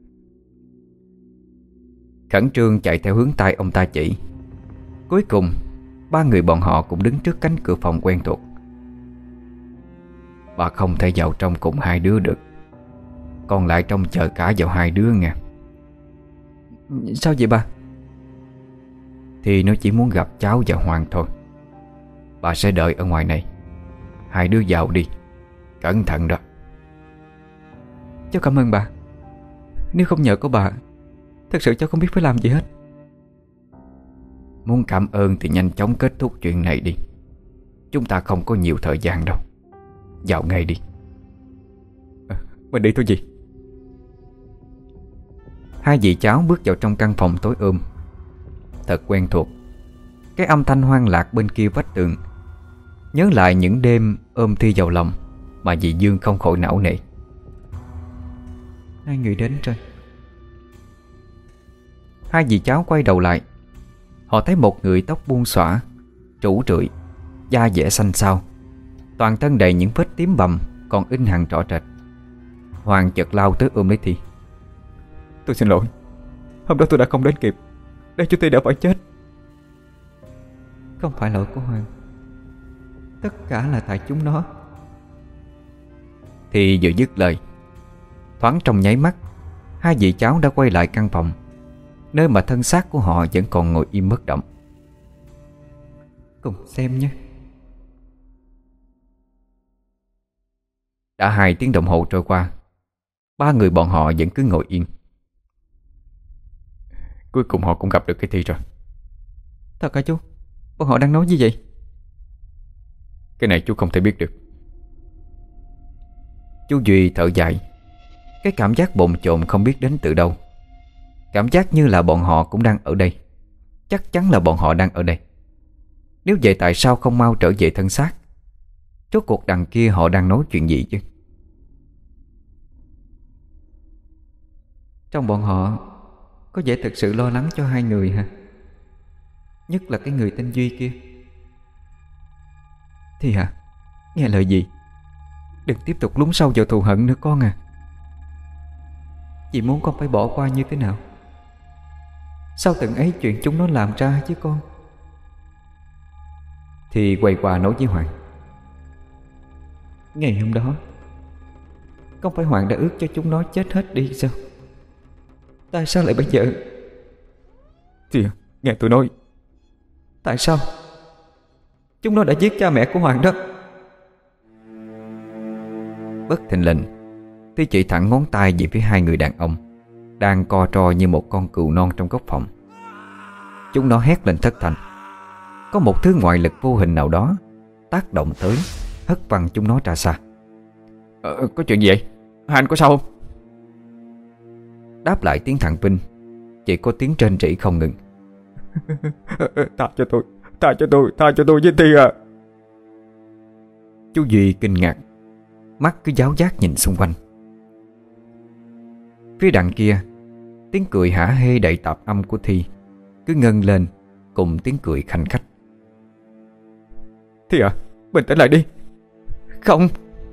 Khẩn trương chạy theo hướng tay ông ta chỉ. Cuối cùng ba người bọn họ cũng đứng trước cánh cửa phòng quen thuộc. Bà không thể vào trong cùng hai đứa được, còn lại trông chờ cả vào hai đứa nghe. Sao vậy bà? Thì nó chỉ muốn gặp cháu và Hoàng thôi. Bà sẽ đợi ở ngoài này. Hai đứa vào đi. Cẩn thận đó. Cháu cảm ơn bà. Nếu không nhờ có bà, thật sự cháu không biết phải làm gì hết. Muốn cảm ơn thì nhanh chóng kết thúc chuyện này đi. Chúng ta không có nhiều thời gian đâu. Vào ngay đi. à, Mình đi thôi gì. Hai dì cháu bước vào trong căn phòng tối ôm. Thật quen thuộc. Cái âm thanh hoang lạc bên kia vách tường nhớ lại những đêm ôm Thi vào lòng mà dì Dương không khỏi não nề. Hai người đến rồi. Hai dì cháu quay đầu lại. Họ thấy một người tóc buông xõa, trũ trượi, da dẻ xanh xao, toàn thân đầy những vết tím bầm còn in hằn rõ rệt. Hoàng chợt lao tới ôm lấy Thi. Tôi xin lỗi, hôm đó tôi đã không đến kịp, để chú Thi đã phải chết. Không phải lỗi của Hoàng, tất cả là tại chúng nó. Thì vừa dứt lời, thoáng trong nháy mắt, hai dì cháu đã quay lại căn phòng, nơi mà thân xác của họ vẫn còn ngồi im bất động. Cùng xem nhé. Đã hai tiếng đồng hồ trôi qua, ba người bọn họ vẫn cứ ngồi yên. Cuối cùng họ cũng gặp được cái Thi rồi. Thật hả chú? Bọn họ đang nói gì vậy? Cái này chú không thể biết được. Chú Duy thở dài. Cái cảm giác bồn chồn không biết đến từ đâu. Cảm giác như là bọn họ cũng đang ở đây. Chắc chắn là bọn họ đang ở đây. Nếu vậy tại sao không mau trở về thân xác? Rốt cuộc đằng kia họ đang nói chuyện gì chứ? Trong bọn họ có vẻ thực sự lo lắng cho hai người hả? Nhất là cái người tên Duy kia. Thì hả? Nghe lời gì? Đừng tiếp tục lún sâu vào thù hận nữa con à. Dì muốn con phải bỏ qua như thế nào? Sao từng ấy chuyện chúng nó làm ra chứ con? Thì quay qua nói với Hoàng. Ngày hôm đó không phải Hoàng đã ước cho chúng nó chết hết đi sao? Tại sao lại bây giờ? Thì nghe tôi nói, tại sao chúng nó đã giết cha mẹ của Hoàng đó? Bất thình lình, Thi chỉ thẳng ngón tay về phía hai người đàn ông đang co ro như một con cừu non trong góc phòng. Chúng nó hét lên thất thanh. Có một thứ ngoại lực vô hình nào đó tác động tới, hất văng chúng nó ra xa. ờ, Có chuyện gì vậy? Hai anh có sao không? Đáp lại tiếng thằng Vinh chỉ có tiếng rên rỉ không ngừng. Tha cho tôi, tha cho tôi, tha cho tôi với Thi à. Chú Duy kinh ngạc, mắt cứ giáo giác nhìn xung quanh. Phía đằng kia, tiếng cười hả hê đầy tạp âm của Thi cứ ngân lên cùng tiếng cười khanh khách. Thi à, bình tĩnh lại đi. Không.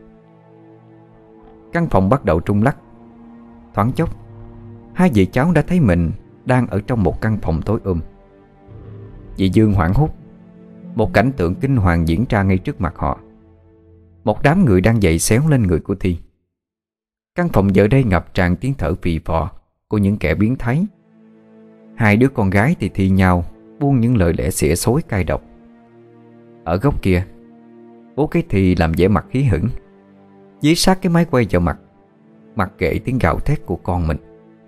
Căn phòng bắt đầu rung lắc. Thoáng chốc, hai dì cháu đã thấy mình đang ở trong một căn phòng tối um. Dì Dương hoảng hốt. Một cảnh tượng kinh hoàng diễn ra ngay trước mặt họ. Một đám người đang dậy xéo lên người của Thi. Căn phòng giờ đây ngập tràn tiếng thở phì phò của những kẻ biến thái. Hai đứa con gái thì thi nhau buông những lời lẽ xỉa xối cay độc. Ở góc kia, bố cái Thi làm vẻ mặt hí hửng, dí sát cái máy quay vào mặt, mặc kệ tiếng gào thét của con mình.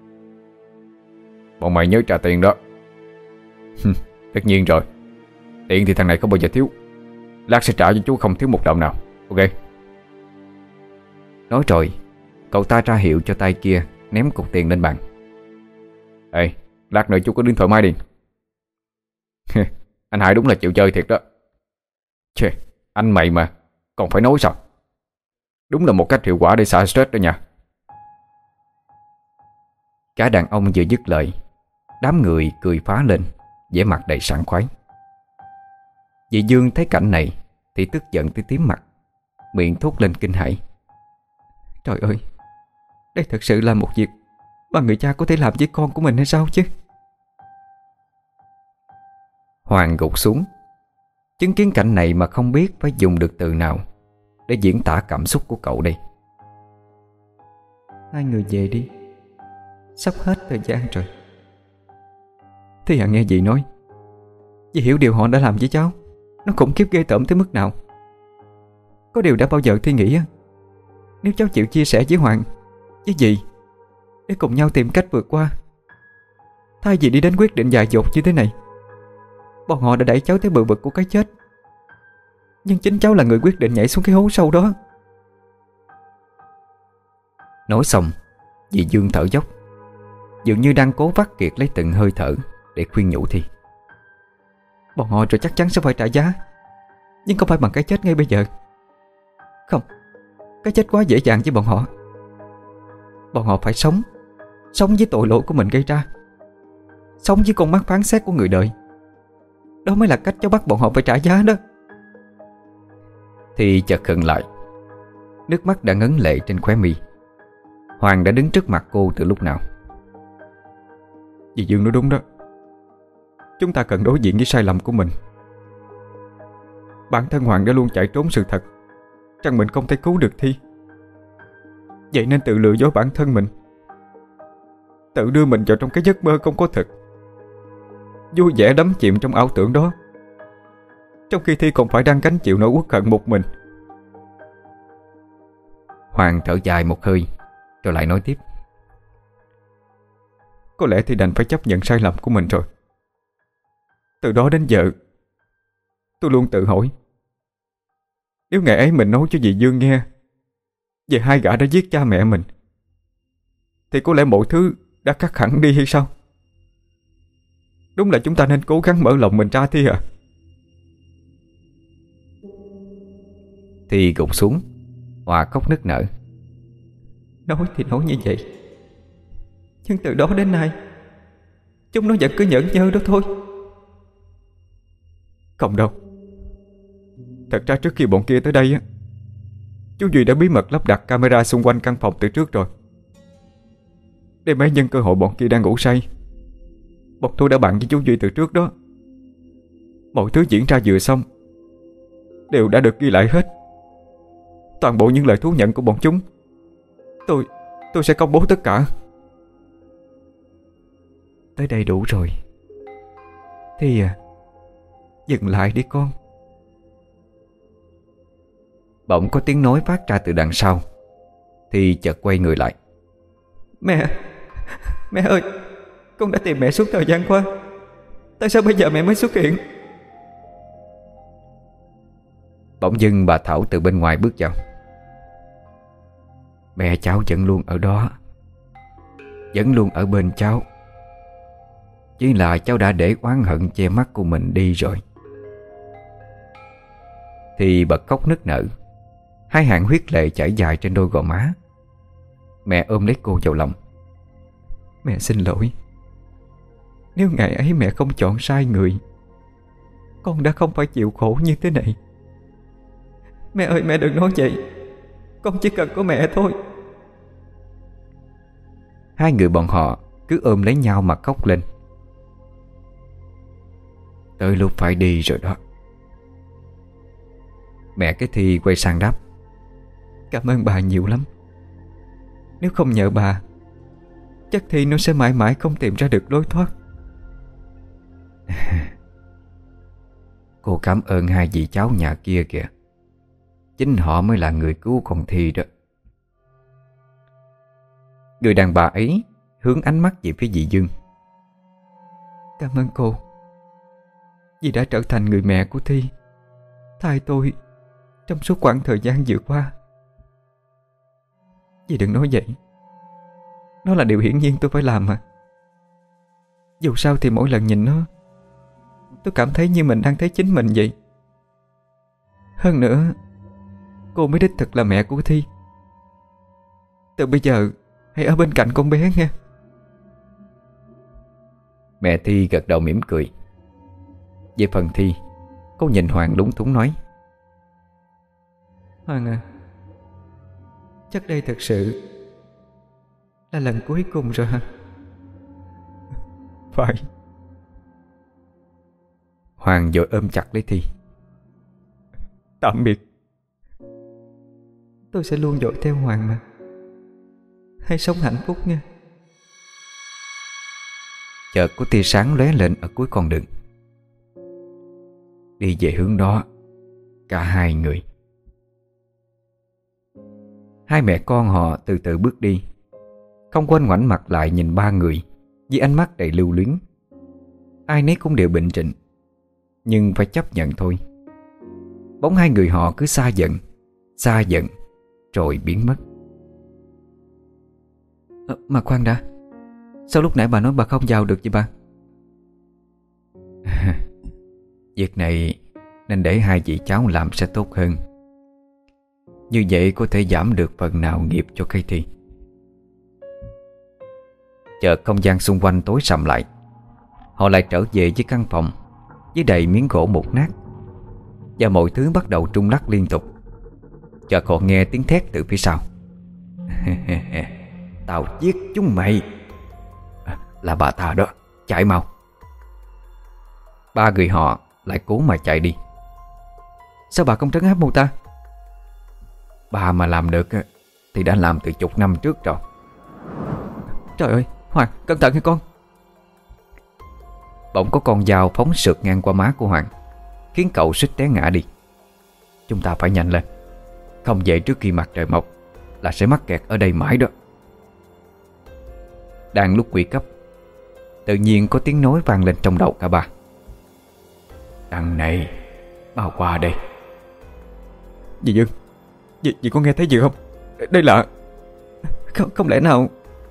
Bọn mày nhớ trả tiền đó. Tất nhiên rồi. Tiền thì thằng này không bao giờ thiếu. Lát sẽ trả cho chú không thiếu một đồng nào. Ok. Nói rồi, cậu ta ra hiệu cho tay kia ném cục tiền lên bàn. Ê, lát nữa chú có đứng thoải mái đi. Anh Hải đúng là chịu chơi thiệt đó. Chê, anh mày mà còn phải nói sao? Đúng là một cách hiệu quả để xả stress đó nha. Cả đàn ông vừa dứt lời, đám người cười phá lên, vẻ mặt đầy sảng khoái. Dì Dương thấy cảnh này thì tức giận tới tím mặt, miệng thốt lên kinh hãi. Trời ơi, đây thật sự là một việc mà người cha có thể làm với con của mình hay sao chứ? Hoàng gục xuống, chứng kiến cảnh này mà không biết phải dùng được từ nào để diễn tả cảm xúc của cậu đây. Hai người về đi, sắp hết thời gian rồi. Thì à, nghe dì nói, dì hiểu điều họ đã làm với cháu nó khủng khiếp ghê tởm tới mức nào. Có điều đã bao giờ Thi nghĩ á, nếu cháu chịu chia sẻ với Hoàng, với dì, để cùng nhau tìm cách vượt qua, thay vì đi đến quyết định dại dột như thế này. Bọn họ đã đẩy cháu tới bờ vực của cái chết, nhưng chính cháu là người quyết định nhảy xuống cái hố sâu đó. Nói xong, dì Dương thở dốc, dường như đang cố vắt kiệt lấy từng hơi thở để khuyên nhủ Thi. Bọn họ rồi chắc chắn sẽ phải trả giá, nhưng không phải bằng cái chết ngay bây giờ. Không, cái chết quá dễ dàng với bọn họ. Bọn họ phải sống, sống với tội lỗi của mình gây ra, sống với con mắt phán xét của người đời. Đó mới là cách cháu bắt bọn họ phải trả giá đó. Thì chợt khựng lại, nước mắt đã ngấn lệ trên khóe mi. Hoàng đã đứng trước mặt cô từ lúc nào. Dì Dương nói đúng đó. Chúng ta cần đối diện với sai lầm của mình. Bản thân Hoàng đã luôn chạy trốn sự thật rằng mình không thể cứu được Thi. Vậy nên tự lừa dối bản thân mình, tự đưa mình vào trong cái giấc mơ không có thực, vui vẻ đắm chìm trong ảo tưởng đó, trong khi Thi còn phải đang gánh chịu nỗi uất hận một mình. Hoàng thở dài một hơi rồi lại nói tiếp. Có lẽ Thi đành phải chấp nhận sai lầm của mình rồi. Từ đó đến giờ, tôi luôn tự hỏi, nếu ngày ấy mình nói cho dì Dương nghe về hai gã đã giết cha mẹ mình, thì có lẽ mọi thứ đã cắt hẳn đi hay sao? Đúng là chúng ta nên cố gắng mở lòng mình ra Thi à. Thi gục xuống, Hòa khóc nức nở. Nói thì nói như vậy, nhưng từ đó đến nay chúng nó vẫn cứ nhẫn nhơ đó thôi. Không đâu. Thật ra trước khi bọn kia tới đây á, chú Duy đã bí mật lắp đặt camera xung quanh căn phòng từ trước rồi, để mấy nhân cơ hội bọn kia đang ngủ say. Bọn tôi đã bàn với chú Duy từ trước đó. Mọi thứ diễn ra vừa xong đều đã được ghi lại hết. Toàn bộ những lời thú nhận của bọn chúng Tôi Tôi sẽ công bố tất cả. Tới đây đủ rồi. Thi à, dừng lại đi con. Bỗng có tiếng nói phát ra từ đằng sau. Thì chợt quay người lại. Mẹ, mẹ ơi, con đã tìm mẹ suốt thời gian qua. Tại sao bây giờ mẹ mới xuất hiện? Bỗng dưng bà Thảo từ bên ngoài bước vào. Mẹ cháu vẫn luôn ở đó, vẫn luôn ở bên cháu. Chỉ là cháu đã để oán hận che mắt của mình đi rồi. Thì bật khóc nức nở, hai hàng huyết lệ chảy dài trên đôi gò má. Mẹ ôm lấy cô vào lòng. Mẹ xin lỗi. Nếu ngày ấy mẹ không chọn sai người, con đã không phải chịu khổ như thế này. Mẹ ơi, mẹ đừng nói vậy. Con chỉ cần có mẹ thôi. Hai người bọn họ cứ ôm lấy nhau mà khóc lên. Tới lúc phải đi rồi đó. Mẹ cái Thi quay sang đáp. Cảm ơn bà nhiều lắm. Nếu không nhờ bà, chắc Thi nó sẽ mãi mãi không tìm ra được lối thoát. Cô cảm ơn hai dì cháu nhà kia kìa. Chính họ mới là người cứu con Thi đó. Người đàn bà ấy hướng ánh mắt về phía dì Dương. Cảm ơn cô, vì đã trở thành người mẹ của Thi, thay tôi trong suốt quãng thời gian vừa qua. Dì đừng nói vậy. Nó là điều hiển nhiên tôi phải làm mà. Dù sao thì mỗi lần nhìn nó, tôi cảm thấy như mình đang thấy chính mình vậy. Hơn nữa, cô mới đích thực là mẹ của Thi. Từ bây giờ hãy ở bên cạnh con bé nghe. Mẹ Thi gật đầu mỉm cười. Về phần Thi, cô nhìn Hoàng lúng túng nói. Hoàng à, chắc đây thật sự là lần cuối cùng rồi hả? Phải. Hoàng vội ôm chặt lấy Thi. Tạm biệt. Tôi sẽ luôn dõi theo Hoàng mà. Hãy sống hạnh phúc nha. Chợt có tia sáng lóe lên ở cuối con đường. Đi về hướng đó, cả hai người. Hai mẹ con họ từ từ bước đi, không quên ngoảnh mặt lại nhìn ba người với ánh mắt đầy lưu luyến. Ai nấy cũng đều bình tĩnh, nhưng phải chấp nhận thôi. Bóng hai người họ cứ xa dần, xa dần, rồi biến mất. à, Mà khoan đã, sao lúc nãy bà nói bà không vào được vậy bà? Việc này nên để hai chị cháu làm sẽ tốt hơn. Như vậy có thể giảm được phần nào nghiệp cho cây Thi. Chợt không gian xung quanh tối sầm lại. Họ lại trở về với căn phòng với đầy miếng gỗ mục nát, và mọi thứ bắt đầu rung lắc liên tục. Chợt họ nghe tiếng thét từ phía sau. Tao giết chúng mày. À, là bà ta đó, chạy mau. Ba người họ lại cố mà chạy đi. Sao bà không trấn áp mụ ta? Bà mà làm được thì đã làm từ chục năm trước rồi. Trời ơi, Hoàng, cẩn thận nha con. Bỗng có con dao phóng sượt ngang qua má của Hoàng, khiến cậu suýt té ngã đi. Chúng ta phải nhanh lên, không vậy trước khi mặt trời mọc là sẽ mắc kẹt ở đây mãi đó. Đang lúc nguy cấp, tự nhiên có tiếng nói vang lên trong đầu cả ba. Đằng này, mau qua đây. Dì Dương, dì, dì có nghe thấy gì không? Đây là... Không, không lẽ nào...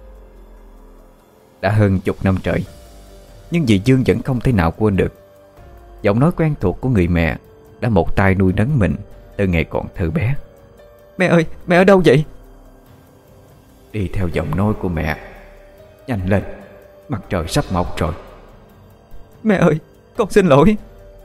Đã hơn chục năm trời, nhưng dì Dương vẫn không thể nào quên được giọng nói quen thuộc của người mẹ đã một tay nuôi nấng mình từ ngày còn thơ bé. Mẹ ơi, mẹ ở đâu vậy? Đi theo giọng nói của mẹ. Nhanh lên, mặt trời sắp mọc rồi. Mẹ ơi, con xin lỗi.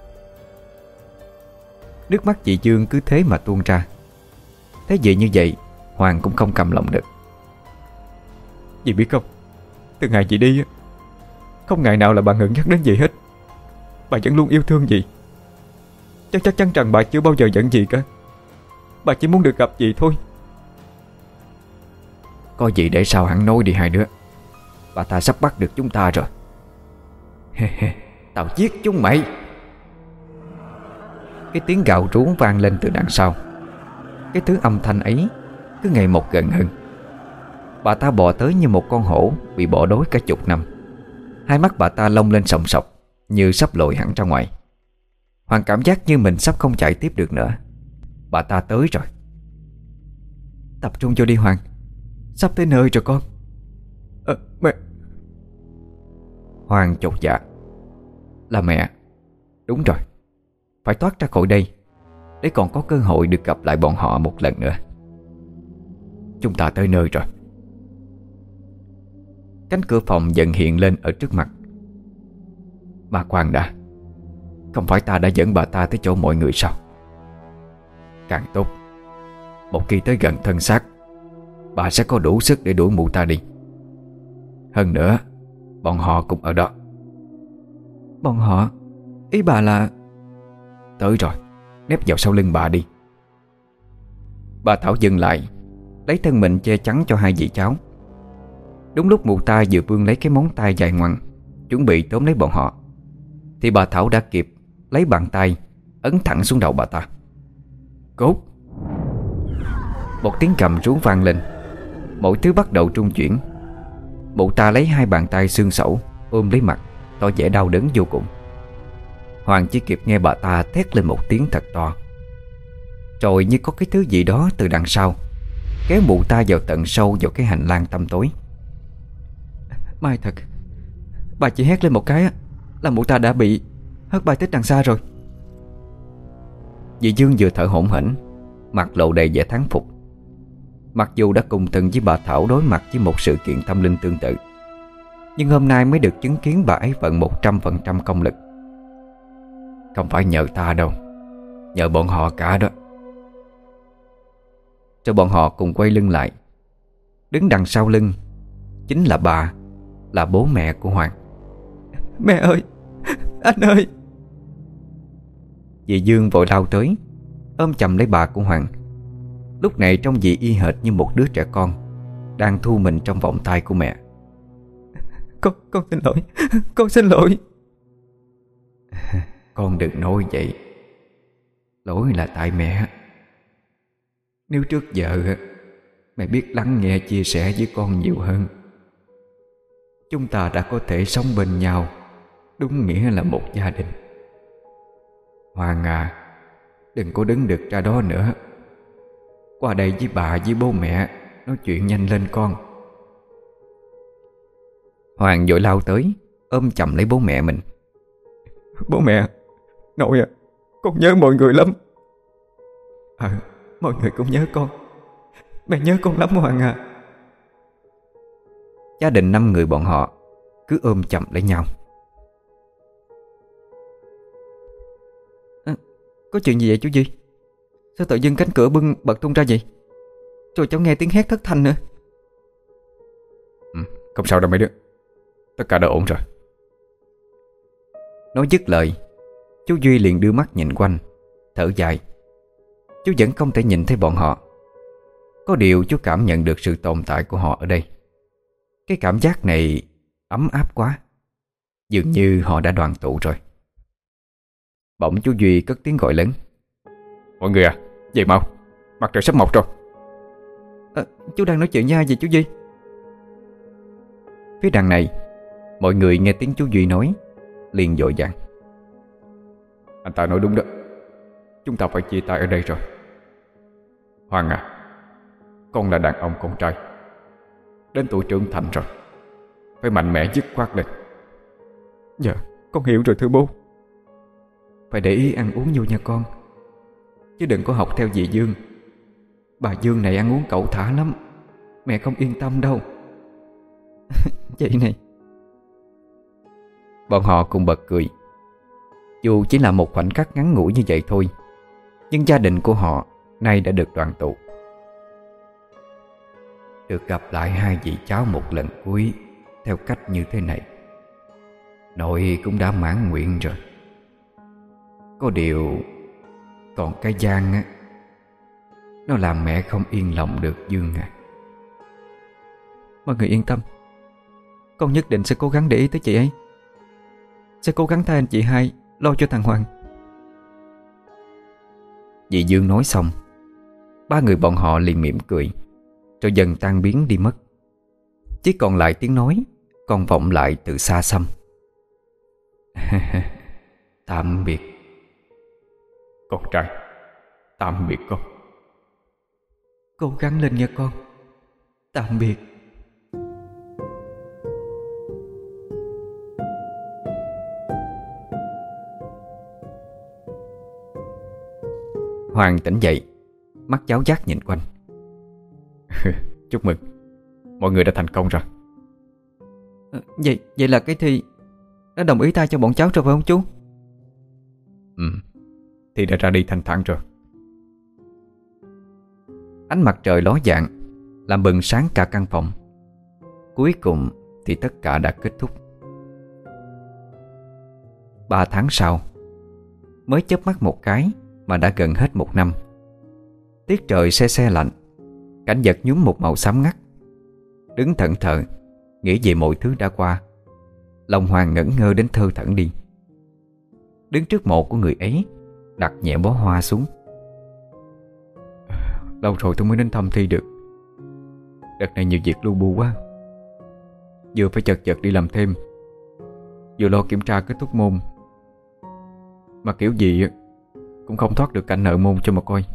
Nước mắt chị Dương cứ thế mà tuôn ra. Thấy vậy như vậy, Hoàng cũng không cầm lòng được. Dì biết không, từ ngày chị đi, không ngày nào là bà ngừng nhắc đến dì hết. Bà vẫn luôn yêu thương dì. Chắc chắc chắn rằng bà chưa bao giờ giận dì cả. Bà chỉ muốn được gặp dì thôi. Có gì để sao hẳn nói đi hai đứa. Bà ta sắp bắt được chúng ta rồi. Tao giết chúng mày. Cái tiếng gào rú vang lên từ đằng sau. Cái thứ âm thanh ấy cứ ngày một gần hơn. Bà ta bò tới như một con hổ bị bỏ đói cả chục năm. Hai mắt bà ta lông lên sòng sọc, như sắp lội hẳn ra ngoài. Hoàng cảm giác như mình sắp không chạy tiếp được nữa. Bà ta tới rồi. Tập trung vô đi Hoàng, sắp tới nơi rồi con. Ờ, mẹ. Hoàng chột dạ. Là mẹ. Đúng rồi, phải thoát ra khỏi đây để còn có cơ hội được gặp lại bọn họ một lần nữa. Chúng ta tới nơi rồi. Cánh cửa phòng dần hiện lên ở trước mặt. Bà khoan đã, không phải ta đã dẫn bà ta tới chỗ mọi người sao? Càng tốt. Một khi tới gần thân xác, bà sẽ có đủ sức để đuổi mụ ta đi. Hơn nữa, bọn họ cũng ở đó. Bọn họ? Ý bà là... Tới rồi, nép vào sau lưng bà đi. Bà Thảo dừng lại, lấy thân mình che chắn cho hai dì cháu. Đúng lúc mụ ta vừa vươn lấy cái móng tay dài ngoằng, chuẩn bị tóm lấy bọn họ, thì bà Thảo đã kịp lấy bàn tay ấn thẳng xuống đầu bà ta. Cốt. Một tiếng cầm rú vang lên. Mọi thứ bắt đầu trung chuyển. Mụ ta lấy hai bàn tay xương sẩu ôm lấy mặt, tỏ vẻ đau đớn vô cùng. Hoàng chỉ kịp nghe bà ta thét lên một tiếng thật to. Rồi như có cái thứ gì đó từ đằng sau kéo mụ ta vào tận sâu vào cái hành lang tăm tối. May thật, bà chỉ hét lên một cái là mụ ta đã bị hất bay tích đằng xa rồi. Dì Dương vừa thở hổn hển, mặt lộ đầy vẻ thán phục. Mặc dù đã cùng từng với bà Thảo đối mặt với một sự kiện tâm linh tương tự, nhưng hôm nay mới được chứng kiến bà ấy vận một trăm phần trăm công lực. Không phải nhờ ta đâu, nhờ bọn họ cả đó. Cho bọn họ cùng quay lưng lại. Đứng đằng sau lưng chính là bà, là bố mẹ của Hoàng. Mẹ ơi, anh ơi. Dì Dương vội lao tới, ôm chầm lấy bà của Hoàng. Lúc này trông dì y hệt như một đứa trẻ con đang thu mình trong vòng tay của mẹ. Con, con xin lỗi, con xin lỗi. Con đừng nói vậy. Lỗi là tại mẹ. Nếu trước giờ mẹ biết lắng nghe chia sẻ với con nhiều hơn, chúng ta đã có thể sống bên nhau, đúng nghĩa là một gia đình. Hoàng à, đừng có đứng được ra đó nữa. Qua đây với bà với bố mẹ nói chuyện nhanh lên con. Hoàng vội lao tới, ôm chầm lấy bố mẹ mình. Bố mẹ, nội à, con nhớ mọi người lắm. Ờ, à, mọi người cũng nhớ con. Mẹ nhớ con lắm Hoàng à. Gia đình năm người bọn họ cứ ôm chầm lấy nhau. À, có chuyện gì vậy chú Duy? Sao tự dưng cánh cửa bưng bật tung ra vậy? Rồi cháu nghe tiếng hét thất thanh nữa. Ừ, không sao đâu mấy đứa, tất cả đã ổn rồi. Nói dứt lời, chú Duy liền đưa mắt nhìn quanh, thở dài. Chú vẫn không thể nhìn thấy bọn họ. Có điều chú cảm nhận được sự tồn tại của họ ở đây. Cái cảm giác này ấm áp quá. Dường như họ đã đoàn tụ rồi. Bỗng chú Duy cất tiếng gọi lớn. Mọi người à, dậy mau, mặt trời sắp mọc rồi. À, chú đang nói chuyện với ai vậy chú Duy? Phía đằng này, mọi người nghe tiếng chú Duy nói liền vội vàng. Anh ta nói đúng đó, chúng ta phải chia tay ở đây rồi. Hoàng à, con là đàn ông con trai, đến tuổi trưởng thành rồi, phải mạnh mẽ dứt khoát lên. Dạ, con hiểu rồi thưa bố. Phải để ý ăn uống vô nha con. chứ đừng có học theo dì Dương. Bà Dương này ăn uống cẩu thả lắm, mẹ không yên tâm đâu. Vậy này. Bọn họ cùng bật cười. Dù chỉ là một khoảnh khắc ngắn ngủi như vậy thôi, nhưng gia đình của họ nay đã được đoàn tụ. Được gặp lại hai vị cháu một lần cuối theo cách như thế này, nội cũng đã mãn nguyện rồi. Có điều còn cái Giang á, nó làm mẹ không yên lòng được Dương à. Mọi người yên tâm, con nhất định sẽ cố gắng để ý tới chị ấy. Sẽ cố gắng thay anh chị hai lo cho thằng Hoàng. Dì Dương nói xong, ba người bọn họ liền mỉm cười, rồi dần tan biến đi mất. Chỉ còn lại tiếng nói còn vọng lại từ xa xăm. Tạm biệt con trai, tạm biệt con. Cố gắng lên nha con. Tạm biệt. Hoàng tỉnh dậy, mắt giáo giác nhìn quanh. Chúc mừng, mọi người đã thành công rồi. à, Vậy vậy là cái Thi đã đồng ý tha cho bọn cháu rồi phải không chú? Ừ, Thi đã ra đi thanh thản rồi. Ánh mặt trời ló dạng làm bừng sáng cả căn phòng. Cuối cùng thì tất cả đã kết thúc. Ba tháng sau, mới chớp mắt một cái mà đã gần hết một năm. Tiết trời se se lạnh, cảnh vật nhuốm một màu xám ngắt. Đứng thẫn thờ nghĩ về mọi thứ đã qua, lòng Hoàng ngẩn ngơ đến thơ thẩn đi. Đứng trước mộ của người ấy, đặt nhẹ bó hoa xuống. Lâu rồi tôi mới đến thăm Thi được. Đợt này nhiều việc lu bu quá, vừa phải chật vật đi làm thêm, vừa lo kiểm tra kết thúc môn, mà kiểu gì cũng không thoát được cảnh nợ môn cho mà coi.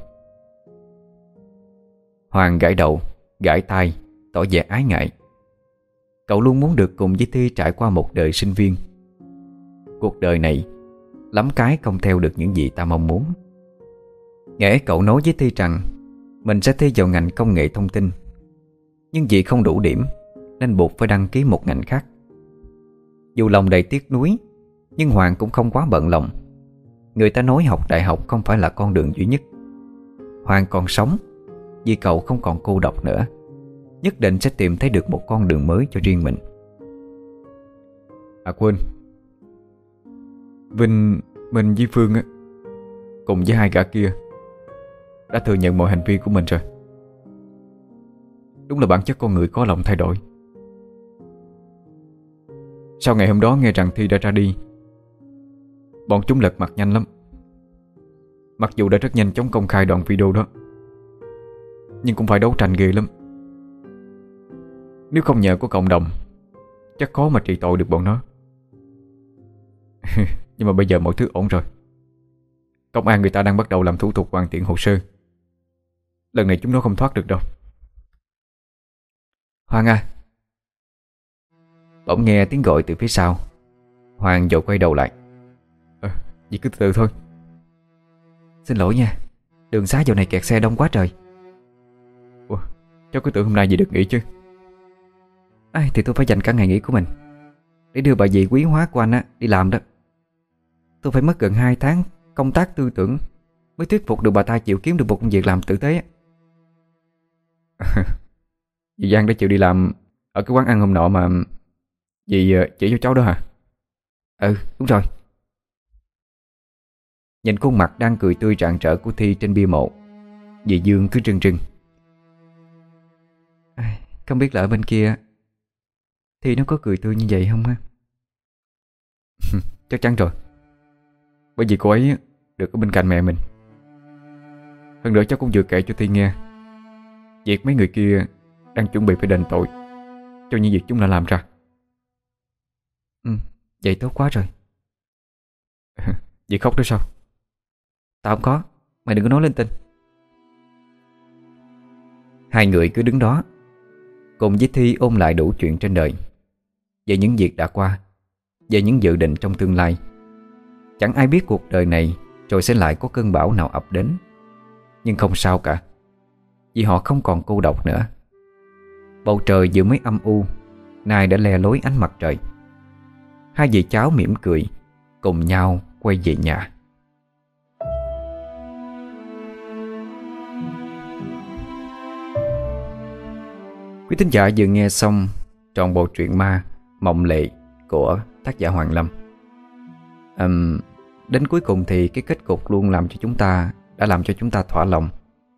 Hoàng gãi đầu, gãi tai, tỏ vẻ ái ngại. Cậu luôn muốn được cùng với Thi trải qua một đời sinh viên. Cuộc đời này lắm cái không theo được những gì ta mong muốn. Nghe cậu nói với Thi rằng mình sẽ thi vào ngành công nghệ thông tin, nhưng vì không đủ điểm nên buộc phải đăng ký một ngành khác. Dù lòng đầy tiếc nuối, nhưng Hoàng cũng không quá bận lòng. Người ta nói học đại học không phải là con đường duy nhất. Hoàng còn sống vì cậu không còn cô độc nữa, nhất định sẽ tìm thấy được một con đường mới cho riêng mình. À quên, Vinh, mình với Phương á, cùng với hai gã kia đã thừa nhận mọi hành vi của mình rồi. Đúng là bản chất con người có lòng thay đổi. Sau ngày hôm đó nghe rằng Thi đã ra đi, bọn chúng lật mặt nhanh lắm. Mặc dù đã rất nhanh chóng công khai đoạn video đó, nhưng cũng phải đấu tranh ghê lắm. Nếu không nhờ có cộng đồng, chắc khó mà trị tội được bọn nó. Nhưng mà bây giờ mọi thứ ổn rồi. Công an người ta đang bắt đầu làm thủ tục hoàn thiện hồ sơ. Lần này chúng nó không thoát được đâu. Hoàng à! Bỗng nghe tiếng gọi từ phía sau. Hoàng vội quay đầu lại. Ờ, Dì cứ từ từ thôi. Xin lỗi nha, đường xá giờ này kẹt xe đông quá trời. Ủa, cháu cứ tưởng hôm nay dì được nghỉ chứ? Ai thì tôi phải dành cả ngày nghỉ của mình để đưa bà dì quý hóa của anh á đi làm đó. Tôi phải mất gần hai tháng công tác tư tưởng mới thuyết phục được bà ta chịu kiếm được một công việc làm tử tế. Dì Giang đã chịu đi làm ở cái quán ăn hôm nọ mà dì chỉ cho cháu đó hả? Ừ, đúng rồi. Nhìn khuôn mặt đang cười tươi rạng rỡ của Thi trên bia mộ, dì Dương cứ trưng trưng. À, không biết là ở bên kia Thi nó có cười tươi như vậy không ha? Chắc chắn rồi, bởi vì cô ấy được ở bên cạnh mẹ mình. Hơn nữa cháu cũng vừa kể cho Thi nghe việc mấy người kia đang chuẩn bị phải đền tội cho những việc chúng đã làm ra. Ừ, vậy tốt quá rồi. Dì khóc đó sao? Tao không có, mày đừng có nói linh tinh. Hai người cứ đứng đó cùng với Thi ôn lại đủ chuyện trên đời, về những việc đã qua, về những dự định trong tương lai. Chẳng ai biết cuộc đời này rồi sẽ lại có cơn bão nào ập đến, Nhưng không sao cả, vì họ không còn cô độc nữa. Bầu trời vừa mới âm u, nay đã le lối ánh mặt trời. Hai dì cháu mỉm cười, cùng nhau quay về nhà. Quý thính giả vừa nghe xong trọn bộ truyện ma Mộng Lệ của tác giả Hoàng Lâm. um, Đến cuối cùng thì cái kết cục luôn làm cho chúng ta đã làm cho chúng ta thỏa lòng,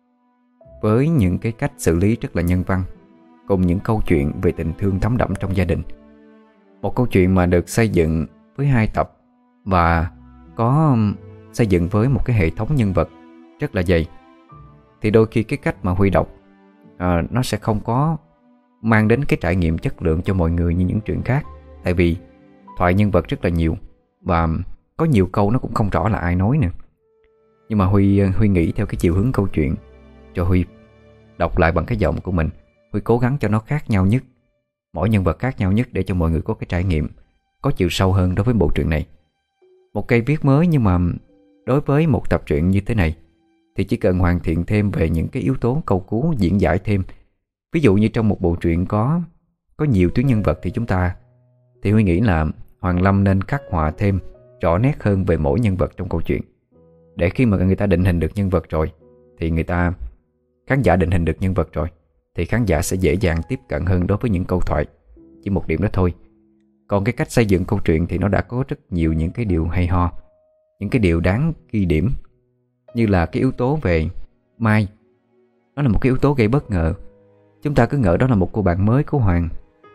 với những cái cách xử lý rất là nhân văn, cùng những câu chuyện về tình thương thấm đẫm trong gia đình. Một câu chuyện mà được xây dựng với hai tập và có xây dựng với một cái hệ thống nhân vật rất là dày. Thì đôi khi cái cách mà Huy đọc à, nó sẽ không có mang đến cái trải nghiệm chất lượng cho mọi người như những truyện khác. Tại vì thoại nhân vật rất là nhiều và có nhiều câu nó cũng không rõ là ai nói nữa. Nhưng mà Huy Huy nghĩ theo cái chiều hướng câu chuyện, cho Huy đọc lại bằng cái giọng của mình. Huy cố gắng cho nó khác nhau nhất, mỗi nhân vật khác nhau nhất, để cho mọi người có cái trải nghiệm có chiều sâu hơn đối với bộ truyện này. Một cây viết mới, nhưng mà đối với một tập truyện như thế này thì chỉ cần hoàn thiện thêm về những cái yếu tố câu cú, diễn giải thêm. Ví dụ như trong một bộ truyện có có nhiều tuyến nhân vật thì chúng ta thì Huy nghĩ là Hoàng Lâm nên khắc họa thêm rõ nét hơn về mỗi nhân vật trong câu chuyện, để khi mà người ta định hình được nhân vật rồi thì người ta khán giả định hình được nhân vật rồi thì khán giả sẽ dễ dàng tiếp cận hơn đối với những câu thoại. Chỉ một điểm đó thôi. Còn cái cách xây dựng câu chuyện thì nó đã có rất nhiều những cái điều hay ho, những cái điều đáng ghi điểm. Như là cái yếu tố về Mai, nó là một cái yếu tố gây bất ngờ. Chúng ta cứ ngỡ đó là một cô bạn mới của Hoàng.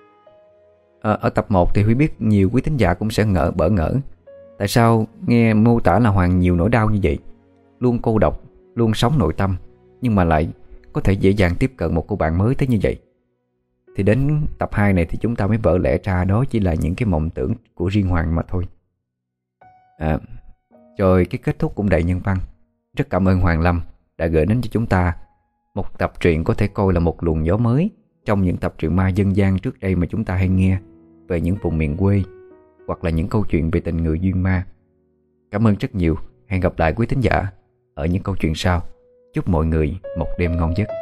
à, Ở tập một thì Huy biết nhiều quý thính giả cũng sẽ ngỡ bỡ ngỡ. Tại sao nghe mô tả là Hoàng nhiều nỗi đau như vậy, luôn cô độc, luôn sống nội tâm, nhưng mà lại có thể dễ dàng tiếp cận một cô bạn mới tới như vậy. Thì đến tập hai này thì chúng ta mới vỡ lẽ ra đó chỉ là những cái mộng tưởng của riêng Hoàng mà thôi. à, Rồi cái kết thúc cũng đầy nhân văn. Rất cảm ơn Hoàng Lâm đã gửi đến cho chúng ta một tập truyện có thể coi là một luồng gió mới trong những tập truyện ma dân gian trước đây mà chúng ta hay nghe về những vùng miền quê, hoặc là những câu chuyện về tình người duyên ma. Cảm ơn rất nhiều. Hẹn gặp lại quý thính giả ở những câu chuyện sau. Chúc mọi người một đêm ngon giấc.